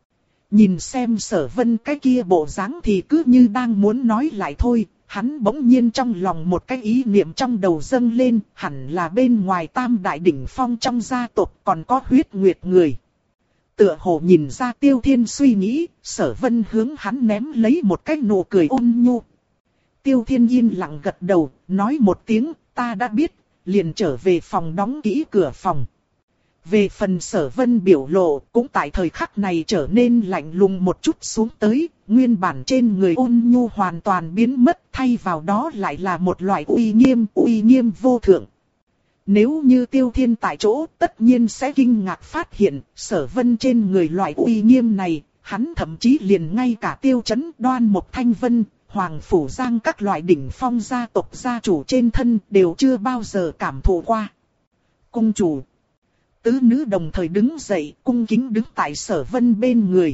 Nhìn xem Sở Vân cái kia bộ dáng thì cứ như đang muốn nói lại thôi. Hắn bỗng nhiên trong lòng một cái ý niệm trong đầu dâng lên, hẳn là bên ngoài Tam Đại Đỉnh Phong trong gia tộc còn có huyết nguyệt người. tựa hồ nhìn ra Tiêu Thiên suy nghĩ, Sở Vân hướng hắn ném lấy một cái nụ cười ôn nhu. Tiêu Thiên yên lặng gật đầu, nói một tiếng, ta đã biết, liền trở về phòng đóng kỹ cửa phòng. Về phần Sở Vân biểu lộ, cũng tại thời khắc này trở nên lạnh lùng một chút xuống tới, nguyên bản trên người ôn nhu hoàn toàn biến mất, thay vào đó lại là một loại uy nghiêm, uy nghiêm vô thượng. Nếu như Tiêu Thiên tại chỗ, tất nhiên sẽ kinh ngạc phát hiện, Sở Vân trên người loại uy nghiêm này, hắn thậm chí liền ngay cả Tiêu Chấn, Đoan Mộc Thanh Vân, Hoàng Phủ Giang các loại đỉnh phong gia tộc gia chủ trên thân đều chưa bao giờ cảm thụ qua. Cung chủ. Tứ nữ đồng thời đứng dậy, cung kính đứng tại Sở Vân bên người.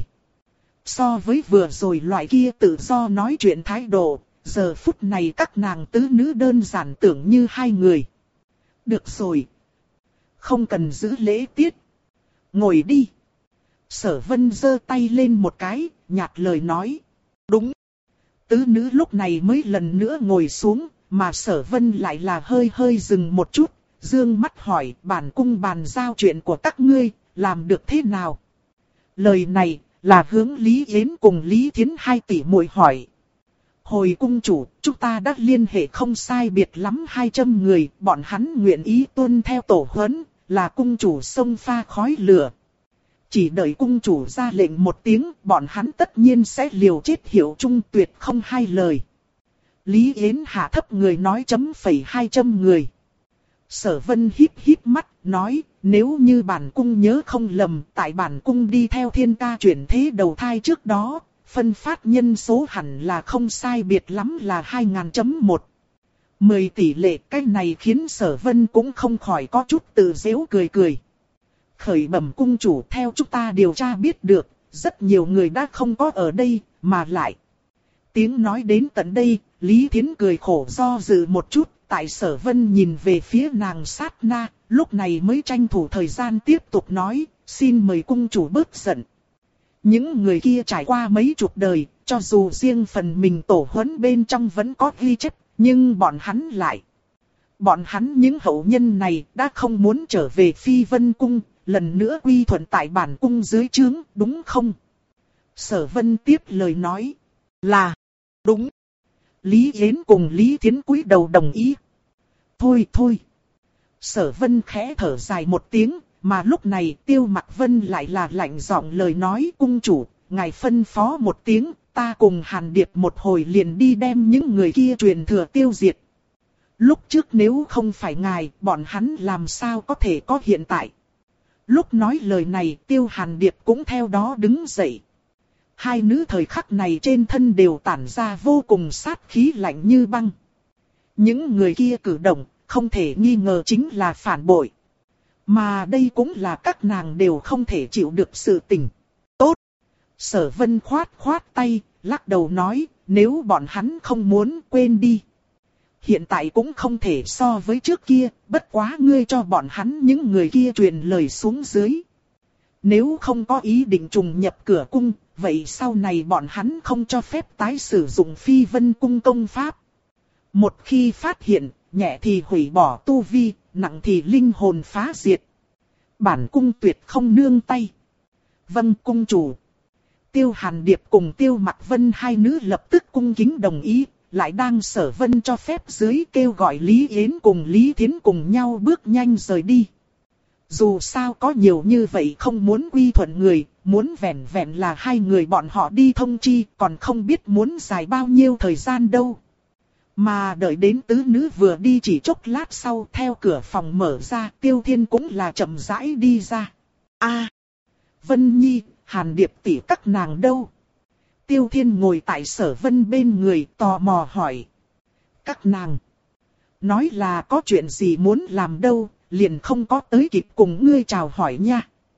So với vừa rồi loại kia tự do nói chuyện thái độ, giờ phút này các nàng tứ nữ đơn giản tưởng như hai người. Được rồi. Không cần giữ lễ tiết. Ngồi đi. Sở Vân giơ tay lên một cái, nhạt lời nói. Đúng. Tứ nữ lúc này mới lần nữa ngồi xuống, mà Sở Vân lại là hơi hơi dừng một chút, dương mắt hỏi bản cung bàn giao chuyện của các ngươi, làm được thế nào? Lời này là hướng Lý Yến cùng Lý Thiến hai tỷ muội hỏi. Hồi cung chủ, chúng ta đã liên hệ không sai biệt lắm hai trăm người, bọn hắn nguyện ý tuân theo tổ huấn, là cung chủ xông pha khói lửa. Chỉ đợi cung chủ ra lệnh một tiếng, bọn hắn tất nhiên sẽ liều chết hiệu chung tuyệt không hai lời. Lý Yến hạ thấp người nói chấm phẩy hai trăm người. Sở Vân híp híp mắt, nói, nếu như bản cung nhớ không lầm, tại bản cung đi theo thiên ca chuyển thế đầu thai trước đó, phân phát nhân số hẳn là không sai biệt lắm là hai nghìn chấm một. mười tỷ lệ, cái này khiến Sở Vân cũng không khỏi có chút tự giễu cười cười. Khởi bẩm cung chủ, theo chúng ta điều tra biết được, rất nhiều người đã không có ở đây, mà lại. Tiếng nói đến tận đây, Lý Thiến cười khổ do dự một chút, tại Sở Vân nhìn về phía nàng sát na, lúc này mới tranh thủ thời gian tiếp tục nói, xin mời cung chủ bớt giận. Những người kia trải qua mấy chục đời, cho dù riêng phần mình tổ huấn bên trong vẫn có ghi chép, nhưng bọn hắn lại. Bọn hắn những hậu nhân này đã không muốn trở về Phi Vân Cung, lần nữa quy thuận tại bản cung dưới trướng, đúng không? Sở Vân tiếp lời nói, là, đúng. Lý Yến cùng Lý Thiến cúi đầu đồng ý. Thôi thôi. Sở Vân khẽ thở dài một tiếng, mà lúc này Tiêu Mặc Vân lại là lạnh giọng lời nói, cung chủ, ngài phân phó một tiếng, ta cùng Hàn Điệp một hồi liền đi đem những người kia truyền thừa tiêu diệt. Lúc trước nếu không phải ngài, bọn hắn làm sao có thể có hiện tại. Lúc nói lời này, Tiêu Hàn Điệp cũng theo đó đứng dậy. Hai nữ thời khắc này trên thân đều tản ra vô cùng sát khí lạnh như băng. Những người kia cử động, không thể nghi ngờ chính là phản bội. Mà đây cũng là các nàng đều không thể chịu được sự tình. Tốt! Sở Vân khoát khoát tay, lắc đầu nói, nếu bọn hắn không muốn, quên đi. Hiện tại cũng không thể so với trước kia, bất quá ngươi cho bọn hắn những người kia truyền lời xuống dưới. Nếu không có ý định trùng nhập cửa cung, vậy sau này bọn hắn không cho phép tái sử dụng Phi Vân Cung công pháp. Một khi phát hiện, nhẹ thì hủy bỏ tu vi, nặng thì linh hồn phá diệt. Bản cung tuyệt không nương tay. Vâng cung chủ. Tiêu Hàn Điệp cùng Tiêu Mặc Vân hai nữ lập tức cung kính đồng ý, lại đang Sở Vân cho phép dưới kêu gọi Lý Yến cùng Lý Thiến cùng nhau bước nhanh rời đi. Dù sao có nhiều như vậy không muốn quy thuận người, muốn vẹn vẹn là hai người bọn họ đi thông chi, còn không biết muốn dài bao nhiêu thời gian đâu. Mà đợi đến tứ nữ vừa đi chỉ chốc lát sau, theo cửa phòng mở ra, Tiêu Thiên cũng là chậm rãi đi ra. A, Vân Nhi, Hàn Điệp tỷ các nàng đâu? Tiêu Thiên ngồi tại Sở Vân bên người tò mò hỏi. Các nàng nói là có chuyện gì muốn làm đâu, liền không có tới kịp cùng ngươi chào hỏi nha.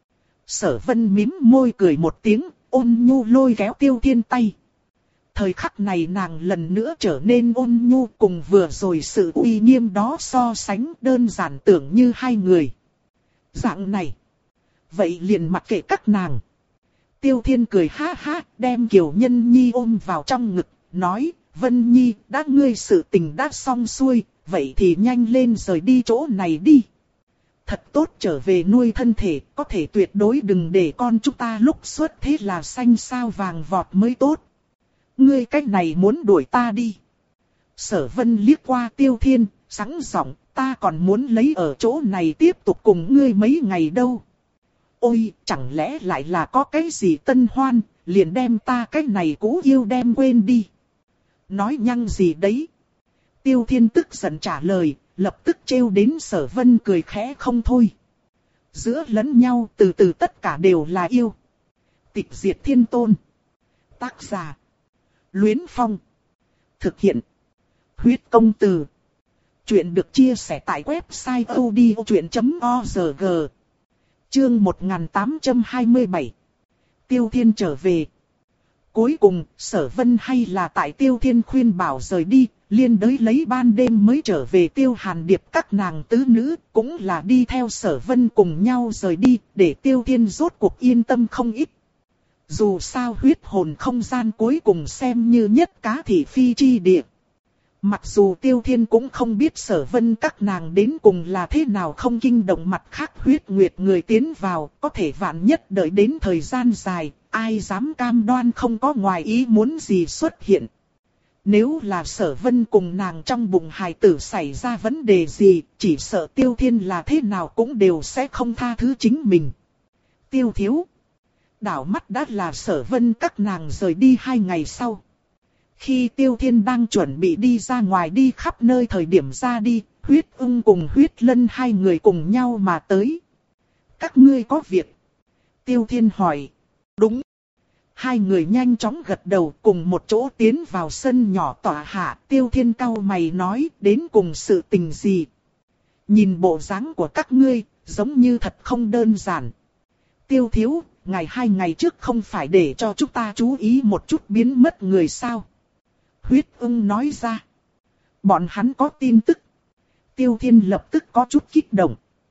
Sở Vân mím môi cười một tiếng, ôn nhu lôi kéo Tiêu Thiên tay. Thời khắc này nàng lần nữa trở nên ôn nhu, cùng vừa rồi sự uy nghiêm đó so sánh đơn giản tưởng như hai người. Dạng này. Vậy liền mặc kệ các nàng. Tiêu Thiên cười ha ha, đem Kiều Nhân Nhi ôm vào trong ngực, nói, Vân Nhi, đã ngươi sự tình đã xong xuôi, vậy thì nhanh lên rời đi chỗ này đi. thật tốt trở về nuôi thân thể, có thể tuyệt đối đừng để con chúng ta lúc xuất thế là xanh sao vàng vọt mới tốt. Ngươi cách này muốn đuổi ta đi. Sở Vân liếc qua Tiêu Thiên, sẵn giọng, ta còn muốn lấy ở chỗ này tiếp tục cùng ngươi mấy ngày đâu. Ôi, chẳng lẽ lại là có cái gì tân hoan, liền đem ta cái này cũ yêu đem quên đi. Nói nhăng gì đấy. Tiêu Thiên tức giận trả lời, lập tức trêu đến Sở Vân cười khẽ không thôi. Giữa lẫn nhau từ từ tất cả đều là yêu. Tịch diệt thiên tôn. Tác giả. Luyến Phong. Thực hiện. Huyết công từ. Chuyện được chia sẻ tại website odchuyện chấm org. Chương một nghìn tám trăm hai mươi bảy. Tiêu Thiên trở về. Cuối cùng, Sở Vân hay là tại Tiêu Thiên khuyên bảo rời đi, liên đới lấy ban đêm mới trở về Tiêu Hàn Điệp các nàng tứ nữ, cũng là đi theo Sở Vân cùng nhau rời đi, để Tiêu Thiên rốt cuộc yên tâm không ít. Dù sao huyết hồn không gian cuối cùng xem như nhất cá thị phi chi địa. Mặc dù Tiêu Thiên cũng không biết Sở Vân các nàng đến cùng là thế nào không kinh động mặt khác huyết nguyệt người tiến vào, có thể vạn nhất đợi đến thời gian dài, ai dám cam đoan không có ngoài ý muốn gì xuất hiện. Nếu là Sở Vân cùng nàng trong bụng hài tử xảy ra vấn đề gì, chỉ sợ Tiêu Thiên là thế nào cũng đều sẽ không tha thứ chính mình. Tiêu thiếu. Đảo mắt đã là Sở Vân các nàng rời đi hai ngày sau. Khi Tiêu Thiên đang chuẩn bị đi ra ngoài đi khắp nơi thời điểm ra đi, Huyết Ưng cùng Huyết Lân hai người cùng nhau mà tới. Các ngươi có việc? Tiêu Thiên hỏi. Đúng. Hai người nhanh chóng gật đầu cùng một chỗ tiến vào sân nhỏ tỏa hạ. Tiêu Thiên cau mày nói đến cùng sự tình gì. Nhìn bộ dáng của các ngươi, giống như thật không đơn giản. Tiêu thiếu, ngày hai ngày trước không phải để cho chúng ta chú ý một chút biến mất người sao? Huyết Ưng nói ra. Bọn hắn có tin tức. Tiêu Thiên lập tức có chút kích động.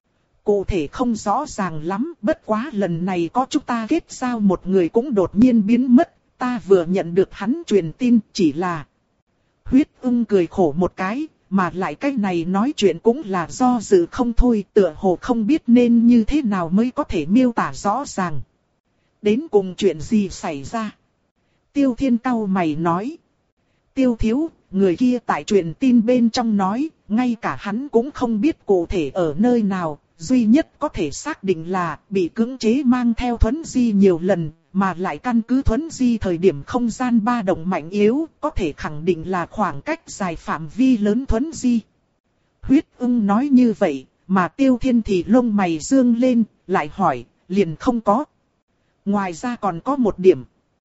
Cụ thể không rõ ràng lắm, bất quá lần này có chúng ta kết giao một người cũng đột nhiên biến mất, ta vừa nhận được hắn truyền tin chỉ là... Huyết Ưng cười khổ một cái, mà lại cái này nói chuyện cũng là do dự không thôi, tựa hồ không biết nên như thế nào mới có thể miêu tả rõ ràng. Đến cùng chuyện gì xảy ra? Tiêu Thiên cau mày nói. Tiêu thiếu, người kia tại truyền tin bên trong nói, ngay cả hắn cũng không biết cụ thể ở nơi nào, duy nhất có thể xác định là bị cưỡng chế mang theo thuấn di nhiều lần, mà lại căn cứ thuấn di thời điểm không gian ba động mạnh yếu, có thể khẳng định là khoảng cách dài phạm vi lớn thuấn di. Huyết Ưng nói như vậy, mà Tiêu Thiên thì lông mày dương lên, lại hỏi, liền không có. Ngoài ra còn có một điểm.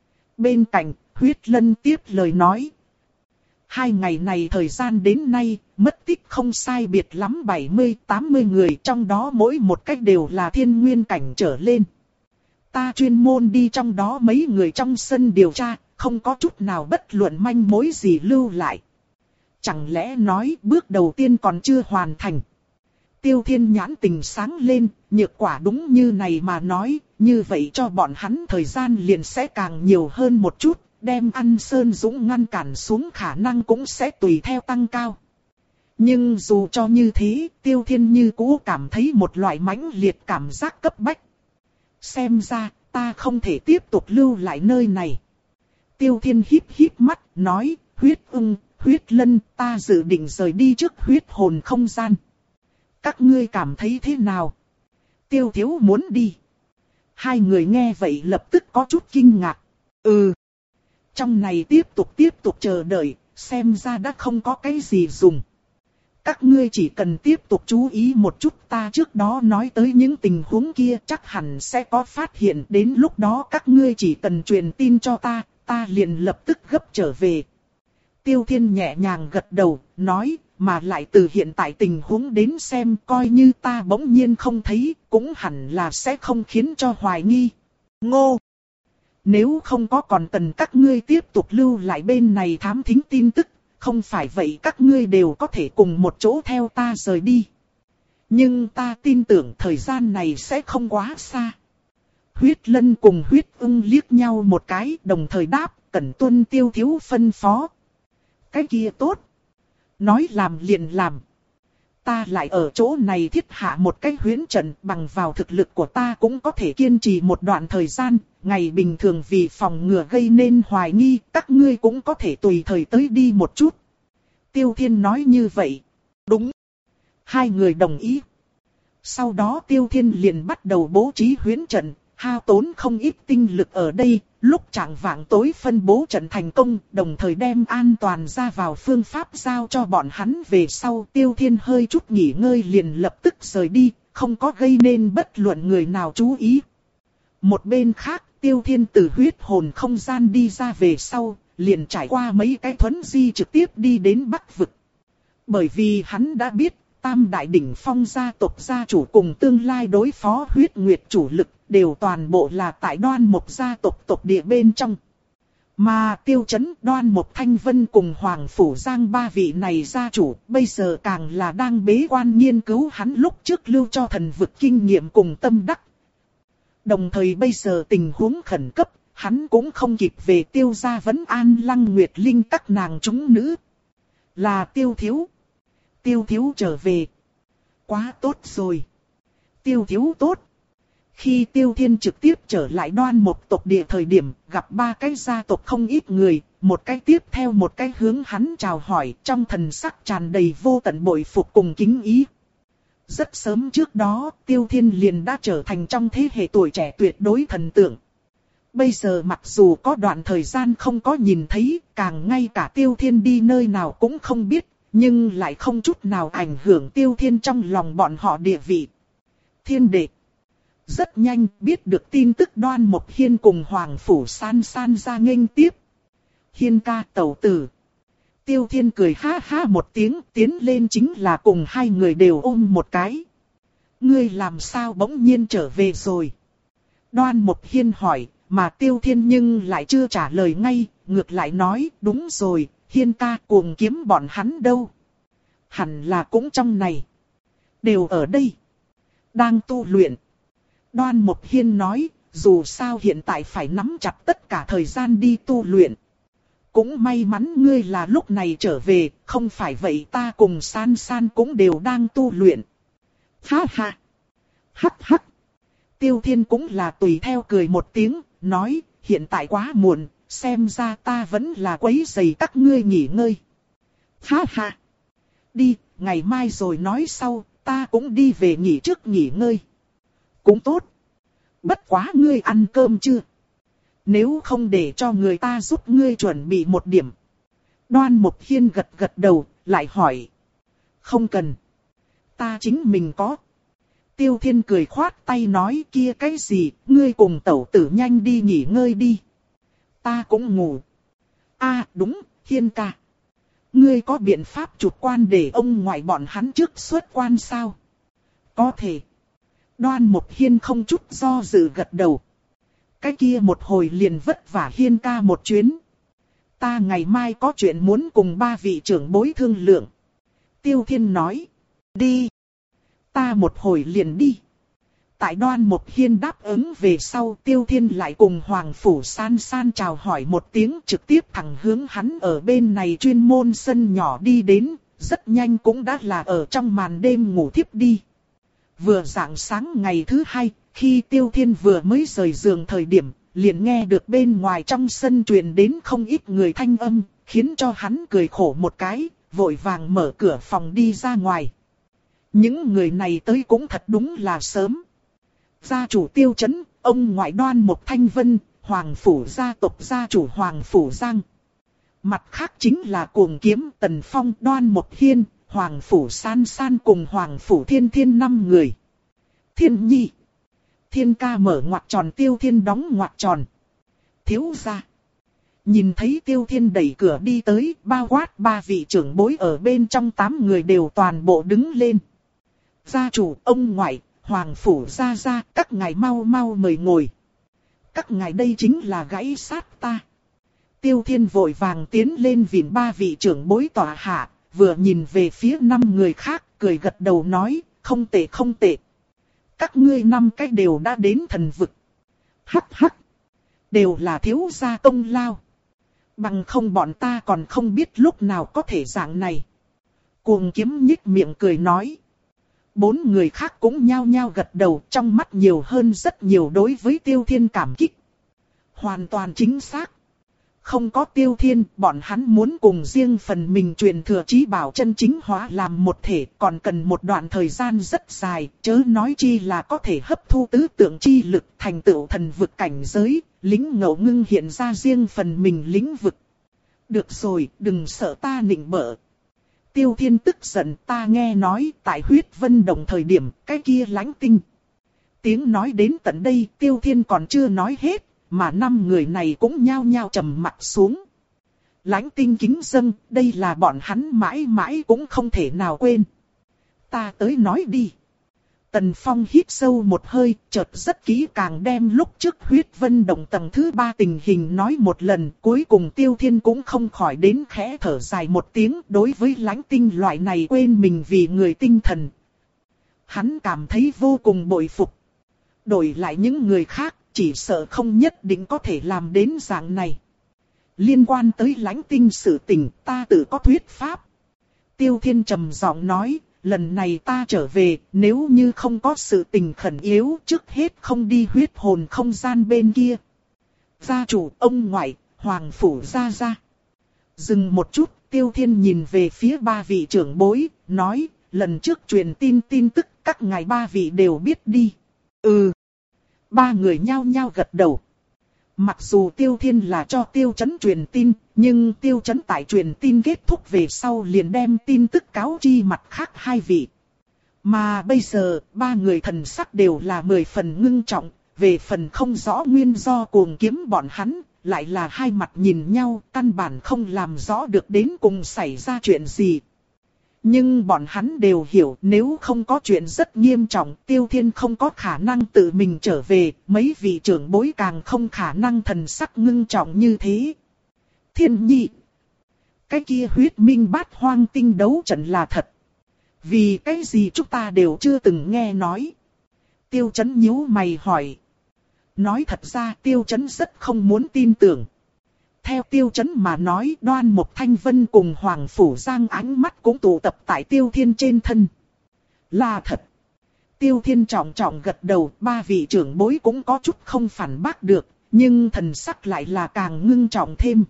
Bên cạnh, Huyết Lân tiếp lời nói. Hai ngày này thời gian đến nay, mất tích không sai biệt lắm bảy mươi tám mươi người, trong đó mỗi một cách đều là thiên nguyên cảnh trở lên. Ta chuyên môn đi trong đó mấy người trong sân điều tra, không có chút nào bất luận manh mối gì lưu lại. Chẳng lẽ nói bước đầu tiên còn chưa hoàn thành? Tiêu Thiên nhãn tình sáng lên, nhược quả đúng như này mà nói, như vậy cho bọn hắn thời gian liền sẽ càng nhiều hơn một chút. Đem Ăn Sơn Dũng ngăn cản xuống khả năng cũng sẽ tùy theo tăng cao. Nhưng dù cho như thế, Tiêu Thiên như cũ cảm thấy một loại mãnh liệt cảm giác cấp bách. Xem ra, ta không thể tiếp tục lưu lại nơi này. Tiêu Thiên híp híp mắt, nói, Huyết Ưng, Huyết Lân, ta dự định rời đi trước huyết hồn không gian. Các ngươi cảm thấy thế nào? Tiêu thiếu muốn đi. Hai người nghe vậy lập tức có chút kinh ngạc. Ừ. Trong này tiếp tục tiếp tục chờ đợi, xem ra đã không có cái gì dùng. Các ngươi chỉ cần tiếp tục chú ý một chút, ta trước đó nói tới những tình huống kia chắc hẳn sẽ có phát hiện, đến lúc đó các ngươi chỉ cần truyền tin cho ta, ta liền lập tức gấp trở về. Tiêu Thiên nhẹ nhàng gật đầu, nói, mà lại từ hiện tại tình huống đến xem coi như ta bỗng nhiên không thấy, cũng hẳn là sẽ không khiến cho hoài nghi. Ngô! Nếu không có còn cần các ngươi tiếp tục lưu lại bên này thám thính tin tức, không phải vậy các ngươi đều có thể cùng một chỗ theo ta rời đi. Nhưng ta tin tưởng thời gian này sẽ không quá xa. Huyết Lân cùng Huyết Ưng liếc nhau một cái, đồng thời đáp, cẩn tuân Tiêu thiếu phân phó. Cái kia tốt. Nói làm liền làm. ta lại ở chỗ này thiết hạ một cái huyễn trận, bằng vào thực lực của ta cũng có thể kiên trì một đoạn thời gian, ngày bình thường vì phòng ngừa gây nên hoài nghi, các ngươi cũng có thể tùy thời tới đi một chút. Tiêu Thiên nói như vậy. Đúng. Hai người đồng ý. Sau đó Tiêu Thiên liền bắt đầu bố trí huyễn trận, hao tốn không ít tinh lực ở đây, lúc chạng vạng tối phân bố trận thành công, đồng thời đem an toàn ra vào phương pháp giao cho bọn hắn về sau. Tiêu Thiên hơi chút nghỉ ngơi liền lập tức rời đi, không có gây nên bất luận người nào chú ý. Một bên khác, Tiêu Thiên từ huyết hồn không gian đi ra về sau, liền trải qua mấy cái thuấn di trực tiếp đi đến Bắc Vực. Bởi vì hắn đã biết, Tam Đại Đỉnh Phong gia tộc gia chủ cùng tương lai đối phó huyết nguyệt chủ lực, đều toàn bộ là tại Đoan Mộc gia tộc tộc địa bên trong. Mà Tiêu Chấn, Đoan Mộc Thanh Vân cùng Hoàng Phủ Giang ba vị này gia chủ, bây giờ càng là đang bế quan nghiên cứu hắn lúc trước lưu cho thần vực kinh nghiệm cùng tâm đắc. Đồng thời bây giờ tình huống khẩn cấp, hắn cũng không kịp về Tiêu gia vấn an Lăng Nguyệt Linh các nàng chúng nữ. Là Tiêu Thiếu. Tiêu Thiếu trở về. Quá tốt rồi. Tiêu Thiếu tốt. Khi Tiêu Thiên trực tiếp trở lại Đoan Mộc tộc địa thời điểm, gặp ba cái gia tộc không ít người, một cái tiếp theo một cái hướng hắn chào hỏi, trong thần sắc tràn đầy vô tận bội phục cùng kính ý. Rất sớm trước đó, Tiêu Thiên liền đã trở thành trong thế hệ tuổi trẻ tuyệt đối thần tượng. Bây giờ mặc dù có đoạn thời gian không có nhìn thấy, càng ngay cả Tiêu Thiên đi nơi nào cũng không biết, nhưng lại không chút nào ảnh hưởng Tiêu Thiên trong lòng bọn họ địa vị. Thiên đệ. Rất nhanh biết được tin tức Đoan Mộc Hiên cùng Hoàng Phủ San San ra nghênh tiếp. Hiên ca tẩu tử. Tiêu Thiên cười ha ha một tiếng, tiến lên chính là cùng hai người đều ôm một cái. Ngươi làm sao bỗng nhiên trở về rồi? Đoan Mộc Hiên hỏi, mà Tiêu Thiên nhưng lại chưa trả lời ngay, ngược lại nói, đúng rồi, Hiên ca cuồng kiếm bọn hắn đâu? Hẳn là cũng trong này. Đều ở đây. Đang tu luyện. Đoan Mộc Hiên nói, dù sao hiện tại phải nắm chặt tất cả thời gian đi tu luyện. Cũng may mắn ngươi là lúc này trở về, không phải vậy ta cùng San San cũng đều đang tu luyện. Ha ha. Hắc hắc. Tiêu Thiên cũng là tùy theo cười một tiếng, nói, hiện tại quá muộn, xem ra ta vẫn là quấy rầy các ngươi nghỉ ngơi. Ha ha. Đi, ngày mai rồi nói sau, ta cũng đi về nghỉ trước nghỉ ngơi. Cũng tốt. Bất quá ngươi ăn cơm chưa? Nếu không để cho người ta giúp ngươi chuẩn bị một điểm. Đoan Mộc Hiên gật gật đầu, lại hỏi. Không cần. Ta chính mình có. Tiêu Thiên cười khoát tay nói kia cái gì, ngươi cùng tẩu tử nhanh đi nghỉ ngơi đi. Ta cũng ngủ. À đúng, Hiên ca. Ngươi có biện pháp chụp quan để ông ngoại bọn hắn trước xuất quan sao? Có thể. Đoan Mộc Hiên không chút do dự gật đầu. Cái kia một hồi liền vất vả Hiên ca một chuyến. Ta ngày mai có chuyện muốn cùng ba vị trưởng bối thương lượng. Tiêu Thiên nói. Đi. Ta một hồi liền đi. Tại Đoan Mộc Hiên đáp ứng về sau, Tiêu Thiên lại cùng Hoàng Phủ San San chào hỏi một tiếng, trực tiếp thẳng hướng hắn ở bên này chuyên môn sân nhỏ đi đến, rất nhanh cũng đã là ở trong màn đêm ngủ thiếp đi. Vừa rạng sáng ngày thứ hai, khi Tiêu Thiên vừa mới rời giường thời điểm, liền nghe được bên ngoài trong sân truyền đến không ít người thanh âm, khiến cho hắn cười khổ một cái, vội vàng mở cửa phòng đi ra ngoài. Những người này tới cũng thật đúng là sớm. Gia chủ Tiêu Chấn, ông ngoại Đoan Mộc Thanh Vân, Hoàng Phủ gia tộc gia chủ Hoàng Phủ Giang. Mặt khác chính là Cuồng Kiếm, Tần Phong, Đoan Mộc Hiên, Hoàng Phủ San San cùng Hoàng Phủ Thiên Thiên năm người. Thiên Nhi. Thiên ca mở ngoặc tròn, Tiêu Thiên đóng ngoặc tròn. Thiếu gia. Nhìn thấy Tiêu Thiên đẩy cửa đi tới, bao quát ba vị trưởng bối ở bên trong tám người đều toàn bộ đứng lên. Gia chủ, ông ngoại, Hoàng Phủ gia gia, các ngài mau mau mời ngồi. Các ngài đây chính là gãy sát ta. Tiêu Thiên vội vàng tiến lên vịn ba vị trưởng bối tòa hạ, vừa nhìn về phía năm người khác, cười gật đầu nói, không tệ không tệ. Các ngươi năm cái đều đã đến thần vực. Hắc hắc. Đều là thiếu gia công lao. Bằng không bọn ta còn không biết lúc nào có thể dạng này. Cuồng kiếm nhích miệng cười nói. Bốn người khác cũng nhao nhao gật đầu, trong mắt nhiều hơn rất nhiều đối với Tiêu Thiên cảm kích. Hoàn toàn chính xác. Không có Tiêu Thiên, bọn hắn muốn cùng riêng phần mình truyền thừa chí bảo chân chính hóa làm một thể, còn cần một đoạn thời gian rất dài, chớ nói chi là có thể hấp thu tứ tượng chi lực thành tựu thần vực cảnh giới, lĩnh ngộ ngưng hiện ra riêng phần mình lĩnh vực. Được rồi, đừng sợ ta nịnh bợ. Tiêu Thiên tức giận, ta nghe nói tại huyết vân đồng thời điểm, cái kia lãnh tinh. Tiếng nói đến tận đây, Tiêu Thiên còn chưa nói hết, mà năm người này cũng nhao nhao trầm mặt xuống. Lãnh tinh kính dâng, đây là bọn hắn mãi mãi cũng không thể nào quên. Ta tới nói đi. Tần Phong hít sâu một hơi, chợt rất kỹ càng đem lúc trước huyết vân động tầng thứ ba tình hình nói một lần. Cuối cùng Tiêu Thiên cũng không khỏi đến khẽ thở dài một tiếng đối với lãnh tinh loại này quên mình vì người tinh thần. Hắn cảm thấy vô cùng bội phục. Đổi lại những người khác, chỉ sợ không nhất định có thể làm đến dạng này. Liên quan tới lãnh tinh sự tình, ta tự có thuyết pháp. Tiêu Thiên trầm giọng nói. Lần này ta trở về, nếu như không có sự tình khẩn yếu, trước hết không đi huyết hồn không gian bên kia. Gia chủ, ông ngoại, hoàng phủ gia gia. Dừng một chút, Tiêu Thiên nhìn về phía ba vị trưởng bối, nói, lần trước truyền tin tin tức, các ngài ba vị đều biết đi. Ừ. Ba người nhao nhao gật đầu. Mặc dù Tiêu Thiên là cho Tiêu Chấn truyền tin, nhưng Tiêu Chấn tại truyền tin kết thúc về sau liền đem tin tức cáo chi mặt khác hai vị. Mà bây giờ, ba người thần sắc đều là mười phần ngưng trọng, về phần không rõ nguyên do cuồng kiếm bọn hắn, lại là hai mặt nhìn nhau, căn bản không làm rõ được đến cùng xảy ra chuyện gì. Nhưng bọn hắn đều hiểu nếu không có chuyện rất nghiêm trọng, Tiêu Thiên không có khả năng tự mình trở về, mấy vị trưởng bối càng không khả năng thần sắc ngưng trọng như thế. Thiên nhi, cái kia huyết minh bát hoang tinh đấu trận là thật. Vì cái gì chúng ta đều chưa từng nghe nói. Tiêu Chấn nhíu mày hỏi. Nói thật ra Tiêu Chấn rất không muốn tin tưởng. Theo Tiêu Chấn mà nói, Đoan Mộc Thanh Vân cùng Hoàng Phủ Giang ánh mắt cũng tụ tập tại Tiêu Thiên trên thân. Là thật. Tiêu Thiên trọng trọng gật đầu, ba vị trưởng bối cũng có chút không phản bác được, nhưng thần sắc lại là càng ngưng trọng thêm.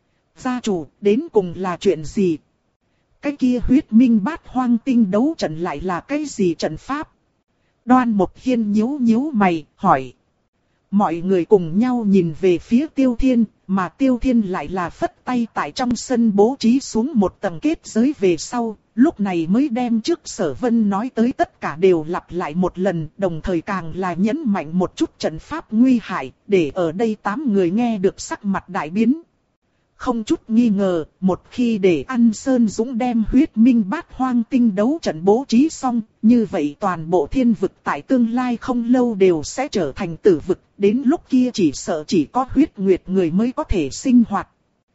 Gia chủ, đến cùng là chuyện gì? Cái kia huyết minh bát hoang tinh đấu trận lại là cái gì trận pháp? Đoan Mộc Hiên nhíu nhíu mày, hỏi. Mọi người cùng nhau nhìn về phía Tiêu Thiên, mà Tiêu Thiên lại là phất tay tại trong sân bố trí xuống một tầng kết giới về sau, lúc này mới đem trước Sở Vân nói tới tất cả đều lặp lại một lần, đồng thời càng là nhấn mạnh một chút trận pháp nguy hại, để ở đây tám người nghe được sắc mặt đại biến. Không chút nghi ngờ, một khi để An Sơn Dũng đem huyết minh bát hoang tinh đấu trận bố trí xong, như vậy toàn bộ thiên vực tại tương lai không lâu đều sẽ trở thành tử vực, đến lúc kia chỉ sợ chỉ có huyết nguyệt người mới có thể sinh hoạt.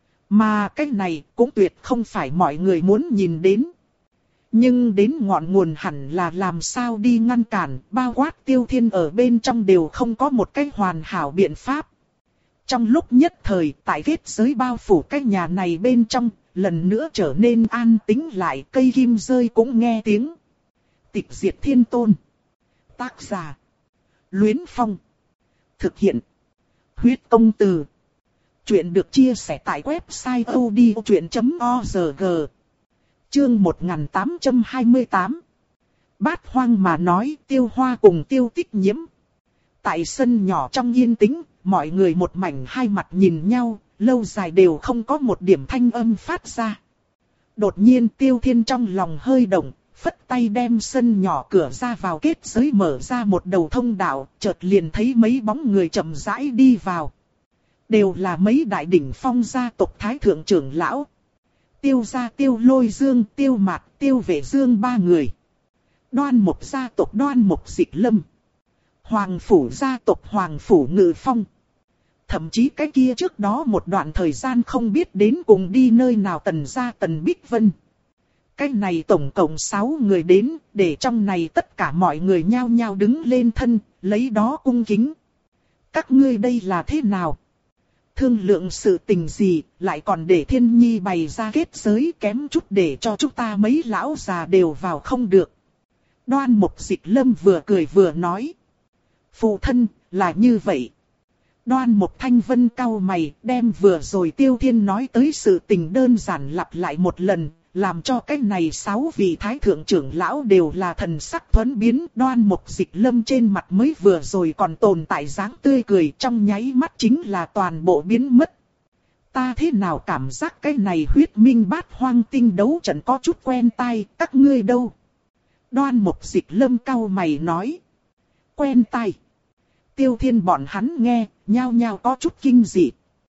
Mà cái này cũng tuyệt không phải mọi người muốn nhìn đến. Nhưng đến ngọn nguồn hẳn là làm sao đi ngăn cản, bao quát Tiêu Thiên ở bên trong đều không có một cái hoàn hảo biện pháp. Trong lúc nhất thời, tại kết giới bao phủ cái nhà này bên trong, lần nữa trở nên an tĩnh lại, cây kim rơi cũng nghe tiếng. Tịch diệt thiên tôn. Tác giả. Luyến Phong. Thực hiện. Huyết công từ. Chuyện được chia sẻ tại website odchuyện chấm org. Chương một nghìn tám trăm hai mươi tám. Bát hoang mà nói, Tiêu Hoa cùng Tiêu Tích Nhiễm. Tại sân nhỏ trong yên tĩnh, mọi người một mảnh hai mặt nhìn nhau, lâu dài đều không có một điểm thanh âm phát ra. Đột nhiên Tiêu Thiên trong lòng hơi động, phất tay đem sân nhỏ cửa ra vào kết giới mở ra một đầu thông đạo, chợt liền thấy mấy bóng người chậm rãi đi vào. Đều là mấy đại đỉnh phong gia tộc thái thượng trưởng lão. Tiêu gia Tiêu Lôi Dương, Tiêu Mạc, Tiêu Vệ Dương ba người. Đoan Mộc gia tộc Đoan Mộc Dịch Lâm. Hoàng phủ gia tộc Hoàng phủ Ngự Phong. Thậm chí cái kia trước đó một đoạn thời gian không biết đến cùng đi nơi nào Tần gia Tần Bích Vân. Cái này tổng cộng sáu người đến, để trong này tất cả mọi người nhao nhao đứng lên thân, lấy đó cung kính. Các ngươi đây là thế nào? Thương lượng sự tình gì, lại còn để Thiên Nhi bày ra kết giới kém chút để cho chúng ta mấy lão già đều vào không được. Đoan Mục Dịch Lâm vừa cười vừa nói. Phụ thân, là như vậy. Đoan Mục Thanh Vân cau mày, đem vừa rồi Tiêu Thiên nói tới sự tình đơn giản lặp lại một lần, làm cho cái này sáu vị thái thượng trưởng lão đều là thần sắc thuẫn biến. Đoan Mục Dịch Lâm trên mặt mới vừa rồi còn tồn tại dáng tươi cười, trong nháy mắt chính là toàn bộ biến mất. Ta thế nào cảm giác cái này huyết minh bát hoang tinh đấu trận có chút quen tai, các ngươi đâu? Đoan Mục Dịch Lâm cau mày nói. Quen tai. Tiêu Thiên bọn hắn nghe, nhao nhao có chút kinh dị.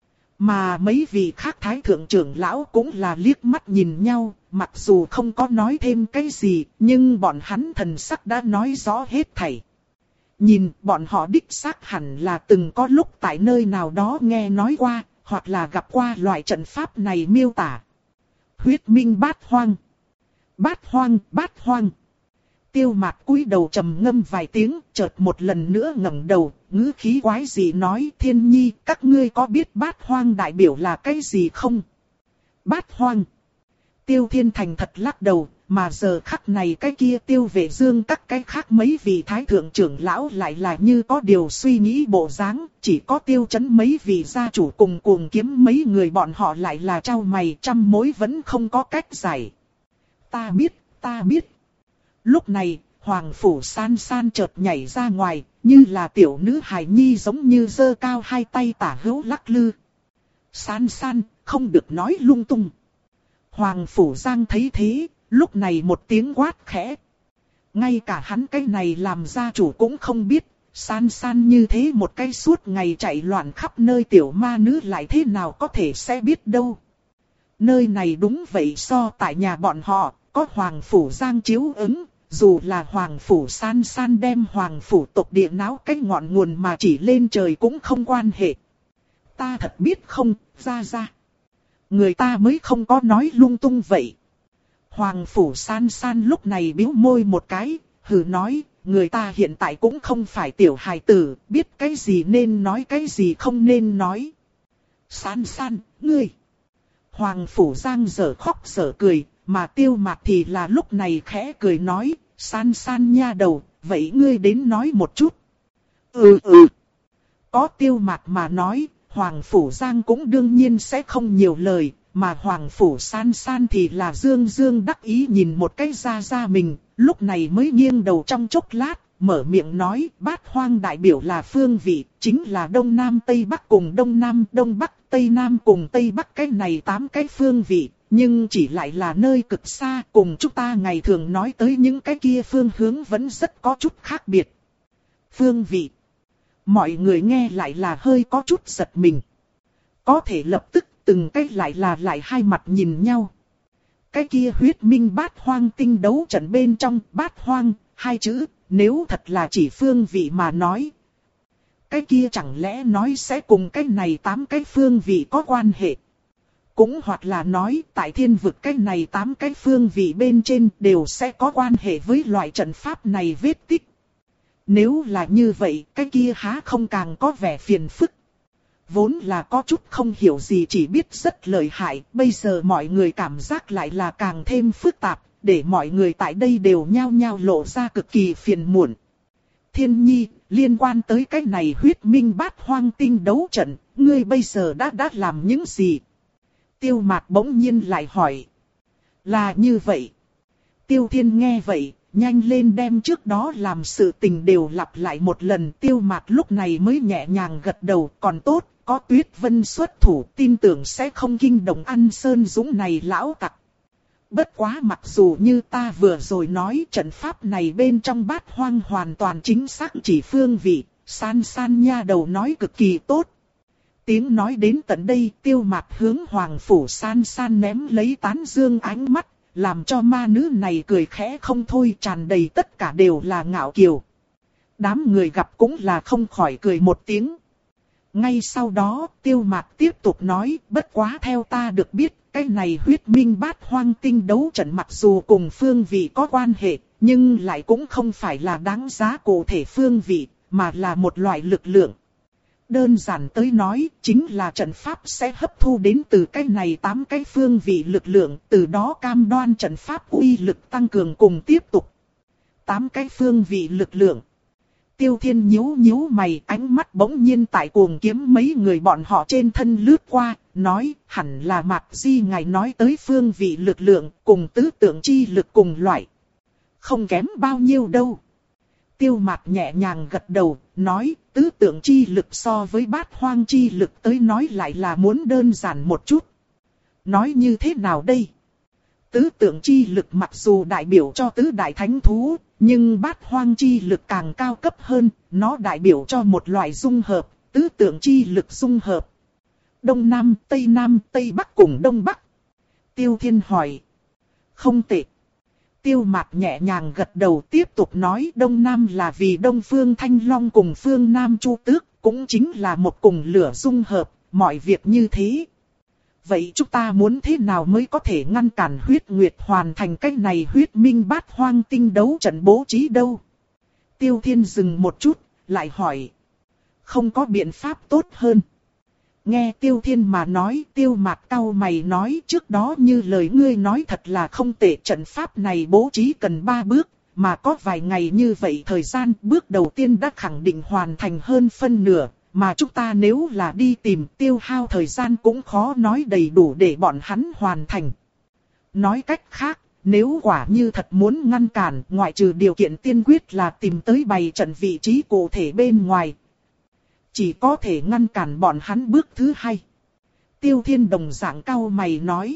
Mà mấy vị khác thái thượng trưởng lão cũng là liếc mắt nhìn nhau, mặc dù không có nói thêm cái gì, nhưng bọn hắn thần sắc đã nói rõ hết thảy. Nhìn, bọn họ đích xác hẳn là từng có lúc tại nơi nào đó nghe nói qua, hoặc là gặp qua loại trận pháp này miêu tả. Huyết minh bát hoang. Bát hoang, bát hoang. Tiêu Mạt cúi đầu trầm ngâm vài tiếng, chợt một lần nữa ngẩng đầu, ngữ khí quái dị nói: Thiên Nhi, các ngươi có biết bát hoang đại biểu là cái gì không? Bát hoang. Tiêu Thiên thành thật lắc đầu, mà giờ khắc này cái kia Tiêu Vệ Dương các cái khác mấy vị thái thượng trưởng lão lại là như có điều suy nghĩ bộ dáng, chỉ có Tiêu Chấn mấy vị gia chủ cùng cuồng kiếm mấy người bọn họ lại là trao mày trăm mối vẫn không có cách giải. Ta biết, ta biết. Lúc này, Hoàng Phủ San San chợt nhảy ra ngoài, như là tiểu nữ hài nhi giống như giơ cao hai tay tả hữu lắc lư. San San, không được nói lung tung. Hoàng Phủ Giang thấy thế, lúc này một tiếng quát khẽ. Ngay cả hắn cái này làm gia chủ cũng không biết, San San như thế một cái suốt ngày chạy loạn khắp nơi tiểu ma nữ lại thế nào có thể sẽ biết đâu. Nơi này đúng vậy, so tại nhà bọn họ, có Hoàng Phủ Giang chiếu ứng. Dù là Hoàng Phủ San San đem Hoàng Phủ tộc địa náo cái ngọn nguồn mà chỉ lên trời cũng không quan hệ. Ta thật biết không, ra ra. Người ta mới không có nói lung tung vậy. Hoàng Phủ San San lúc này bĩu môi một cái, hừ nói, người ta hiện tại cũng không phải tiểu hài tử, biết cái gì nên nói cái gì không nên nói. San San, ngươi. Hoàng Phủ Giang dở khóc dở cười, mà Tiêu Mạt thì là lúc này khẽ cười nói, San San nha đầu, vậy ngươi đến nói một chút. Ừ ừ. Có Tiêu Mạt mà nói, Hoàng Phủ Giang cũng đương nhiên sẽ không nhiều lời, mà Hoàng Phủ San San thì là dương dương đắc ý nhìn một cái ra ra mình, lúc này mới nghiêng đầu trong chốc lát, mở miệng nói, bát hoang đại biểu là phương vị, chính là Đông Nam Tây Bắc cùng Đông Nam, Đông Bắc, Tây Nam cùng Tây Bắc, cái này tám cái phương vị. Nhưng chỉ lại là nơi cực xa, cùng chúng ta ngày thường nói tới những cái kia phương hướng vẫn rất có chút khác biệt. Phương vị. Mọi người nghe lại là hơi có chút giật mình. Có thể lập tức từng cái lại là lại hai mặt nhìn nhau. Cái kia huyết minh bát hoang tinh đấu trận bên trong bát hoang, hai chữ, nếu thật là chỉ phương vị mà nói. Cái kia chẳng lẽ nói sẽ cùng cái này tám cái phương vị có quan hệ. Cũng hoặc là nói tại thiên vực cái này tám cái phương vị bên trên đều sẽ có quan hệ với loại trận pháp này vết tích. Nếu là như vậy, cái kia há không càng có vẻ phiền phức. Vốn là có chút không hiểu gì chỉ biết rất lợi hại, bây giờ mọi người cảm giác lại là càng thêm phức tạp, để mọi người tại đây đều nhao nhao lộ ra cực kỳ phiền muộn. Thiên Nhi, liên quan tới cái này huyết minh bát hoang tinh đấu trận, ngươi bây giờ đã đã làm những gì? Tiêu Mạt bỗng nhiên lại hỏi. Là như vậy. Tiêu Thiên nghe vậy, nhanh lên đem trước đó làm sự tình đều lặp lại một lần. Tiêu Mạt lúc này mới nhẹ nhàng gật đầu, còn tốt, có Tuyết Vân xuất thủ, tin tưởng sẽ không kinh động Ăn Sơn Dũng này lão tặc. Bất quá mặc dù như ta vừa rồi nói trận pháp này bên trong bát hoang hoàn toàn chính xác chỉ phương vị, San San nha đầu nói cực kỳ tốt. Tiếng nói đến tận đây, Tiêu Mạt hướng Hoàng Phủ San San ném lấy tán dương ánh mắt, làm cho ma nữ này cười khẽ không thôi, tràn đầy tất cả đều là ngạo kiều. Đám người gặp cũng là không khỏi cười một tiếng. Ngay sau đó, Tiêu Mạt tiếp tục nói, bất quá theo ta được biết, cái này huyết minh bát hoang tinh đấu trận mặc dù cùng phương vị có quan hệ, nhưng lại cũng không phải là đáng giá cụ thể phương vị, mà là một loại lực lượng. đơn giản tới nói, chính là trận pháp sẽ hấp thu đến từ cái này tám cái phương vị lực lượng, từ đó cam đoan trận pháp uy lực tăng cường cùng tiếp tục. Tám cái phương vị lực lượng. Tiêu Thiên nhíu nhíu mày, ánh mắt bỗng nhiên tại cuồng kiếm mấy người bọn họ trên thân lướt qua, nói hẳn là Mạc Di ngài nói tới phương vị lực lượng cùng tứ tượng chi lực cùng loại. Không kém bao nhiêu đâu. Tiêu Mạc nhẹ nhàng gật đầu, nói tứ tượng chi lực so với bát hoang chi lực tới nói lại là muốn đơn giản một chút. Nói như thế nào đây? Tứ tượng chi lực mặc dù đại biểu cho tứ đại thánh thú, nhưng bát hoang chi lực càng cao cấp hơn, nó đại biểu cho một loại dung hợp, tứ tượng chi lực dung hợp. Đông Nam, Tây Nam, Tây Bắc cùng Đông Bắc. Tiêu Thiên hỏi. Không tệ. Tiêu Mạc nhẹ nhàng gật đầu tiếp tục nói Đông Nam là vì Đông Phương Thanh Long cùng Phương Nam Chu Tước, cũng chính là một cùng lửa dung hợp, mọi việc như thế. Vậy chúng ta muốn thế nào mới có thể ngăn cản huyết nguyệt hoàn thành cách này huyết minh bát hoang tinh đấu trận bố trí đâu? Tiêu Thiên dừng một chút, lại hỏi. Không có biện pháp tốt hơn. Nghe Tiêu Thiên mà nói, Tiêu Mạc cau mày nói trước đó như lời ngươi nói thật là không tệ, trận pháp này bố trí cần ba bước, mà có vài ngày như vậy thời gian, bước đầu tiên đã khẳng định hoàn thành hơn phân nửa, mà chúng ta nếu là đi tìm tiêu hao thời gian cũng khó nói đầy đủ để bọn hắn hoàn thành. Nói cách khác, nếu quả như thật muốn ngăn cản, ngoại trừ điều kiện tiên quyết là tìm tới bày trận vị trí cụ thể bên ngoài, chỉ có thể ngăn cản bọn hắn bước thứ hai. Tiêu Thiên đồng dạng cau mày nói.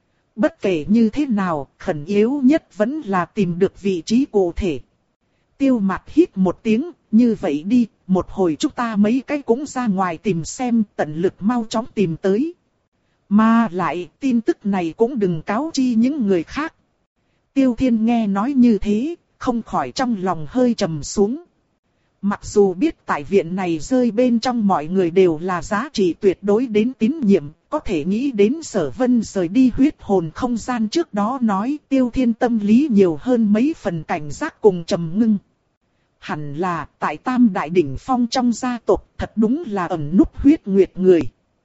Bất kể như thế nào, khẩn yếu nhất vẫn là tìm được vị trí cụ thể. Tiêu Mạc hít một tiếng, như vậy đi, một hồi chúng ta mấy cái cũng ra ngoài tìm xem, tận lực mau chóng tìm tới. Mà lại, tin tức này cũng đừng cáo chi những người khác. Tiêu Thiên nghe nói như thế, không khỏi trong lòng hơi trầm xuống. Mặc dù biết tại viện này rơi bên trong mọi người đều là giá trị tuyệt đối đến tín nhiệm, có thể nghĩ đến Sở Vân rời đi huyết hồn không gian trước đó nói Tiêu Thiên tâm lý nhiều hơn mấy phần cảnh giác cùng trầm ngưng. Hẳn là tại Tam Đại Đỉnh Phong trong gia tộc thật đúng là ẩn núp huyết nguyệt người.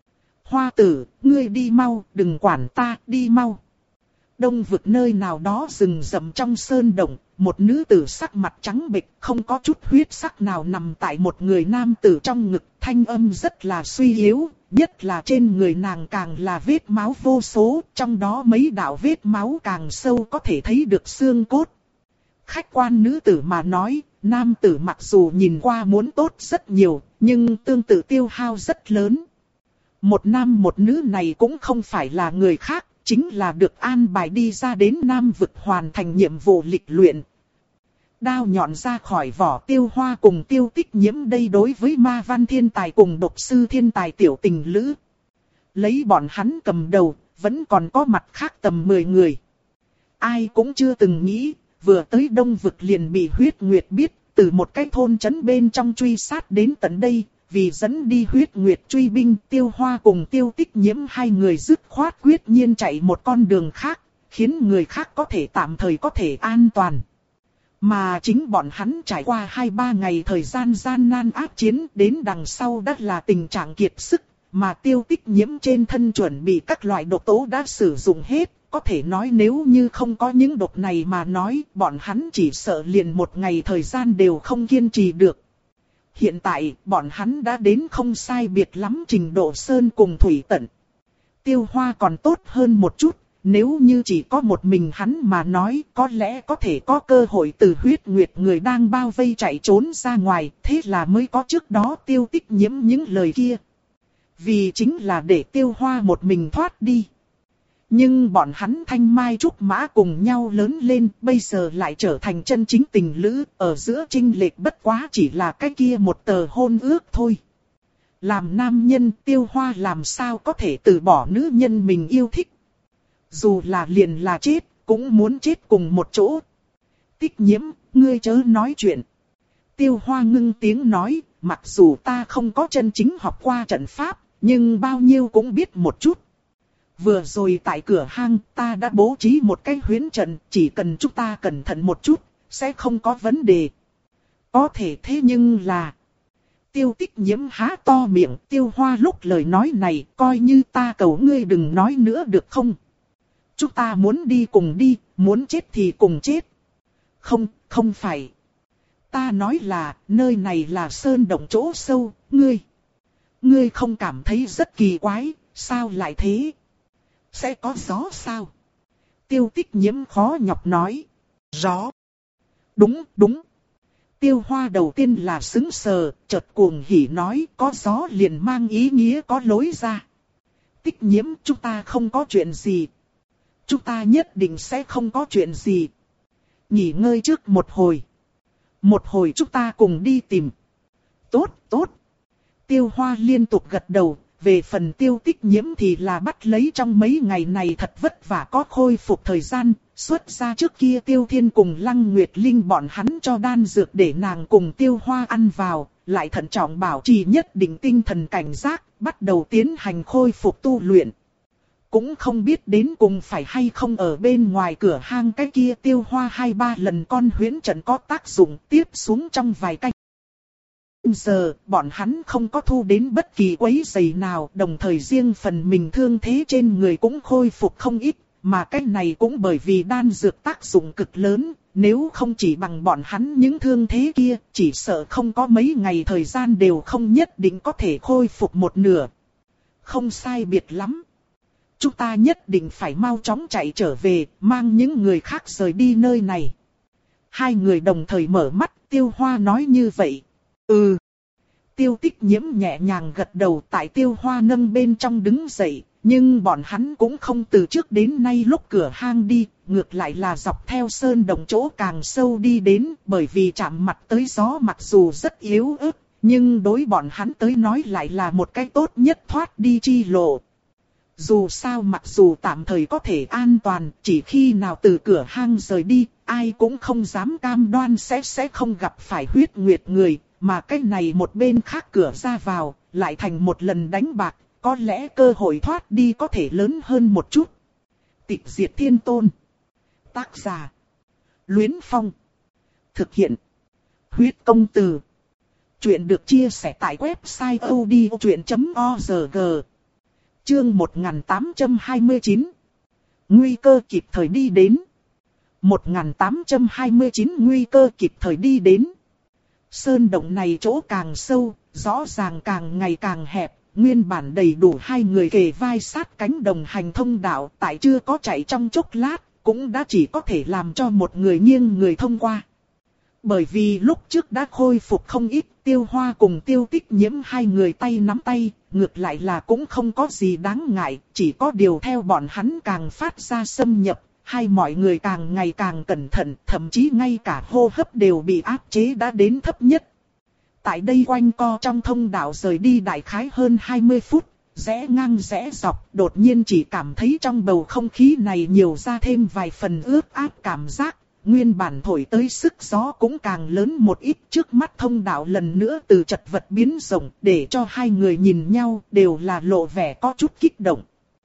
Hoa tử, ngươi đi mau, đừng quản ta, đi mau. Đông vực nơi nào đó rừng rậm trong sơn động, một nữ tử sắc mặt trắng bệch, không có chút huyết sắc nào nằm tại một người nam tử trong ngực, thanh âm rất là suy yếu, nhất là trên người nàng càng là vết máu vô số, trong đó mấy đạo vết máu càng sâu có thể thấy được xương cốt. Khách quan nữ tử mà nói, nam tử mặc dù nhìn qua muốn tốt rất nhiều, nhưng tương tự tiêu hao rất lớn. Một nam một nữ này cũng không phải là người khác, chính là được an bài đi ra đến Nam vực hoàn thành nhiệm vụ lịch luyện. Đao nhọn ra khỏi vỏ Tiêu Hoa cùng Tiêu Tích Nhiễm đây đối với ma văn thiên tài cùng độc sư thiên tài tiểu tình lữ. Lấy bọn hắn cầm đầu, vẫn còn có mặt khác tầm mười người. Ai cũng chưa từng nghĩ, vừa tới Đông vực liền bị huyết nguyệt biết, từ một cái thôn trấn bên trong truy sát đến tận đây. Vì dẫn đi huyết nguyệt truy binh, Tiêu Hoa cùng Tiêu Tích Nhiễm hai người dứt khoát quyết nhiên chạy một con đường khác, khiến người khác có thể tạm thời có thể an toàn. Mà chính bọn hắn trải qua hai ba ngày thời gian gian nan ác chiến đến đằng sau đã là tình trạng kiệt sức, mà Tiêu Tích Nhiễm trên thân chuẩn bị các loại độc tố đã sử dụng hết, có thể nói nếu như không có những độc này mà nói, bọn hắn chỉ sợ liền một ngày thời gian đều không kiên trì được. Hiện tại, bọn hắn đã đến không sai biệt lắm trình độ sơn cùng thủy tận. Tiêu Hoa còn tốt hơn một chút, nếu như chỉ có một mình hắn mà nói, có lẽ có thể có cơ hội từ huyết nguyệt người đang bao vây chạy trốn ra ngoài, thế là mới có trước đó Tiêu Tích Nhiễm những lời kia. Vì chính là để Tiêu Hoa một mình thoát đi. Nhưng bọn hắn thanh mai trúc mã cùng nhau lớn lên, bây giờ lại trở thành chân chính tình lữ, ở giữa chênh lệch bất quá chỉ là cái kia một tờ hôn ước thôi. Làm nam nhân, Tiêu Hoa làm sao có thể từ bỏ nữ nhân mình yêu thích. Dù là liền là chết, cũng muốn chết cùng một chỗ. Tích Nhiễm, ngươi chớ nói chuyện. Tiêu Hoa ngưng tiếng nói, mặc dù ta không có chân chính học qua trận pháp, nhưng bao nhiêu cũng biết một chút. Vừa rồi tại cửa hang ta đã bố trí một cái huyễn trận, chỉ cần chúng ta cẩn thận một chút, sẽ không có vấn đề. Có thể thế nhưng là... Tiêu Tích Nhiễm há to miệng, Tiêu Hoa lúc lời nói này, coi như ta cầu ngươi đừng nói nữa được không? Chúng ta muốn đi cùng đi, muốn chết thì cùng chết. Không, không phải. Ta nói là, nơi này là sơn động chỗ sâu, ngươi. Ngươi không cảm thấy rất kỳ quái, sao lại thế? Sẽ có gió sao? Tiêu Tích Nhiễm khó nhọc nói. Gió. Đúng, đúng. Tiêu Hoa đầu tiên là sững sờ, chợt cuồng hỉ nói có gió liền mang ý nghĩa có lối ra. Tích Nhiễm, chúng ta không có chuyện gì. Chúng ta nhất định sẽ không có chuyện gì. Nghỉ ngơi trước một hồi. Một hồi chúng ta cùng đi tìm. Tốt, tốt. Tiêu Hoa liên tục gật đầu. Về phần Tiêu Tích Nhiễm thì là bắt lấy trong mấy ngày này thật vất vả có khôi phục thời gian. Xuất ra trước kia Tiêu Thiên cùng Lăng Nguyệt Linh bọn hắn cho đan dược để nàng cùng Tiêu Hoa ăn vào. Lại thận trọng bảo trì nhất định tinh thần cảnh giác. Bắt đầu tiến hành khôi phục tu luyện. Cũng không biết đến cùng phải hay không ở bên ngoài cửa hang cái kia Tiêu Hoa hai ba lần con huyễn trận có tác dụng tiếp xuống trong vài canh. Giờ, bọn hắn không có thu đến bất kỳ quấy rầy nào, đồng thời riêng phần mình thương thế trên người cũng khôi phục không ít, mà cái này cũng bởi vì đan dược tác dụng cực lớn, nếu không chỉ bằng bọn hắn những thương thế kia, chỉ sợ không có mấy ngày thời gian đều không nhất định có thể khôi phục một nửa. Không sai biệt lắm. Chúng ta nhất định phải mau chóng chạy trở về, mang những người khác rời đi nơi này. Hai người đồng thời mở mắt, Tiêu Hoa nói như vậy. Ừ. Tiêu Tích Nhiễm nhẹ nhàng gật đầu tại Tiêu Hoa nâng bên trong đứng dậy, nhưng bọn hắn cũng không từ trước đến nay lúc cửa hang đi, ngược lại là dọc theo sơn đồng chỗ càng sâu đi đến, bởi vì chạm mặt tới gió mặc dù rất yếu ớt, nhưng đối bọn hắn tới nói lại là một cái tốt nhất thoát đi chi lộ. Dù sao mặc dù tạm thời có thể an toàn, chỉ khi nào từ cửa hang rời đi, ai cũng không dám cam đoan sẽ sẽ không gặp phải huyết nguyệt người, mà cái này một bên khác cửa ra vào, lại thành một lần đánh bạc, có lẽ cơ hội thoát đi có thể lớn hơn một chút. Tịch Diệt Thiên Tôn. Tác giả: Luyến Phong. Thực hiện: Huyết Công Từ. Chuyện được chia sẻ tại website a u d i o chuyện chấm org. Chương một nghìn tám trăm hai mươi chín. Nguy cơ kịp thời đi đến. một nghìn tám trăm hai mươi chín nguy cơ kịp thời đi đến. Sơn động này chỗ càng sâu, rõ ràng càng ngày càng hẹp, nguyên bản đầy đủ hai người kề vai sát cánh đồng hành thông đạo, tại chưa có chạy trong chốc lát, cũng đã chỉ có thể làm cho một người nghiêng người thông qua. Bởi vì lúc trước đã khôi phục không ít, Tiêu Hoa cùng Tiêu Tích Nhiễm hai người tay nắm tay, ngược lại là cũng không có gì đáng ngại, chỉ có điều theo bọn hắn càng phát ra xâm nhập, hai mọi người càng ngày càng cẩn thận, thậm chí ngay cả hô hấp đều bị áp chế đã đến thấp nhất. Tại đây quanh co trong thông đạo rời đi đại khái hơn hai mươi phút, rẽ ngang rẽ dọc, đột nhiên chỉ cảm thấy trong bầu không khí này nhiều ra thêm vài phần ướt át cảm giác. Nguyên bản thổi tới sức gió cũng càng lớn một ít, trước mắt thông đạo lần nữa từ chật vật biến rộng, để cho hai người nhìn nhau đều là lộ vẻ có chút kích động.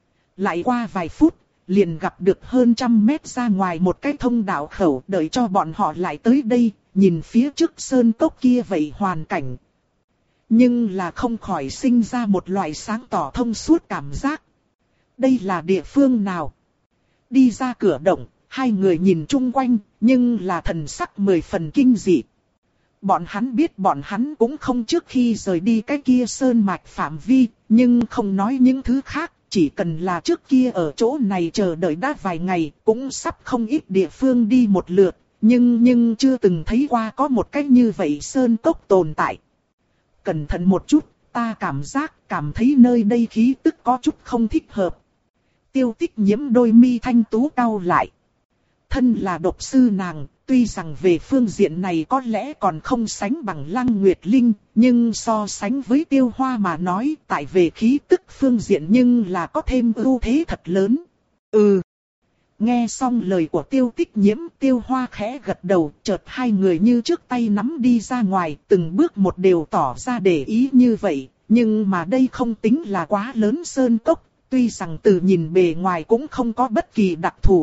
Lại qua vài phút, liền gặp được hơn trăm mét ra ngoài một cái thông đạo khẩu, đợi cho bọn họ lại tới đây, nhìn phía trước sơn cốc kia vậy hoàn cảnh. Nhưng là không khỏi sinh ra một loại sáng tỏ thông suốt cảm giác. Đây là địa phương nào? Đi ra cửa động. Hai người nhìn chung quanh, nhưng là thần sắc mười phần kinh dị. Bọn hắn biết bọn hắn cũng không trước khi rời đi cái kia sơn mạch phạm vi, nhưng không nói những thứ khác, chỉ cần là trước kia ở chỗ này chờ đợi đã vài ngày, cũng sắp không ít địa phương đi một lượt, nhưng nhưng chưa từng thấy qua có một cái như vậy sơn cốc tồn tại. Cẩn thận một chút, ta cảm giác, cảm thấy nơi đây khí tức có chút không thích hợp. Tiêu Tích Nhiễm đôi mi thanh tú cau lại. Thân là độc sư nàng, tuy rằng về phương diện này có lẽ còn không sánh bằng Lăng Nguyệt Linh, nhưng so sánh với Tiêu Hoa mà nói, tại về khí tức phương diện nhưng là có thêm ưu thế thật lớn. Ừ. Nghe xong lời của Tiêu Tích Nhiễm, Tiêu Hoa khẽ gật đầu, chợt hai người như trước tay nắm đi ra ngoài, từng bước một đều tỏ ra để ý như vậy, nhưng mà đây không tính là quá lớn sơn cốc, tuy rằng từ nhìn bề ngoài cũng không có bất kỳ đặc thù.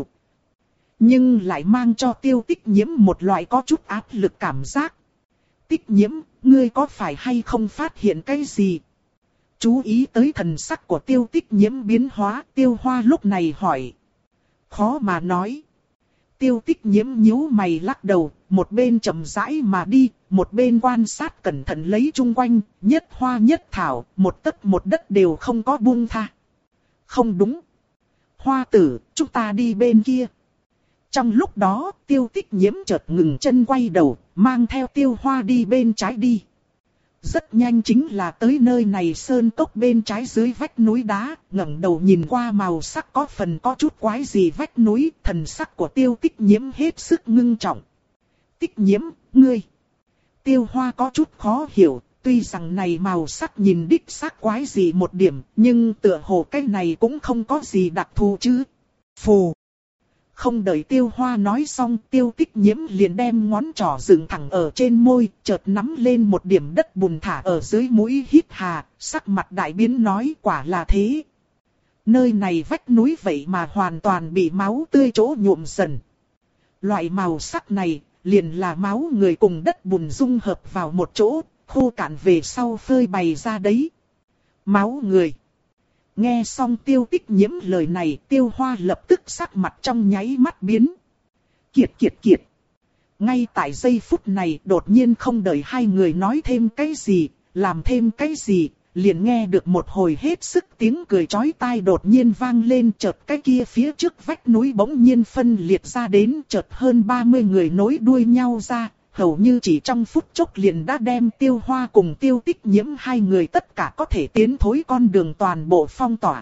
Nhưng lại mang cho Tiêu Tích Nhiễm một loại có chút áp lực cảm giác. Tích Nhiễm, ngươi có phải hay không phát hiện cái gì? Chú ý tới thần sắc của Tiêu Tích Nhiễm biến hóa, Tiêu Hoa lúc này hỏi. Khó mà nói. Tiêu Tích Nhiễm nhíu mày lắc đầu, một bên chậm rãi mà đi, một bên quan sát cẩn thận lấy chung quanh, nhất hoa nhất thảo, một tấc một đất đều không có buông tha. Không đúng. Hoa tử, chúng ta đi bên kia. Trong lúc đó, Tiêu Tích Nhiễm chợt ngừng chân quay đầu, mang theo Tiêu Hoa đi bên trái đi. Rất nhanh chính là tới nơi này sơn cốc bên trái dưới vách núi đá, ngẩng đầu nhìn qua màu sắc có phần có chút quái gì vách núi, thần sắc của Tiêu Tích Nhiễm hết sức ngưng trọng. Tích Nhiễm, ngươi. Tiêu Hoa có chút khó hiểu, tuy rằng này màu sắc nhìn đích xác quái gì một điểm, nhưng tựa hồ cái này cũng không có gì đặc thù chứ. Phù. Không đợi Tiêu Hoa nói xong, Tiêu Tích Nhiễm liền đem ngón trỏ dựng thẳng ở trên môi, chợt nắm lên một điểm đất bùn thả ở dưới mũi hít hà, sắc mặt đại biến nói quả là thế. Nơi này vách núi vậy mà hoàn toàn bị máu tươi chỗ nhuộm dần. Loại màu sắc này, liền là máu người cùng đất bùn dung hợp vào một chỗ, khô cạn về sau phơi bày ra đấy. Máu người. Nghe xong Tiêu Tích Nhiễm lời này, Tiêu Hoa lập tức sắc mặt trong nháy mắt biến. Kiệt kiệt kiệt. Ngay tại giây phút này đột nhiên không đợi hai người nói thêm cái gì, làm thêm cái gì, liền nghe được một hồi hết sức tiếng cười chói tai đột nhiên vang lên, chợt cái kia phía trước vách núi bỗng nhiên phân liệt ra đến, chợt hơn ba mươi người nối đuôi nhau ra. Hầu như chỉ trong phút chốc liền đã đem Tiêu Hoa cùng Tiêu Tích Nhiễm hai người tất cả có thể tiến thối con đường toàn bộ phong tỏa.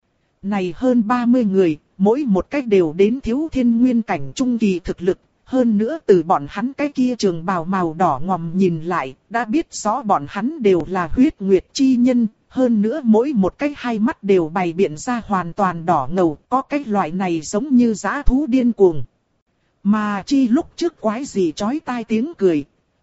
Này hơn ba mươi người, mỗi một cách đều đến thiếu thiên nguyên cảnh trung kỳ thực lực. Hơn nữa từ bọn hắn cái kia trường bào màu đỏ ngòm nhìn lại, đã biết rõ bọn hắn đều là huyết nguyệt chi nhân. Hơn nữa mỗi một cái hai mắt đều bày biện ra hoàn toàn đỏ ngầu, có cái loại này giống như dã thú điên cuồng. Mà chi lúc trước quái gì chói tai tiếng cười.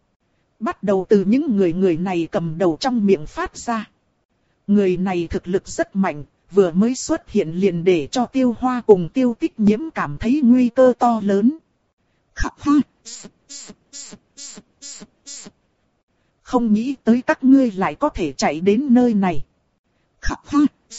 Bắt đầu từ những người người này cầm đầu trong miệng phát ra. Người này thực lực rất mạnh, vừa mới xuất hiện liền để cho Tiêu Hoa cùng Tiêu Tích Nhiễm cảm thấy nguy cơ to lớn. Khắc ha! Không nghĩ tới các ngươi lại có thể chạy đến nơi này. Khắc ha!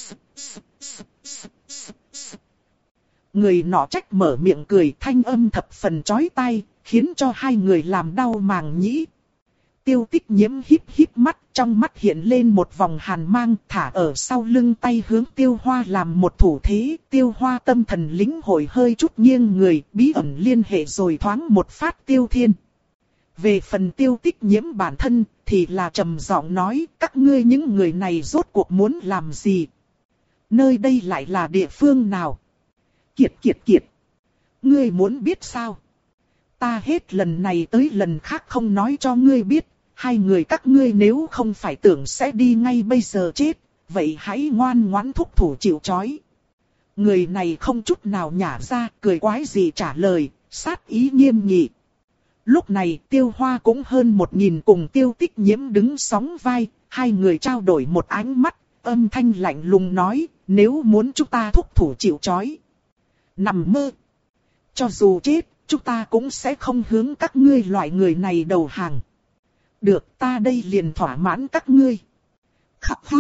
Người nọ trách mở miệng cười, thanh âm thập phần chói tai, khiến cho hai người làm đau màng nhĩ. Tiêu Tích Nhiễm híp híp mắt, trong mắt hiện lên một vòng hàn mang, thả ở sau lưng tay hướng Tiêu Hoa làm một thủ thế. Tiêu Hoa tâm thần lĩnh hội hơi chút nghiêng người, bí ẩn liên hệ rồi thoáng một phát Tiêu Thiên. Về phần Tiêu Tích Nhiễm bản thân, thì là trầm giọng nói, các ngươi những người này rốt cuộc muốn làm gì? Nơi đây lại là địa phương nào? Kiệt kiệt kiệt. Ngươi muốn biết sao? Ta hết lần này tới lần khác không nói cho ngươi biết. Hai người các ngươi nếu không phải tưởng sẽ đi ngay bây giờ chết, vậy hãy ngoan ngoãn thúc thủ chịu trói. Người này không chút nào nhả ra, cười quái gì trả lời, sát ý nghiêm nghị. Lúc này Tiêu Hoa cũng hơn một nghìn cùng Tiêu Tích Nhiễm đứng sóng vai, hai người trao đổi một ánh mắt, âm thanh lạnh lùng nói, nếu muốn chúng ta thúc thủ chịu trói. Nằm mơ. Cho dù chết, chúng ta cũng sẽ không hướng các ngươi loại người này đầu hàng. Được, ta đây liền thỏa mãn các ngươi. Khắc ha.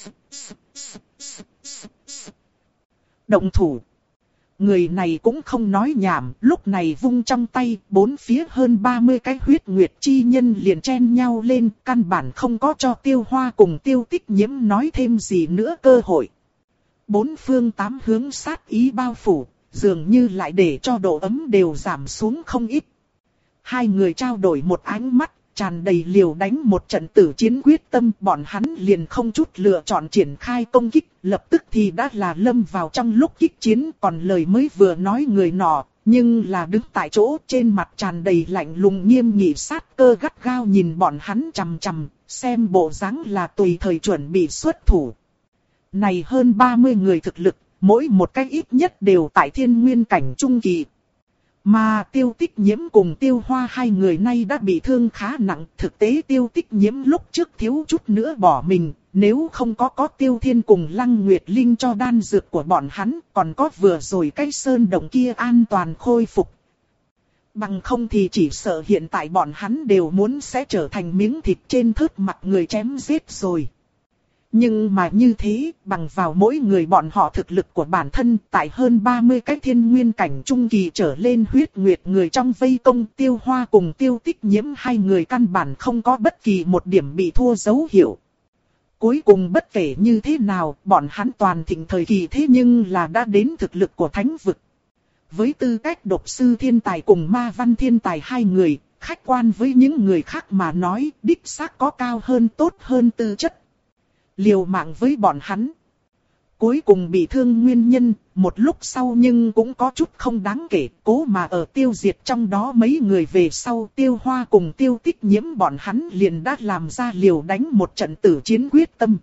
Động thủ. Người này cũng không nói nhảm, lúc này vung trong tay, bốn phía hơn ba mươi cái huyết nguyệt chi nhân liền chen nhau lên, căn bản không có cho Tiêu Hoa cùng Tiêu Tích Nhiễm nói thêm gì nữa cơ hội. Bốn phương tám hướng sát ý bao phủ, dường như lại để cho độ ấm đều giảm xuống không ít. Hai người trao đổi một ánh mắt, tràn đầy liều đánh một trận tử chiến quyết tâm, bọn hắn liền không chút lựa chọn triển khai công kích, lập tức thì đã là lâm vào trong lúc kích chiến, còn lời mới vừa nói người nọ, nhưng là đứng tại chỗ trên mặt tràn đầy lạnh lùng nghiêm nghị sát cơ gắt gao nhìn bọn hắn chằm chằm, xem bộ dáng là tùy thời chuẩn bị xuất thủ. Này hơn ba mươi người thực lực, mỗi một cái ít nhất đều tại thiên nguyên cảnh trung kỳ. Mà Tiêu Tích Nhiễm cùng Tiêu Hoa hai người nay đã bị thương khá nặng. Thực tế Tiêu Tích Nhiễm lúc trước thiếu chút nữa bỏ mình. Nếu không có có Tiêu Thiên cùng Lăng Nguyệt Linh cho đan dược của bọn hắn, còn có vừa rồi cái sơn động kia an toàn khôi phục. Bằng không thì chỉ sợ hiện tại bọn hắn đều muốn sẽ trở thành miếng thịt trên thớt mặt người chém giết rồi. Nhưng mà như thế, bằng vào mỗi người bọn họ thực lực của bản thân, tại hơn ba mươi cái thiên nguyên cảnh trung kỳ trở lên huyết nguyệt người trong vây công, Tiêu Hoa cùng Tiêu Tích Nhiễm hai người căn bản không có bất kỳ một điểm bị thua dấu hiệu. Cuối cùng bất kể như thế nào, bọn hắn toàn thịnh thời kỳ thế nhưng là đã đến thực lực của thánh vực. Với tư cách độc sư thiên tài cùng ma văn thiên tài hai người, khách quan với những người khác mà nói, đích xác có cao hơn tốt hơn tư chất. Liều mạng với bọn hắn. Cuối cùng bị thương nguyên nhân, một lúc sau nhưng cũng có chút không đáng kể, cố mà ở tiêu diệt trong đó mấy người về sau Tiêu Hoa cùng Tiêu Tích Nhiễm bọn hắn liền đã làm ra liều đánh một trận tử chiến quyết tâm.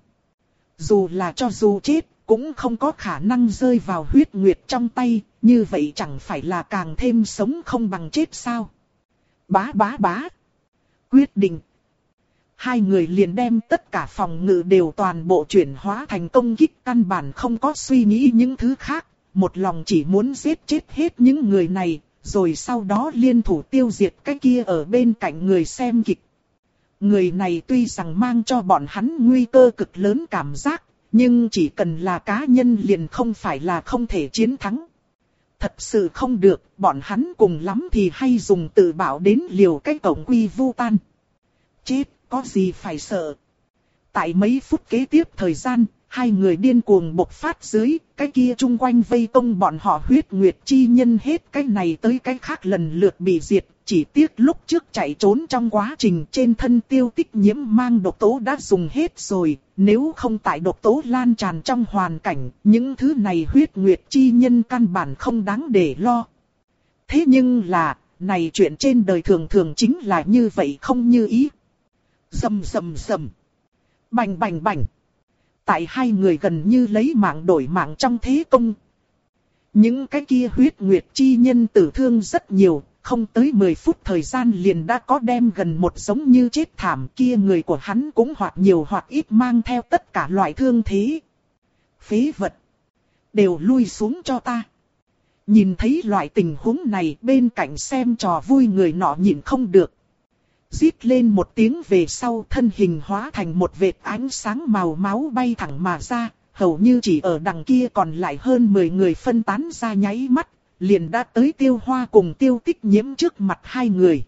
Dù là cho dù chết, cũng không có khả năng rơi vào huyết nguyệt trong tay, như vậy chẳng phải là càng thêm sống không bằng chết sao. Bá bá bá. Quyết định. Hai người liền đem tất cả phòng ngự đều toàn bộ chuyển hóa thành công kích, căn bản không có suy nghĩ những thứ khác, một lòng chỉ muốn giết chết hết những người này, rồi sau đó liên thủ tiêu diệt cái kia ở bên cạnh người xem kịch. Người này tuy rằng mang cho bọn hắn nguy cơ cực lớn cảm giác, nhưng chỉ cần là cá nhân liền không phải là không thể chiến thắng. Thật sự không được, bọn hắn cùng lắm thì hay dùng tự bảo đến liều cái cổng quy vu tan. Chết, có gì phải sợ. Tại mấy phút kế tiếp thời gian, hai người điên cuồng bộc phát dưới, cái kia chung quanh vây công bọn họ huyết nguyệt chi nhân hết cái này tới cái khác lần lượt bị diệt. Chỉ tiếc lúc trước chạy trốn trong quá trình trên thân Tiêu Tích Nhiễm mang độc tố đã dùng hết rồi, nếu không tại độc tố lan tràn trong hoàn cảnh, những thứ này huyết nguyệt chi nhân căn bản không đáng để lo. Thế nhưng là, này chuyện trên đời thường thường chính là như vậy không như ý. Rầm rầm rầm. Bành bành bành. Tại hai người gần như lấy mạng đổi mạng trong thế công. Những cái kia huyết nguyệt chi nhân tử thương rất nhiều, không tới mười phút thời gian liền đã có đem gần một giống như chết thảm, kia người của hắn cũng hoặc nhiều hoặc ít mang theo tất cả loại thương thế. Phế vật. Đều lui xuống cho ta. Nhìn thấy loại tình huống này, bên cạnh xem trò vui người nọ nhìn không được. Rít lên một tiếng về sau, thân hình hóa thành một vệt ánh sáng màu máu bay thẳng mà ra, hầu như chỉ ở đằng kia còn lại hơn mười người phân tán ra nháy mắt, liền đã tới Tiêu Hoa cùng Tiêu Tích Nhiễm trước mặt hai người.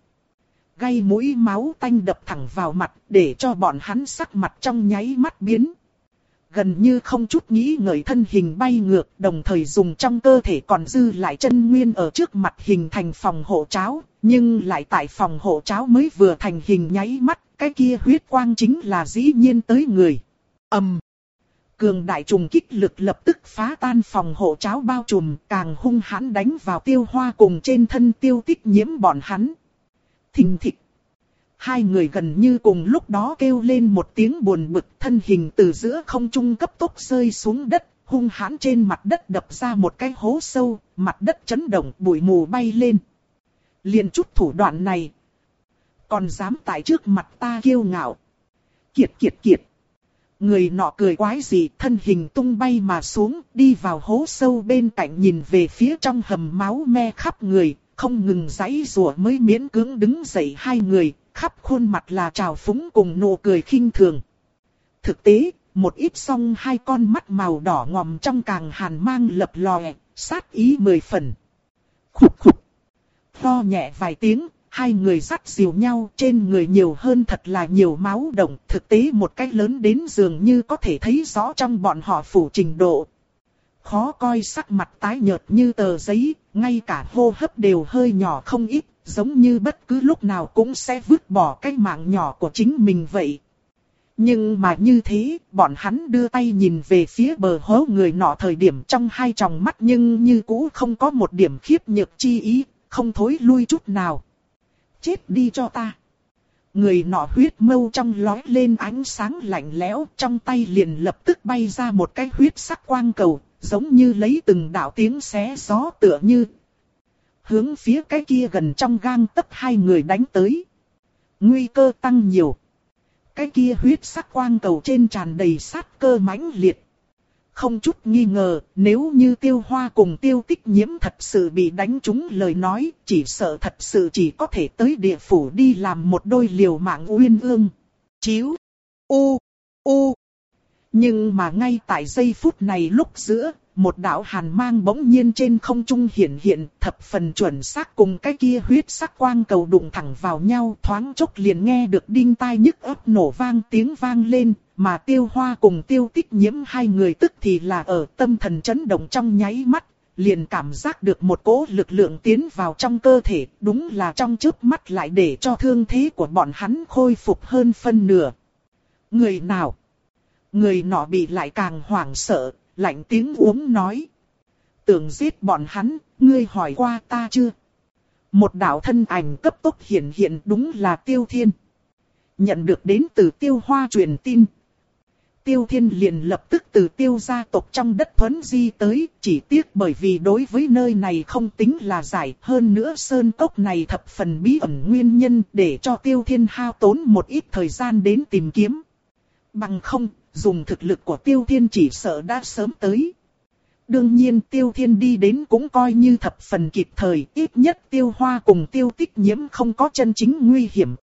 Gây mũi máu tanh đập thẳng vào mặt, để cho bọn hắn sắc mặt trong nháy mắt biến. Gần như không chút nghĩ ngợi thân hình bay ngược, đồng thời dùng trong cơ thể còn dư lại chân nguyên ở trước mặt hình thành phòng hộ cháo, nhưng lại tại phòng hộ cháo mới vừa thành hình nháy mắt, cái kia huyết quang chính là dĩ nhiên tới người. Ầm. Cường đại trùng kích lực lập tức phá tan phòng hộ cháo bao trùm, càng hung hãn đánh vào Tiêu Hoa cùng trên thân Tiêu Tích Nhiễm bọn hắn. Thình thịch. Hai người gần như cùng lúc đó kêu lên một tiếng buồn bực, thân hình từ giữa không trung cấp tốc rơi xuống đất, hung hãn trên mặt đất đập ra một cái hố sâu, mặt đất chấn động, bụi mù bay lên. Liền chút thủ đoạn này, còn dám tại trước mặt ta kiêu ngạo. Kiệt kiệt kiệt. Người nọ cười quái dị, thân hình tung bay mà xuống, đi vào hố sâu bên cạnh nhìn về phía trong hầm máu me khắp người, không ngừng giãy giụa mới miễn cưỡng đứng dậy hai người, khắp khuôn mặt là trào phúng cùng nụ cười khinh thường. Thực tế, một ít song hai con mắt màu đỏ ngòm trong càng hàn mang lập lòe, sát ý mười phần. Khục khục. Ho nhẹ vài tiếng, hai người dắt dìu nhau, trên người nhiều hơn thật là nhiều máu động, thực tế một cái lớn đến dường như có thể thấy rõ trong bọn họ phủ trình độ. Khó coi, sắc mặt tái nhợt như tờ giấy, ngay cả hô hấp đều hơi nhỏ không ít, giống như bất cứ lúc nào cũng sẽ vứt bỏ cái mạng nhỏ của chính mình vậy. Nhưng mà như thế, bọn hắn đưa tay nhìn về phía bờ hố người nọ thời điểm trong hai tròng mắt nhưng như cũ không có một điểm khiếp nhược chi ý, không thối lui chút nào. Chết đi cho ta. Người nọ huyết mâu trong lói lên ánh sáng lạnh lẽo, trong tay liền lập tức bay ra một cái huyết sắc quang cầu, giống như lấy từng đạo tiếng xé gió tựa như. Hướng phía cái kia gần trong gang tấc hai người đánh tới. Nguy cơ tăng nhiều. Cái kia huyết sắc quang cầu trên tràn đầy sát cơ mãnh liệt. Không chút nghi ngờ, nếu như Tiêu Hoa cùng Tiêu Tích Nhiễm thật sự bị đánh trúng lời nói, chỉ sợ thật sự chỉ có thể tới địa phủ đi làm một đôi liều mạng uyên ương. Chíu, u, u. Nhưng mà ngay tại giây phút này lúc giữa, một đạo hàn mang bỗng nhiên trên không trung hiện hiện, thập phần chuẩn xác cùng cái kia huyết sắc quang cầu đụng thẳng vào nhau, thoáng chốc liền nghe được đinh tai nhức óc nổ vang tiếng vang lên, mà Tiêu Hoa cùng Tiêu Tích Nhiễm hai người tức thì là ở tâm thần chấn động trong nháy mắt, liền cảm giác được một cỗ lực lượng tiến vào trong cơ thể, đúng là trong chớp mắt lại để cho thương thế của bọn hắn khôi phục hơn phân nửa. Người nào? Người nọ bị lại càng hoảng sợ, lạnh tiếng uống nói. Tưởng giết bọn hắn, ngươi hỏi qua ta chưa? Một đạo thân ảnh cấp tốc hiện hiện, đúng là Tiêu Thiên. Nhận được đến từ Tiêu Hoa truyền tin. Tiêu Thiên liền lập tức từ Tiêu gia tộc trong đất Thuấn Di tới, chỉ tiếc bởi vì đối với nơi này không tính là giải, hơn nữa sơn cốc này thập phần bí ẩn nguyên nhân để cho Tiêu Thiên hao tốn một ít thời gian đến tìm kiếm. Bằng không, dùng thực lực của Tiêu Thiên chỉ sợ đã sớm tới. Đương nhiên Tiêu Thiên đi đến cũng coi như thập phần kịp thời, ít nhất Tiêu Hoa cùng Tiêu Tích Nhiễm không có chân chính nguy hiểm,